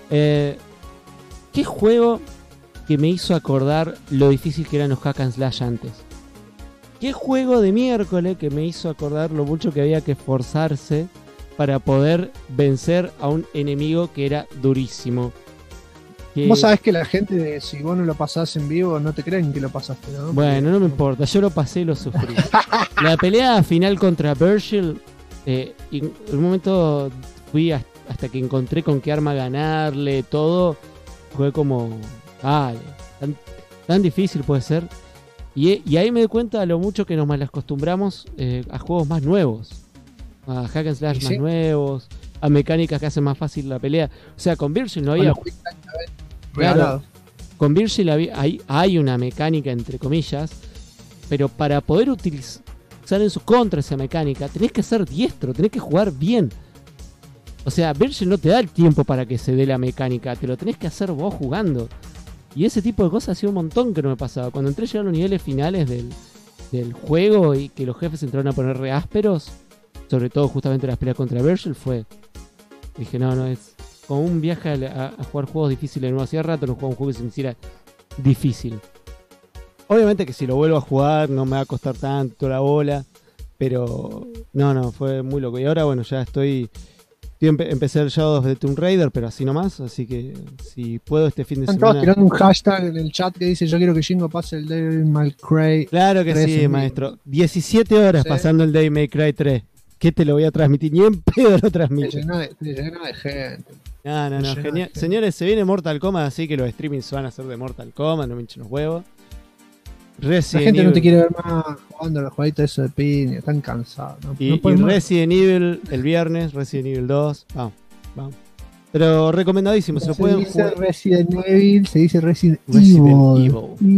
¿Qué juego que me hizo acordar lo difícil que eran los hack and slash antes? ¿Qué juego de miércoles que me hizo acordar lo mucho que había que esforzarse para poder vencer a un enemigo que era durísimo? Vos sabés que la gente, si vos no lo pasás en vivo, no te creen que lo pasaste, ¿no? Bueno, no me importa, yo lo pasé y lo sufrí. La pelea final contra Virgil, en un momento fui hasta que encontré con qué arma ganarle, todo, fue como, vale, tan difícil puede ser. Y ahí me doy cuenta de lo mucho que nos malacostumbramos a juegos más nuevos, a hack and slash más nuevos, a mecánicas que hacen más fácil la pelea. O sea, con Virgil no había... Claro, con Virgil hay una mecánica, entre comillas, pero para poder utilizar en su contra esa mecánica, tenés que ser diestro, tenés que jugar bien. O sea, Virgil no te da el tiempo para que se dé la mecánica, te lo tenés que hacer vos jugando. Y ese tipo de cosas hacía un montón que no me pasaba. Cuando entré ya a los niveles finales del juego y que los jefes entraron a poner re ásperos, sobre todo justamente las peleas contra Virgil, dije, no, es como un viaje a jugar juegos difíciles. No hacía rato no jugaba un juego que se me hiciera difícil. Obviamente que si lo vuelvo a jugar no me va a costar tanto la bola, pero no, fue muy loco. Y ahora, bueno, ya empecé el Shadow of the Tomb Raider, pero así nomás, así que si puedo este fin de semana... Están todos tirando un hashtag en el chat que dice: yo quiero que Jingo pase el Devil May Cry. Claro que sí, maestro. 17 horas pasando el Devil May Cry 3. ¿Qué te lo voy a transmitir? Ni en pedo lo transmito. Te llena de gente. No, genial. Señores, se viene Mortal Kombat, así que los streamings van a ser de Mortal Kombat, no me hinchen los huevos. La gente no te quiere ver más jugando los jueguitos eso de piña, están cansados. Y Resident Evil el viernes, Resident Evil 2, vamos. Pero recomendadísimo, se lo pueden jugar. Resident Evil, se dice Resident Evil.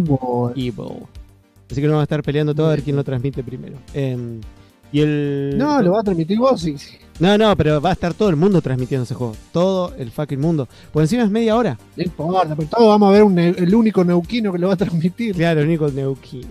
Así que no vamos a estar peleando todo a ver quién lo transmite primero. No, lo va a transmitir vos, sí. No, pero va a estar todo el mundo transmitiendo ese juego. Todo el fucking mundo. Por encima es media hora. No importa, pero todos vamos a ver el único neuquino que lo va a transmitir. Claro, el único neuquino.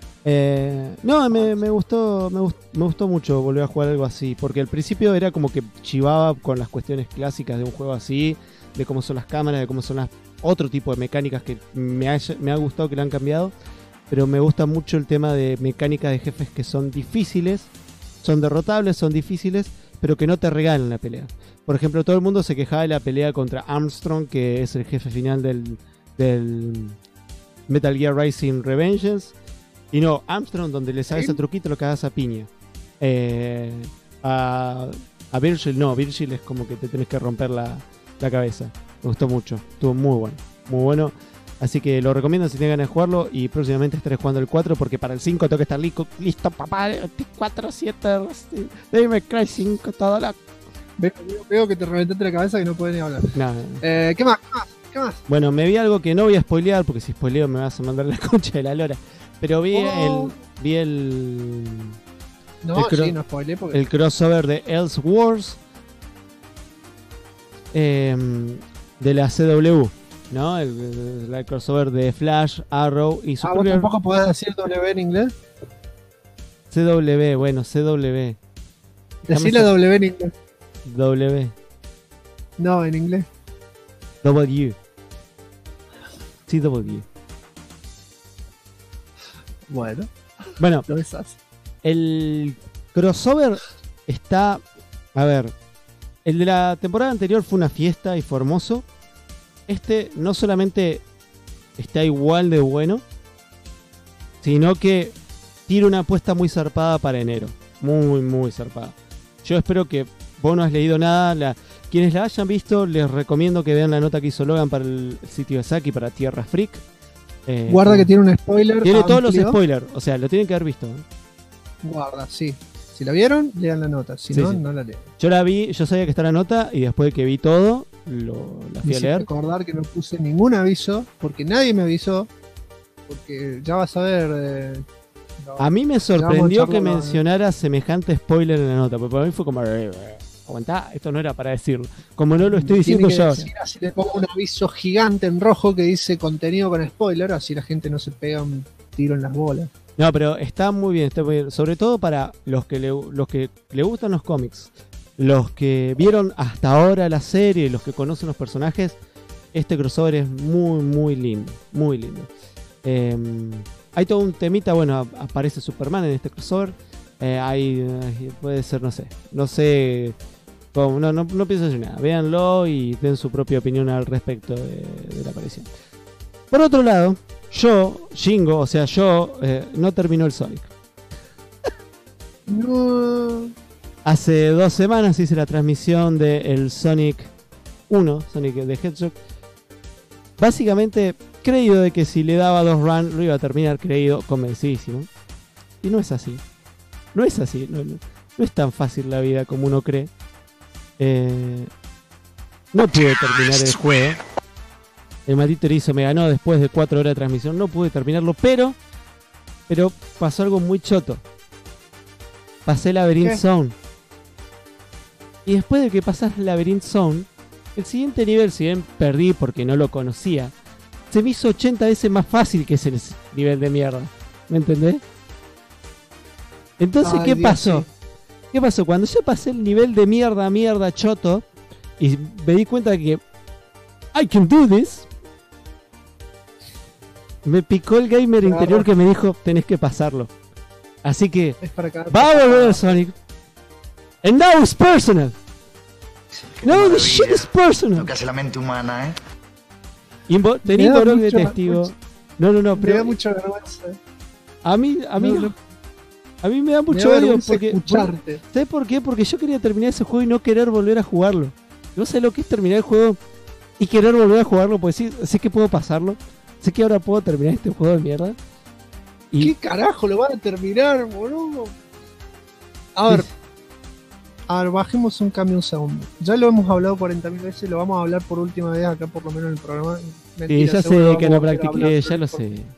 Me gustó mucho volver a jugar algo así. Porque al principio era como que chivaba con las cuestiones clásicas de un juego así. De cómo son las cámaras, de cómo son otro tipo de mecánicas que me ha gustado que le han cambiado. Pero me gusta mucho el tema de mecánicas de jefes que son difíciles. Son derrotables, son difíciles, pero que no te regalan la pelea. Por ejemplo, todo el mundo se quejaba de la pelea contra Armstrong, que es el jefe final del Metal Gear Rising Revengeance. Y no, Armstrong, donde le sabes el truquito, lo cagas a piña. A Virgil no, Virgil es como que te tenés que romper la cabeza. Me gustó mucho, estuvo muy bueno. Así que lo recomiendo si tienen ganas de jugarlo. Y próximamente estaré jugando el 4, porque para el 5 tengo que estar listo, papá. 4, 7, Devil May Cry 5, todo loco. Veo que te reventaste la cabeza que no puedes ni hablar. No. ¿Qué más? Bueno, me vi algo que no voy a spoilear, porque si spoileo me vas a mandar la concha de la lora. Pero vi el no spoileé porque... el crossover de Elseworlds de la CW. ¿No? El crossover de Flash, Arrow y Supergirl. ¿Vos tampoco podés decir W en inglés? CW. Decí la W en inglés. W. No, en inglés. W. CW. Bueno, Bueno, lo besás. el crossover está... A ver, el de la temporada anterior fue una fiesta y fue hermoso. Este no solamente está igual de bueno, sino que tira una apuesta muy zarpada para enero. Muy, muy zarpada. Yo espero que vos no has leído nada. Quienes la hayan visto, les recomiendo que vean la nota que hizo Logan para el sitio de Saki, para Tierra Freak. Guarda que tiene un spoiler. Tiene todos los amplio. spoilers, o sea, lo tienen que haber visto. Guarda, sí. Si la vieron, lean la nota. Si Sí, no, sí. no la lean. Yo la vi, yo sabía que está la nota y después de que vi todo, la fui a Hiciste leer. recordar que no puse ningún aviso, porque nadie me avisó. Porque ya vas a ver. A mí me vamos a sorprendió que charlar, mencionara semejante spoiler en la nota, porque para mí fue como, aguantá, esto no era para decirlo. Como no lo estoy Tiene diciendo que yo. decir, así le pongo un aviso gigante en rojo que dice contenido con spoiler, así la gente no se pega un tiro en las bolas. No, pero está muy bien, sobre todo para los que le gustan los cómics, los que vieron hasta ahora la serie, los que conocen los personajes. Este crossover es muy, muy lindo, muy lindo. Hay todo un temita, bueno, aparece Superman en este crossover. Puede ser, no sé cómo, no pienso decir nada. Véanlo y den su propia opinión al respecto de la aparición. Por otro lado, Shingo, no terminó el Sonic. No. Hace 2 semanas hice la transmisión del Sonic 1, Sonic the Hedgehog. Básicamente, creído de que si le daba 2 runs lo iba a terminar, creído, convencidísimo. Y no es así. No es así. No es tan fácil la vida como uno cree. No pude terminar el juego. El maldito erizo me ganó después de 4 horas de transmisión. No pude terminarlo, pero pasó algo muy choto. Pasé Labyrinth ¿Qué? Zone. Y después de que pasás Labyrinth Zone, el siguiente nivel, si bien perdí porque no lo conocía, se me hizo 80 veces más fácil que ese nivel de mierda. ¿Me entendés? Entonces, Ay, ¿qué Dios, pasó? sí. ¿Qué pasó? Cuando yo pasé el nivel de mierda choto y me di cuenta de que I can do this, me picó el gamer Claro. interior que me dijo, tenés que pasarlo. Así que Es para cada va a volver Sonic. And now it's personal. No, the shit is personal. Lo que hace la mente humana, ¿eh? Tenía Me da Borog de mucho- testigo. mucho- No, Me da pero mucha vergüenza. a mí me da mucho da odio vergüenza porque escucharte. ¿sabes por qué? Porque yo quería terminar ese juego y no querer volver a jugarlo. No sé lo que es terminar el juego y querer volver a jugarlo, pues sí, sé que puedo pasarlo. Sé que ahora puedo terminar este juego de mierda. Y ¿Qué carajo lo van a terminar, boludo? A ver, bajemos un cambio un segundo. Ya lo hemos hablado 40.000 veces, lo vamos a hablar por última vez acá, por lo menos en el programa. Mentira, ya seguro sé que vamos no a volver a practiqué, hablar, ya pero lo por- sé.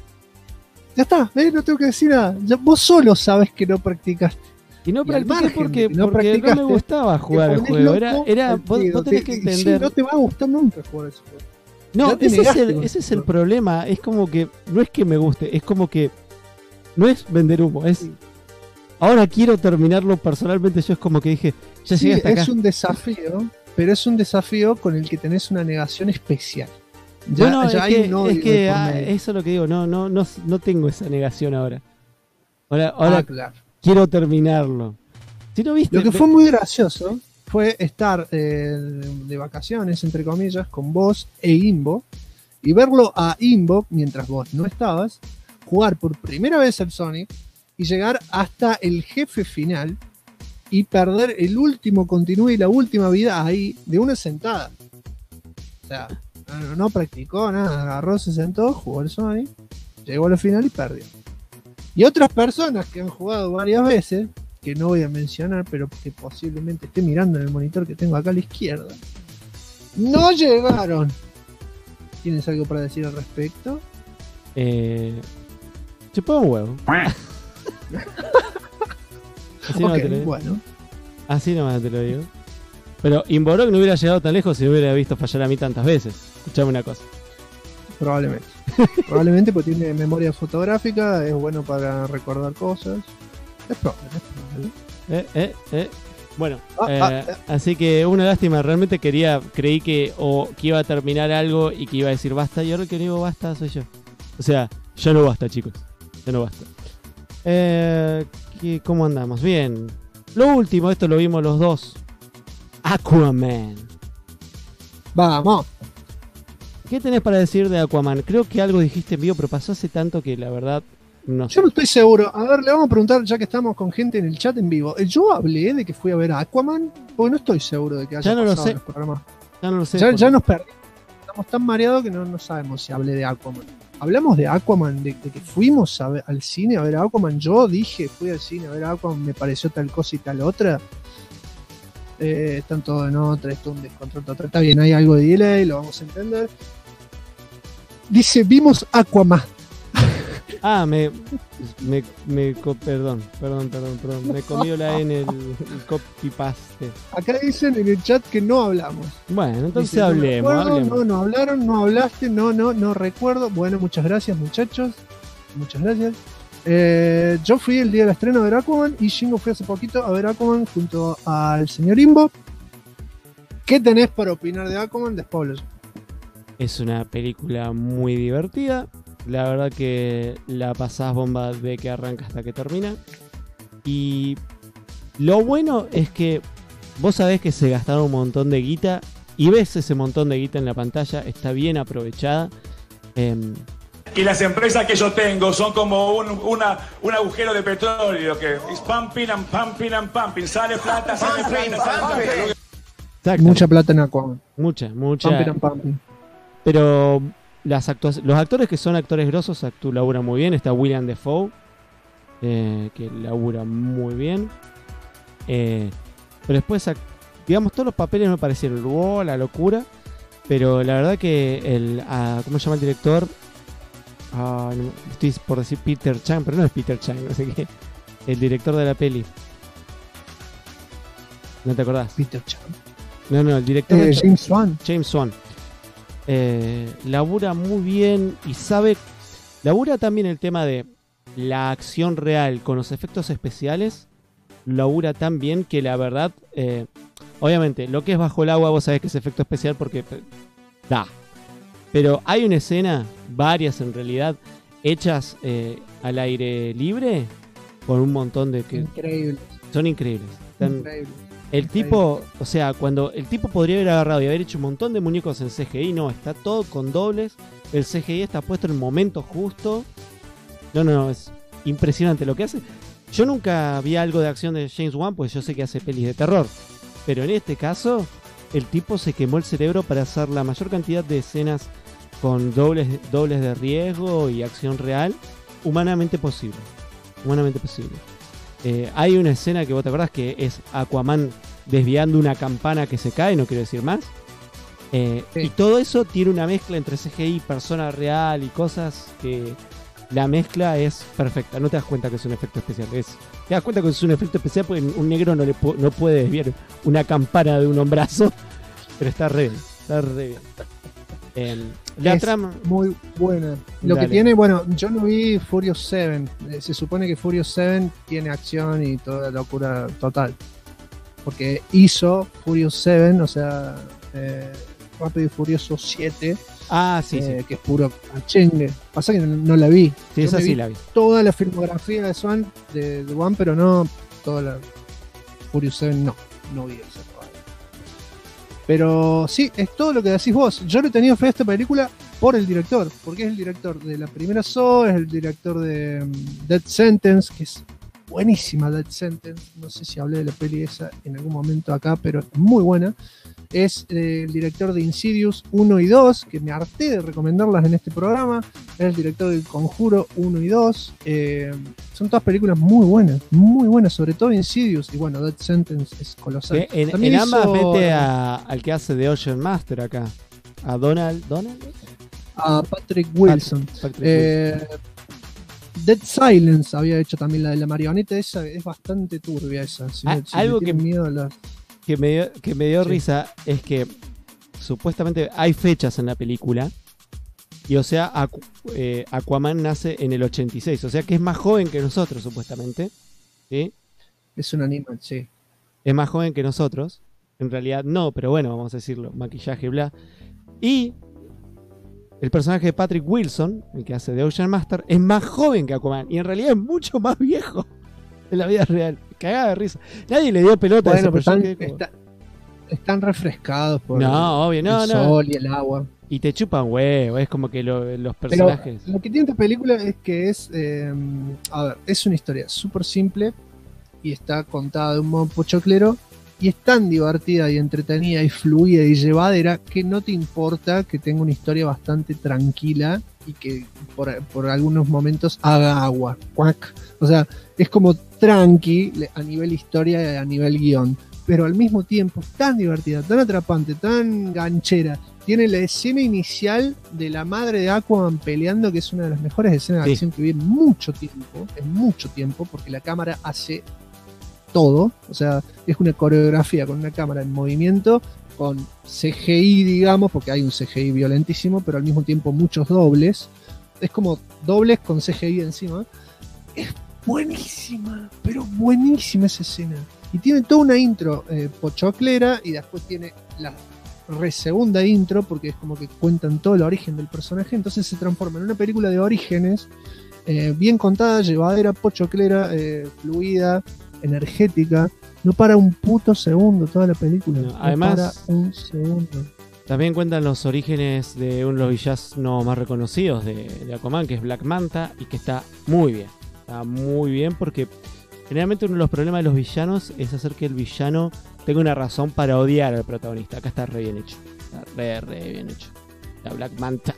Ya está, no tengo que decir nada. Vos solo sabes que no practicaste. Y no Y al practiqué margen porque, de que no porque no me practicaste, gustaba jugar te el pones juego. loco Era al vos pedo. tenés que Sí, entender. no te va a gustar nunca jugar ese juego. No, Ya te ese negaste con es ese el juego. problema. Es como que no es que me guste, es como que no es vender humo. Es ahora quiero terminarlo personalmente. Yo es como que dije, ya Sí, llegué hasta acá. es un desafío, pero es un desafío con el que tenés una negación especial. Ya, Bueno, ya hay un odio es que de por medio. eso es lo que digo. No tengo esa negación ahora. Ahora Claro. quiero terminarlo. Si no viste, Lo que fue muy gracioso fue estar de vacaciones, entre comillas, con vos e Imbo y verlo a Imbo, mientras vos no estabas, jugar por primera vez al Sonic y llegar hasta el jefe final y perder el último continuo y la última vida ahí de una sentada. O sea, no practicó nada, agarró, se sentó, jugó el Sonic, llegó a la final y perdió. Y otras personas que han jugado varias veces, que no voy a mencionar, pero que posiblemente esté mirando en el monitor que tengo acá a la izquierda, no llegaron. ¿Tienes algo para decir al respecto? Chupó un huevo. Así nomás Ok, te lo digo. bueno. Así nomás te lo digo. Pero Inborok no hubiera llegado tan lejos si me hubiera visto fallar a mí tantas veces. Escuchame una cosa. Probablemente. Probablemente porque tiene memoria fotográfica, es bueno para recordar cosas. Es probable. Bueno, así que una lástima. Realmente creí que iba a terminar algo y que iba a decir basta. Y ahora que digo basta soy yo. O sea, ya no basta, chicos. Ya no basta. ¿Cómo andamos? Bien. Lo último, esto lo vimos los dos. Aquaman. Vamos. ¿Qué tenés para decir de Aquaman? Creo que algo dijiste en vivo, pero pasó hace tanto que la verdad no sé. Yo no estoy seguro. A ver, le vamos a preguntar, ya que estamos con gente en el chat en vivo. ¿Yo hablé de que fui a ver a Aquaman? Porque no estoy seguro de que haya Ya no pasado lo sé. en el programa. Ya no lo sé. Ya nos perdimos. Estamos tan mareados que no sabemos si hablé de Aquaman. Hablamos de Aquaman, de que fuimos al cine a ver a Aquaman. Yo dije, fui al cine a ver a Aquaman, me pareció tal cosa y tal otra. Están todos en otra, esto es un descontrol total. Está bien, hay algo de delay, lo vamos a entender. Dice, vimos Aquaman. Ah, perdón. Me comió la N el copy paste. Acá dicen en el chat que no hablamos. Bueno, entonces Dice, hablemos. No hablaron, no hablaste, no recuerdo. Bueno, muchas gracias, muchachos. Muchas gracias. Yo fui el día del estreno a ver Aquaman y Shingo fue hace poquito a ver Aquaman junto al señor Imbo. ¿Qué tenés para opinar de Aquaman? Después Es una película muy divertida. La verdad que la pasás bomba de que arranca hasta que termina. Y lo bueno es que vos sabés que se gastaron un montón de guita y ves ese montón de guita en la pantalla. Está bien aprovechada. Y las empresas que yo tengo son como un agujero de petróleo que es pumping and pumping and pumping. Sale plata, sale plata. Mucha plata en Aquaman. Mucha. Pumping and pumping. Pero los actores que son actores grosos laburan muy bien. Está William Dafoe, que labura muy bien. Pero después, digamos, todos los papeles me parecieron la locura. Pero la verdad que ¿cómo se llama el director? Estoy por decir Peter Chang, pero no es Peter Chang, no sé qué. El director de la peli. ¿No te acordás? Peter Chang. No, el director de James Wan. James Wan. Labura muy bien y labura también el tema de la acción real con los efectos especiales. Labura tan bien que la verdad, obviamente, lo que es bajo el agua vos sabés que es efecto especial porque da. Pero hay una escena, varias en realidad, hechas al aire libre con un montón de increíbles. Son increíbles. El tipo, o sea, cuando el tipo podría haber agarrado y haber hecho un montón de muñecos en CGI, no, está todo con dobles. El CGI está puesto en el momento justo. No, es impresionante lo que hace. Yo nunca vi algo de acción de James Wan, pues yo sé que hace pelis de terror. Pero en este caso, el tipo se quemó el cerebro para hacer la mayor cantidad de escenas con dobles de riesgo y acción real humanamente posible. Hay una escena que vos te acordás que es Aquaman desviando una campana que se cae, no quiero decir más. Sí. Y todo eso tiene una mezcla entre CGI, persona real y cosas que la mezcla es perfecta. No te das cuenta que es un efecto especial. Te das cuenta que es un efecto especial porque un negro no puede desviar una campana de un hombrazo. Pero está re bien. La trama muy buena. Lo que tiene, bueno, yo no vi Furious 7. Se supone que Furious 7 tiene acción y toda locura total. Porque hizo Furious 7, o sea, Rápido y Furioso 7. Sí. Que es puro chengue. Pasa que no la vi. Sí, esa sí la vi. Toda la filmografía de Swan, de One, pero no toda la Furious 7, no vi esa. Pero sí, es todo lo que decís vos. Yo le he tenido fe a esta película por el director, porque es el director de la primera Saw, es el director de Death Sentence, que es buenísima Death Sentence. No sé si hablé de la peli esa en algún momento acá, pero es muy buena. Es el director de Insidious 1 y 2, que me harté de recomendarlas en este programa. Es el director del Conjuro 1 y 2. Son todas películas muy buenas, sobre todo Insidious. Y bueno, Death Sentence es colosal. En ambas vete al que hace de Ocean Master acá. A Donald. A Patrick Wilson. Dead Silence había hecho también la de la marioneta. Esa es bastante turbia esa. Algo que miedo a las... que me dio risa es que supuestamente hay fechas en la película y o sea Aquaman nace en el 86, o sea que es más joven que nosotros supuestamente, ¿sí? Es un animal, sí. es más joven que nosotros. En realidad no, pero bueno, vamos a decirlo, maquillaje, bla. Y el personaje de Patrick Wilson, el que hace de Ocean Master, es más joven que Aquaman. Y en realidad es mucho más viejo en la vida real. Cagada de risa. Nadie le dio pelota a ese personaje. Están refrescados por obvio, el sol y el agua. Y te chupan huevo, es como que los personajes... Pero lo que tiene esta película es que es una historia súper simple y está contada de un modo pochoclero y es tan divertida y entretenida y fluida y llevadera que no te importa que tenga una historia bastante tranquila y que por algunos momentos haga agua. ¡Cuac! O sea, es como tranqui a nivel historia y a nivel guión, pero al mismo tiempo tan divertida, tan atrapante, tan ganchera. Tiene la escena inicial de la madre de Aquaman peleando, que es una de las mejores escenas de acción que vi en mucho tiempo, porque la cámara hace todo, o sea, es una coreografía con una cámara en movimiento, con CGI, digamos, porque hay un CGI violentísimo, pero al mismo tiempo muchos dobles, es como dobles con CGI encima. Es buenísima, pero buenísima esa escena, y tiene toda una intro pochoclera, y después tiene la segunda intro, porque es como que cuentan todo el origen del personaje, entonces se transforma en una película de orígenes, bien contada, llevadera, pochoclera, fluida, energética. No para un puto segundo toda la película. No además, para un segundo. También cuentan los orígenes de uno de los villanos más reconocidos de Aquaman, que es Black Manta, y que está muy bien. Está muy bien porque generalmente uno de los problemas de los villanos es hacer que el villano tenga una razón para odiar al protagonista. Acá está re bien hecho. Está re bien hecho. La Black Manta.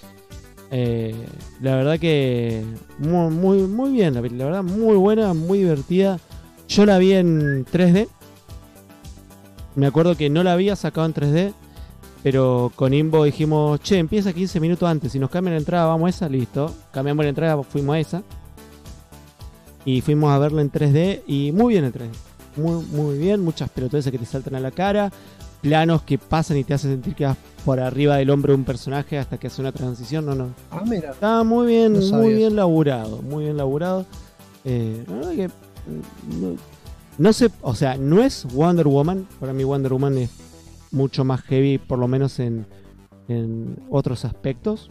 La verdad que muy bien. La verdad, muy buena, muy divertida. Yo la vi en 3D. Me acuerdo que no la había sacado en 3D, pero con Imbo dijimos, che, empieza 15 minutos antes. Si nos cambian la entrada, vamos a esa, listo. Cambiamos la entrada, fuimos a esa. Y fuimos a verla en 3D y muy bien en 3D. Muy bien, muchas pelotudeces que te saltan a la cara, planos que pasan y te hacen sentir que vas por arriba del hombro de un personaje hasta que hace una transición. No. Mira. Está muy bien, muy bien laburado. Muy bien laburado. La verdad que no sé, o sea, no es Wonder Woman. Para mí Wonder Woman es mucho más heavy, por lo menos en otros aspectos.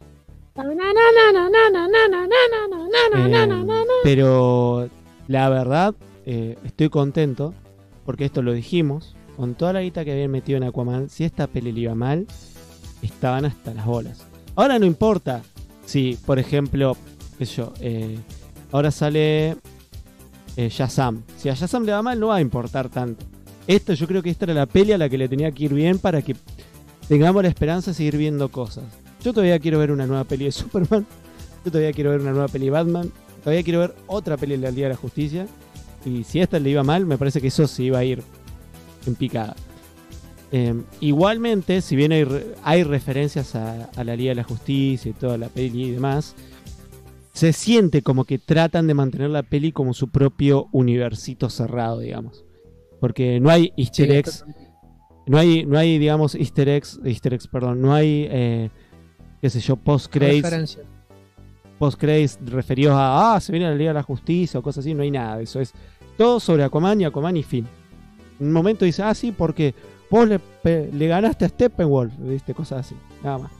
Pero la verdad, estoy contento porque esto lo dijimos. Con toda la guita que habían metido en Aquaman, si esta peli le iba mal, estaban hasta las bolas. Ahora no importa si, por ejemplo, qué sé yo, ahora sale Shazam. Si a Shazam le va mal, no va a importar tanto. Yo creo que esta era la peli a la que le tenía que ir bien para que tengamos la esperanza de seguir viendo cosas. Yo todavía quiero ver una nueva peli de Superman. Yo todavía quiero ver una nueva peli de Batman. Todavía quiero ver otra peli de la Liga de la Justicia. Y si esta le iba mal, me parece que eso se iba a ir en picada. Igualmente, si bien hay referencias a la Liga de la Justicia y toda la peli y demás, se siente como que tratan de mantener la peli como su propio universito cerrado, digamos. Porque no hay easter eggs. No hay, digamos, easter eggs, perdón. No hay, qué sé yo, post-credits referidos a, se viene la Liga de la Justicia o cosas así. No hay nada de eso. Es todo sobre Aquaman y fin. En un momento dice, sí, porque vos le ganaste a Steppenwolf, ¿viste? Cosas así, nada más.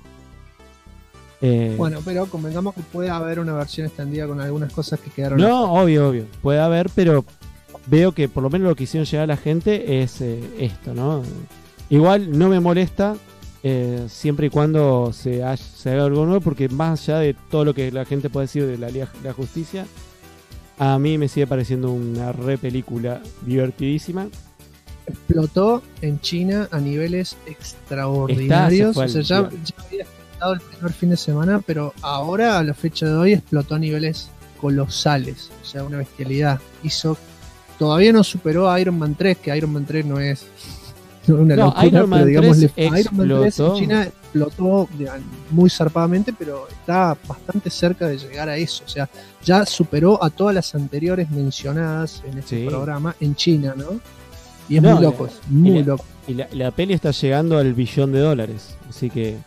Bueno, pero convengamos que puede haber una versión extendida con algunas cosas que quedaron. No, obvio. Puede haber, pero veo que por lo menos lo que hicieron llegar a la gente es esto, ¿no? Igual no me molesta siempre y cuando se haga algo nuevo, porque más allá de todo lo que la gente puede decir de la Liga de la Justicia, a mí me sigue pareciendo una re película divertidísima. Explotó en China a niveles extraordinarios. O sea, ya había explotado el primer fin de semana, pero ahora, a la fecha de hoy, explotó a niveles colosales. O sea, una bestialidad. Todavía no superó a Iron Man 3, que Iron Man 3 no es una locura, Iron Man pero digamos, 3 Iron Man 3 en China explotó muy zarpadamente, pero está bastante cerca de llegar a eso. O sea, ya superó a todas las anteriores mencionadas en este programa en China, ¿no? Y es muy loco, muy loco. Y la peli está llegando al $1 billón, así que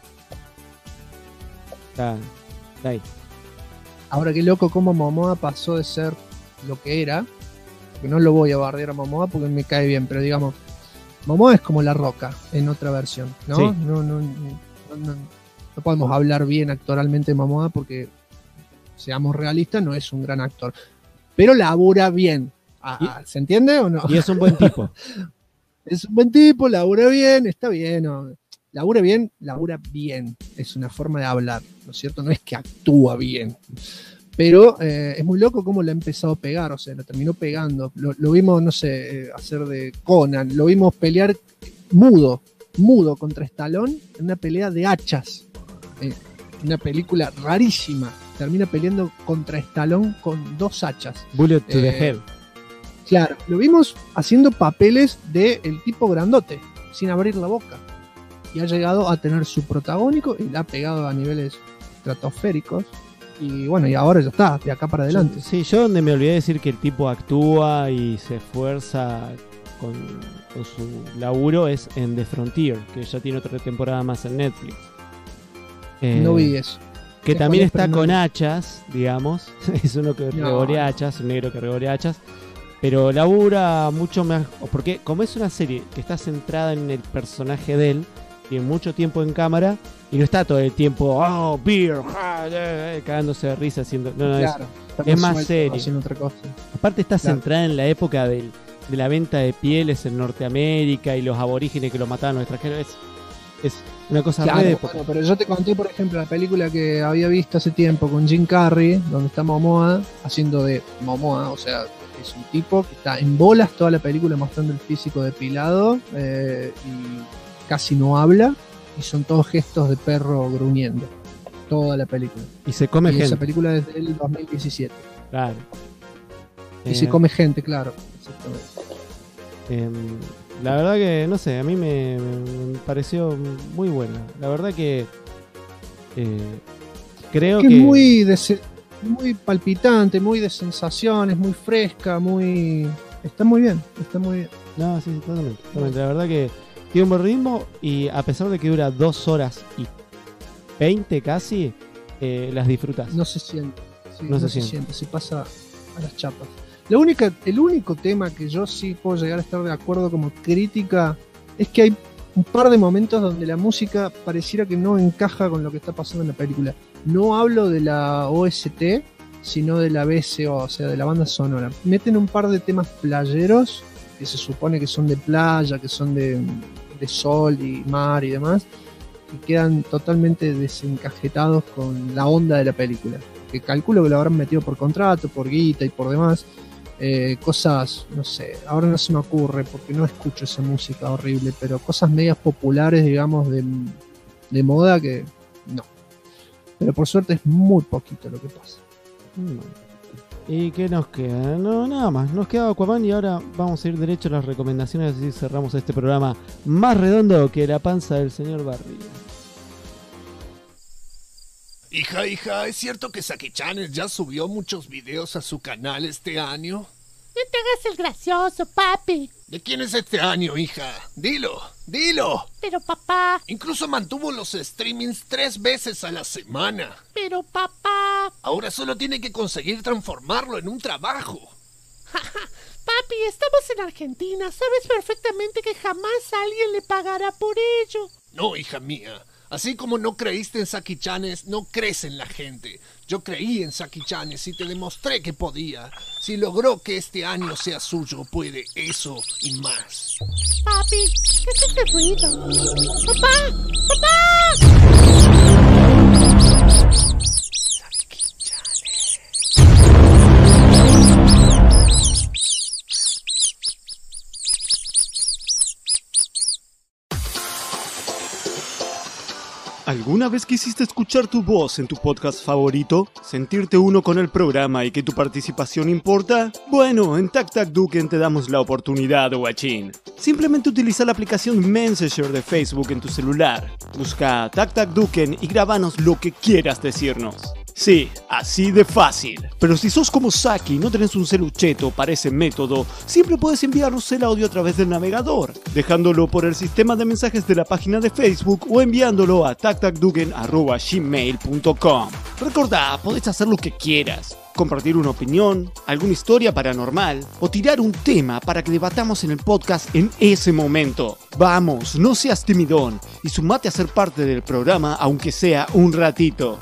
está ahí. Ahora qué loco cómo Momoa pasó de ser lo que era porque no lo voy a bardear a Momoa porque me cae bien, pero digamos, Momoa es como La Roca en otra versión, ¿no? Sí. No podemos hablar bien actoralmente de Momoa porque, seamos realistas, no es un gran actor, pero labura bien. ¿Se entiende o no? Y es un buen tipo. Es un buen tipo, labura bien, está bien. ¿No? Labura bien. Es una forma de hablar, ¿no es cierto? No es que actúa bien. Pero es muy loco cómo le ha empezado a pegar, o sea, lo terminó pegando. Lo vimos, no sé, hacer de Conan, lo vimos pelear mudo contra Stallone en una pelea de hachas. Una película rarísima. Termina peleando contra Stallone con 2 hachas. Bullet to the head. Claro, lo vimos haciendo papeles de el tipo grandote, sin abrir la boca. Y ha llegado a tener su protagónico y le ha pegado a niveles estratosféricos. Y bueno, y ahora ya está, de acá para adelante. Sí, yo donde me olvidé decir que el tipo actúa y se esfuerza con su laburo es en The Frontier, que ya tiene otra temporada más en Netflix. No vi eso. Que también está con hachas, digamos. Es uno que revolea hachas, un negro que revolea hachas. Pero labura mucho más. Porque como es una serie que está centrada en el personaje de él, tiene mucho tiempo en cámara y no está todo el tiempo, beer, cagándose de risa haciendo. No, claro, es más serio. Otra cosa. Aparte está centrada en la época de la venta de pieles en Norteamérica y los aborígenes que los mataban los extranjeros. Es una cosa claro, de época. Bueno, pero yo te conté, por ejemplo, la película que había visto hace tiempo con Jim Carrey, donde está Momoa haciendo de Momoa, o sea, es un tipo que está en bolas toda la película mostrando el físico depilado y casi no habla y son todos gestos de perro gruñendo toda la película. Y se come gente. Esa película es del 2017. Claro. Y se come gente, claro. La verdad que, no sé, a mí me pareció muy buena. La verdad que creo que... Es muy palpitante, muy de sensaciones, muy fresca, está muy bien. No, sí, totalmente. La verdad que tiene un buen ritmo y a pesar de que dura 2 horas y 20 casi, las disfrutas. No se siente. Sí, no se siente. Se pasa a las chapas. El único tema que yo sí puedo llegar a estar de acuerdo como crítica es que hay un par de momentos donde la música pareciera que no encaja con lo que está pasando en la película. No hablo de la OST, sino de la BSO, o sea, de la banda sonora. Meten un par de temas playeros, que se supone que son de playa, que son de sol y mar y demás, y quedan totalmente desencajetados con la onda de la película. Que calculo que lo habrán metido por contrato, por guita y por demás. Cosas, no sé, ahora no se me ocurre porque no escucho esa música horrible, pero cosas medias populares, digamos, de moda que no. Pero por suerte es muy poquito lo que pasa. ¿Y qué nos queda? No, nada más. Nos queda Aquaman y ahora vamos a ir derecho a las recomendaciones, así cerramos este programa más redondo que la panza del señor Barry. Hija, ¿es cierto que Saki-chan ya subió muchos videos a su canal este año? No te hagas el gracioso, papi. ¿De quién es este año, hija? Dilo. Pero papá... Incluso mantuvo los streamings 3 veces a la semana. Pero papá... Ahora solo tiene que conseguir transformarlo en un trabajo. Papi, estamos en Argentina. Sabes perfectamente que jamás alguien le pagará por ello. No, hija mía. Así como no creíste en Saki-chanes, no crees en la gente. Yo creí en Saki-chanes y te demostré que podía. Si logró que este año sea suyo, puede eso y más. Papi, ¿qué es este ruido? ¡Papá! ¿Alguna vez quisiste escuchar tu voz en tu podcast favorito? ¿Sentirte uno con el programa y que tu participación importa? Bueno, en TacTacDuken te damos la oportunidad, guachín. Simplemente utiliza la aplicación Messenger de Facebook en tu celular. Busca TacTacDuken y grábanos lo que quieras decirnos. Sí, así de fácil. Pero si sos como Saki y no tenés un celucheto para ese método, siempre puedes enviarnos el audio a través del navegador, dejándolo por el sistema de mensajes de la página de Facebook o enviándolo a tactacduken@gmail.com. Recordá, podés hacer lo que quieras. Compartir una opinión, alguna historia paranormal o tirar un tema para que debatamos en el podcast en ese momento. Vamos, no seas timidón y sumate a ser parte del programa aunque sea un ratito.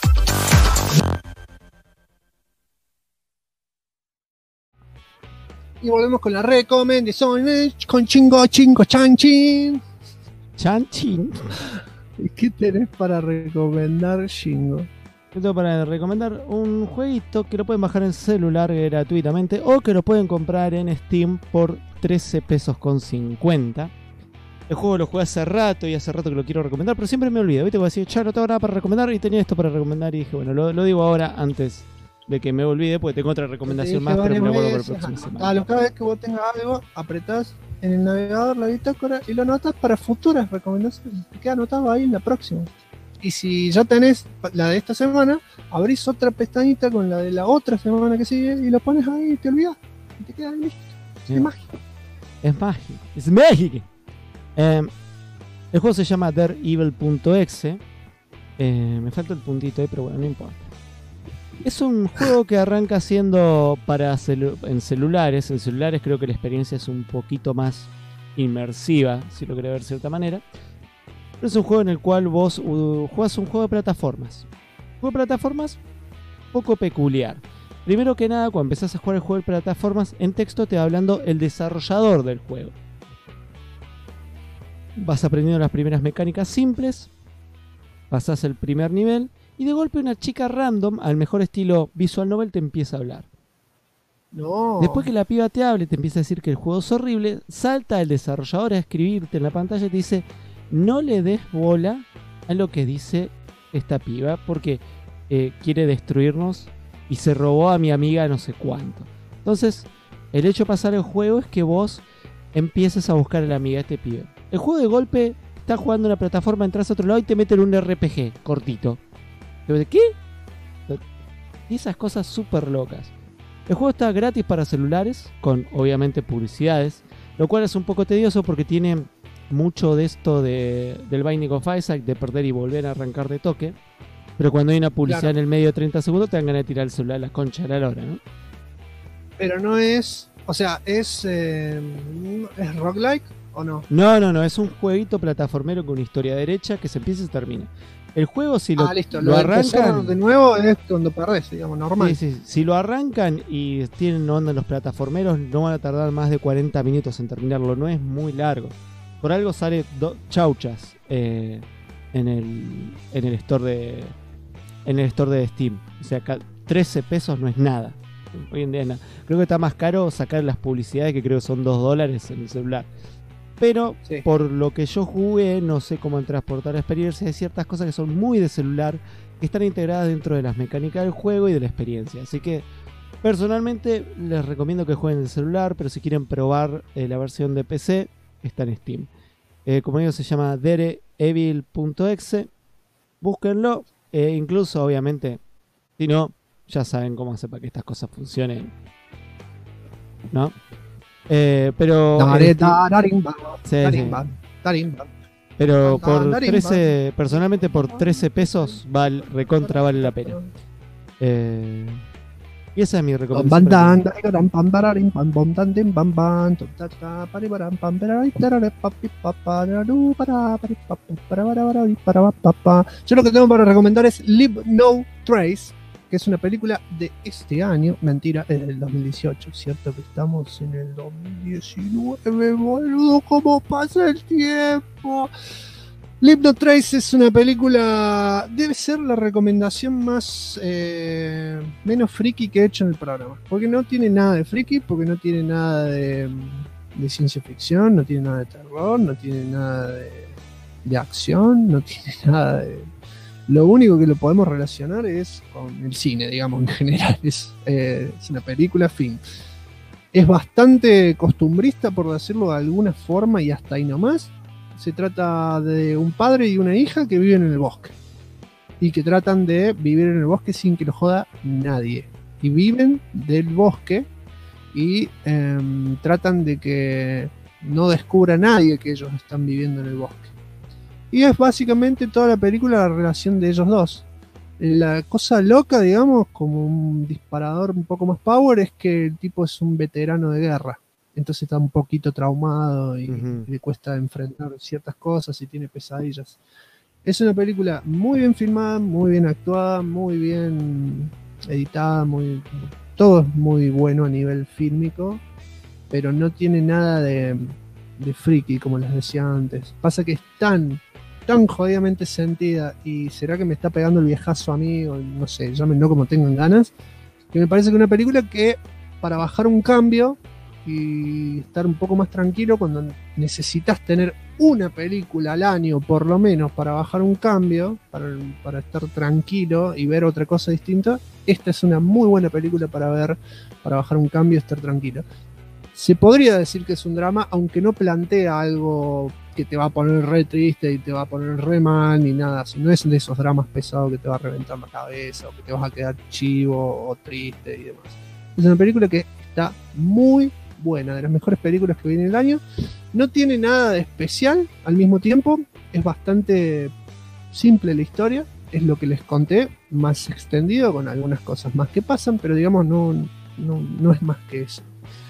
Y volvemos con la recomendación con Chingo Chanchin. Chanchin. ¿Qué tenés para recomendar, Chingo? Yo tengo para recomendar un jueguito que lo pueden bajar en celular gratuitamente o que lo pueden comprar en Steam por 13 pesos con 50. El juego lo jugué hace rato y hace rato que lo quiero recomendar, pero siempre me olvido. ¿Viste? Voy a decir, ya no tengo nada para recomendar y tenía esto para recomendar y dije, bueno, lo digo ahora antes de que me olvide, porque tengo otra recomendación más, pero me lo guardo para la próxima semana. Cada vez que vos tengas algo, apretás en el navegador la bitácora y lo anotas para futuras recomendaciones. Te queda anotado ahí en la próxima. Y si ya tenés la de esta semana, abrís otra pestañita con la de la otra semana que sigue y lo pones ahí y te olvidás. Y te queda listo. Sí. Es mágico. Es mágico. Es mágico. El juego se llama Daredevil.exe. Me falta el puntito ahí, pero bueno, no importa. Es un juego que arranca siendo para en celulares. En celulares creo que la experiencia es un poquito más inmersiva, si lo querés ver de cierta manera. Pero es un juego en el cual vos jugás un juego de plataformas. Un juego de plataformas poco peculiar. Primero que nada, cuando empezás a jugar el juego de plataformas, en texto te va hablando el desarrollador del juego. Vas aprendiendo las primeras mecánicas simples, pasás el primer nivel y de golpe una chica random, al mejor estilo visual novel, te empieza a hablar. No. Después que la piba te hable, te empieza a decir que el juego es horrible, salta el desarrollador a escribirte en la pantalla y te dice: no le des bola a lo que dice esta piba porque quiere destruirnos y se robó a mi amiga no sé cuánto. Entonces, el hecho de pasar el juego es que vos empieces a buscar a la amiga de este pibe. El juego de golpe, estás jugando en una plataforma, entras a otro lado y te meten un RPG cortito. ¿Qué? Y esas cosas súper locas. El juego está gratis para celulares, con obviamente publicidades, lo cual es un poco tedioso porque tiene mucho de esto del Binding of Isaac, de perder y volver a arrancar de toque. Pero cuando hay una publicidad en el medio de 30 segundos, te dan ganas de tirar el celular a la concha de la lora, ¿no? Pero no es... O sea, ¿es roguelike o no? No, es un jueguito plataformero con una historia derecha que se empieza y se termina. El juego, si lo arrancan de nuevo, es cuando perdés, digamos, normal. Sí. Si lo arrancan y tienen onda en los plataformeros, no van a tardar más de 40 minutos en terminarlo. No es muy largo. Por algo sale chauchas en el store de Steam. O sea, 13 pesos no es nada. Hoy en día es nada. Creo que está más caro sacar las publicidades, que creo que son $2 en el celular. Pero sí, por lo que yo jugué, no sé cómo transportar la experiencia. Hay ciertas cosas que son muy de celular, que están integradas dentro de las mecánicas del juego y de la experiencia. Así que personalmente les recomiendo que jueguen en el celular, pero si quieren probar la versión de PC, está en Steam. Como digo, se llama Daredevil.exe. Búsquenlo. Incluso, obviamente, si no, ya saben cómo hacer para que estas cosas funcionen, ¿no? Pero pero por 13, personalmente por 13 pesos recontra vale la pena. Y esa es mi recomendación. Yo lo que tengo para recomendar es Leave No Trace, que es una película de este año. Mentira, es del 2018, ¿cierto? Que estamos en el 2019, boludo, ¿cómo pasa el tiempo? Leave No Trace es una película, debe ser la recomendación más menos friki que he hecho en el programa, porque no tiene nada de friki, porque no tiene nada de ciencia ficción, no tiene nada de terror, no tiene nada de acción, no tiene nada de... Lo único que lo podemos relacionar es con el cine, digamos, en general. Es una película, fin. Es bastante costumbrista, por decirlo de alguna forma, y hasta ahí nomás. Se trata de un padre y una hija que viven en el bosque. y que tratan de vivir en el bosque sin que lo joda nadie. Y viven del bosque y tratan de que no descubra nadie que ellos están viviendo en el bosque. Y es básicamente toda la película la relación de ellos dos. La cosa loca, digamos, como un disparador un poco más power, es que el tipo es un veterano de guerra. Entonces está un poquito traumado y le cuesta enfrentar ciertas cosas y tiene pesadillas. Es una película muy bien filmada, muy bien actuada, muy bien editada, todo es muy bueno a nivel fílmico, pero no tiene nada de friki, como les decía antes. Pasa que es tan jodidamente sentida, y será que me está pegando el viejazo a mí, o no sé, llámenlo como tengan ganas, que me parece que una película que para bajar un cambio y estar un poco más tranquilo cuando necesitas tener una película al año por lo menos para bajar un cambio, para estar tranquilo y ver otra cosa distinta, esta es una muy buena película para ver, para bajar un cambio y estar tranquilo. Se podría decir que es un drama, aunque no plantea algo que te va a poner re triste y te va a poner re mal ni nada. No es de esos dramas pesados que te va a reventar la cabeza o que te vas a quedar chivo o triste y demás. Es una película que está muy buena, de las mejores películas que viene el año. No tiene nada de especial al mismo tiempo. Es bastante simple la historia. Es lo que les conté, más extendido, con algunas cosas más que pasan, pero digamos no es más que eso.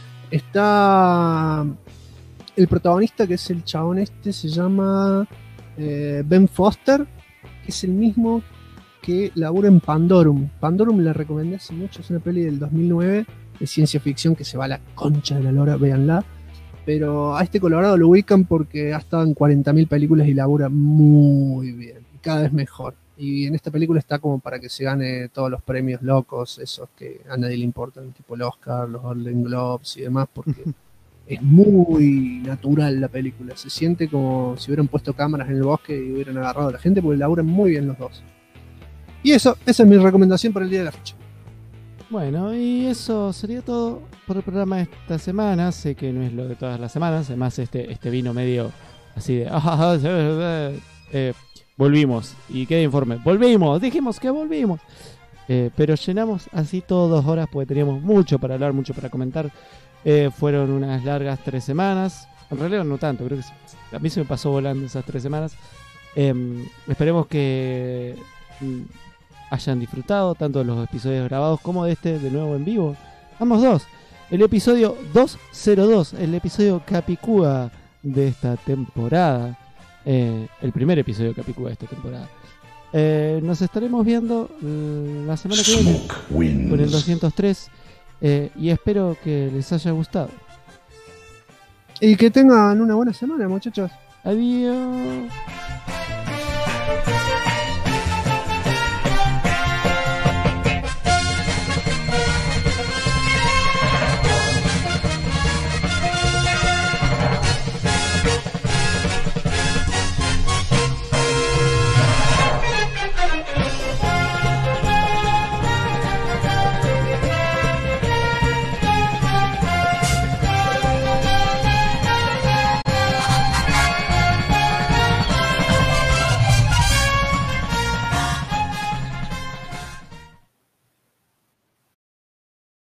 Está el protagonista, que es el chabón se llama Ben Foster, que es el mismo que labura en Pandorum. Pandorum la recomendé hace mucho, es una peli del 2009 de ciencia ficción que se va a la concha de la lora, véanla. Pero a este Colorado lo ubican porque ha estado en 40.000 películas y labura muy bien, cada vez mejor. Y en esta película está como para que se gane todos los premios locos, esos que a nadie le importan, tipo el Oscar, los Golden Globes y demás, porque es muy natural la película. Se siente como si hubieran puesto cámaras en el bosque y hubieran agarrado a la gente, porque laburan muy bien los dos. Y esa es mi recomendación para el día de la fecha. Bueno, y eso sería todo por el programa de esta semana. Sé que no es lo de todas las semanas, además este vino medio así de... volvimos, y queda informe, volvimos, dijimos que volvimos, pero llenamos así todo 2 horas porque teníamos mucho para hablar, mucho para comentar. Fueron unas largas 3 semanas, en realidad no tanto, creo que a mí se me pasó volando esas 3 semanas. Esperemos que hayan disfrutado tanto de los episodios grabados como de este de nuevo en vivo, ambos dos. El episodio 202, el episodio Capicúa de esta temporada. El primer episodio Capicúa de esta temporada. Nos estaremos viendo la semana que viene con el 203, y espero que les haya gustado. Y que tengan una buena semana, muchachos. Adiós.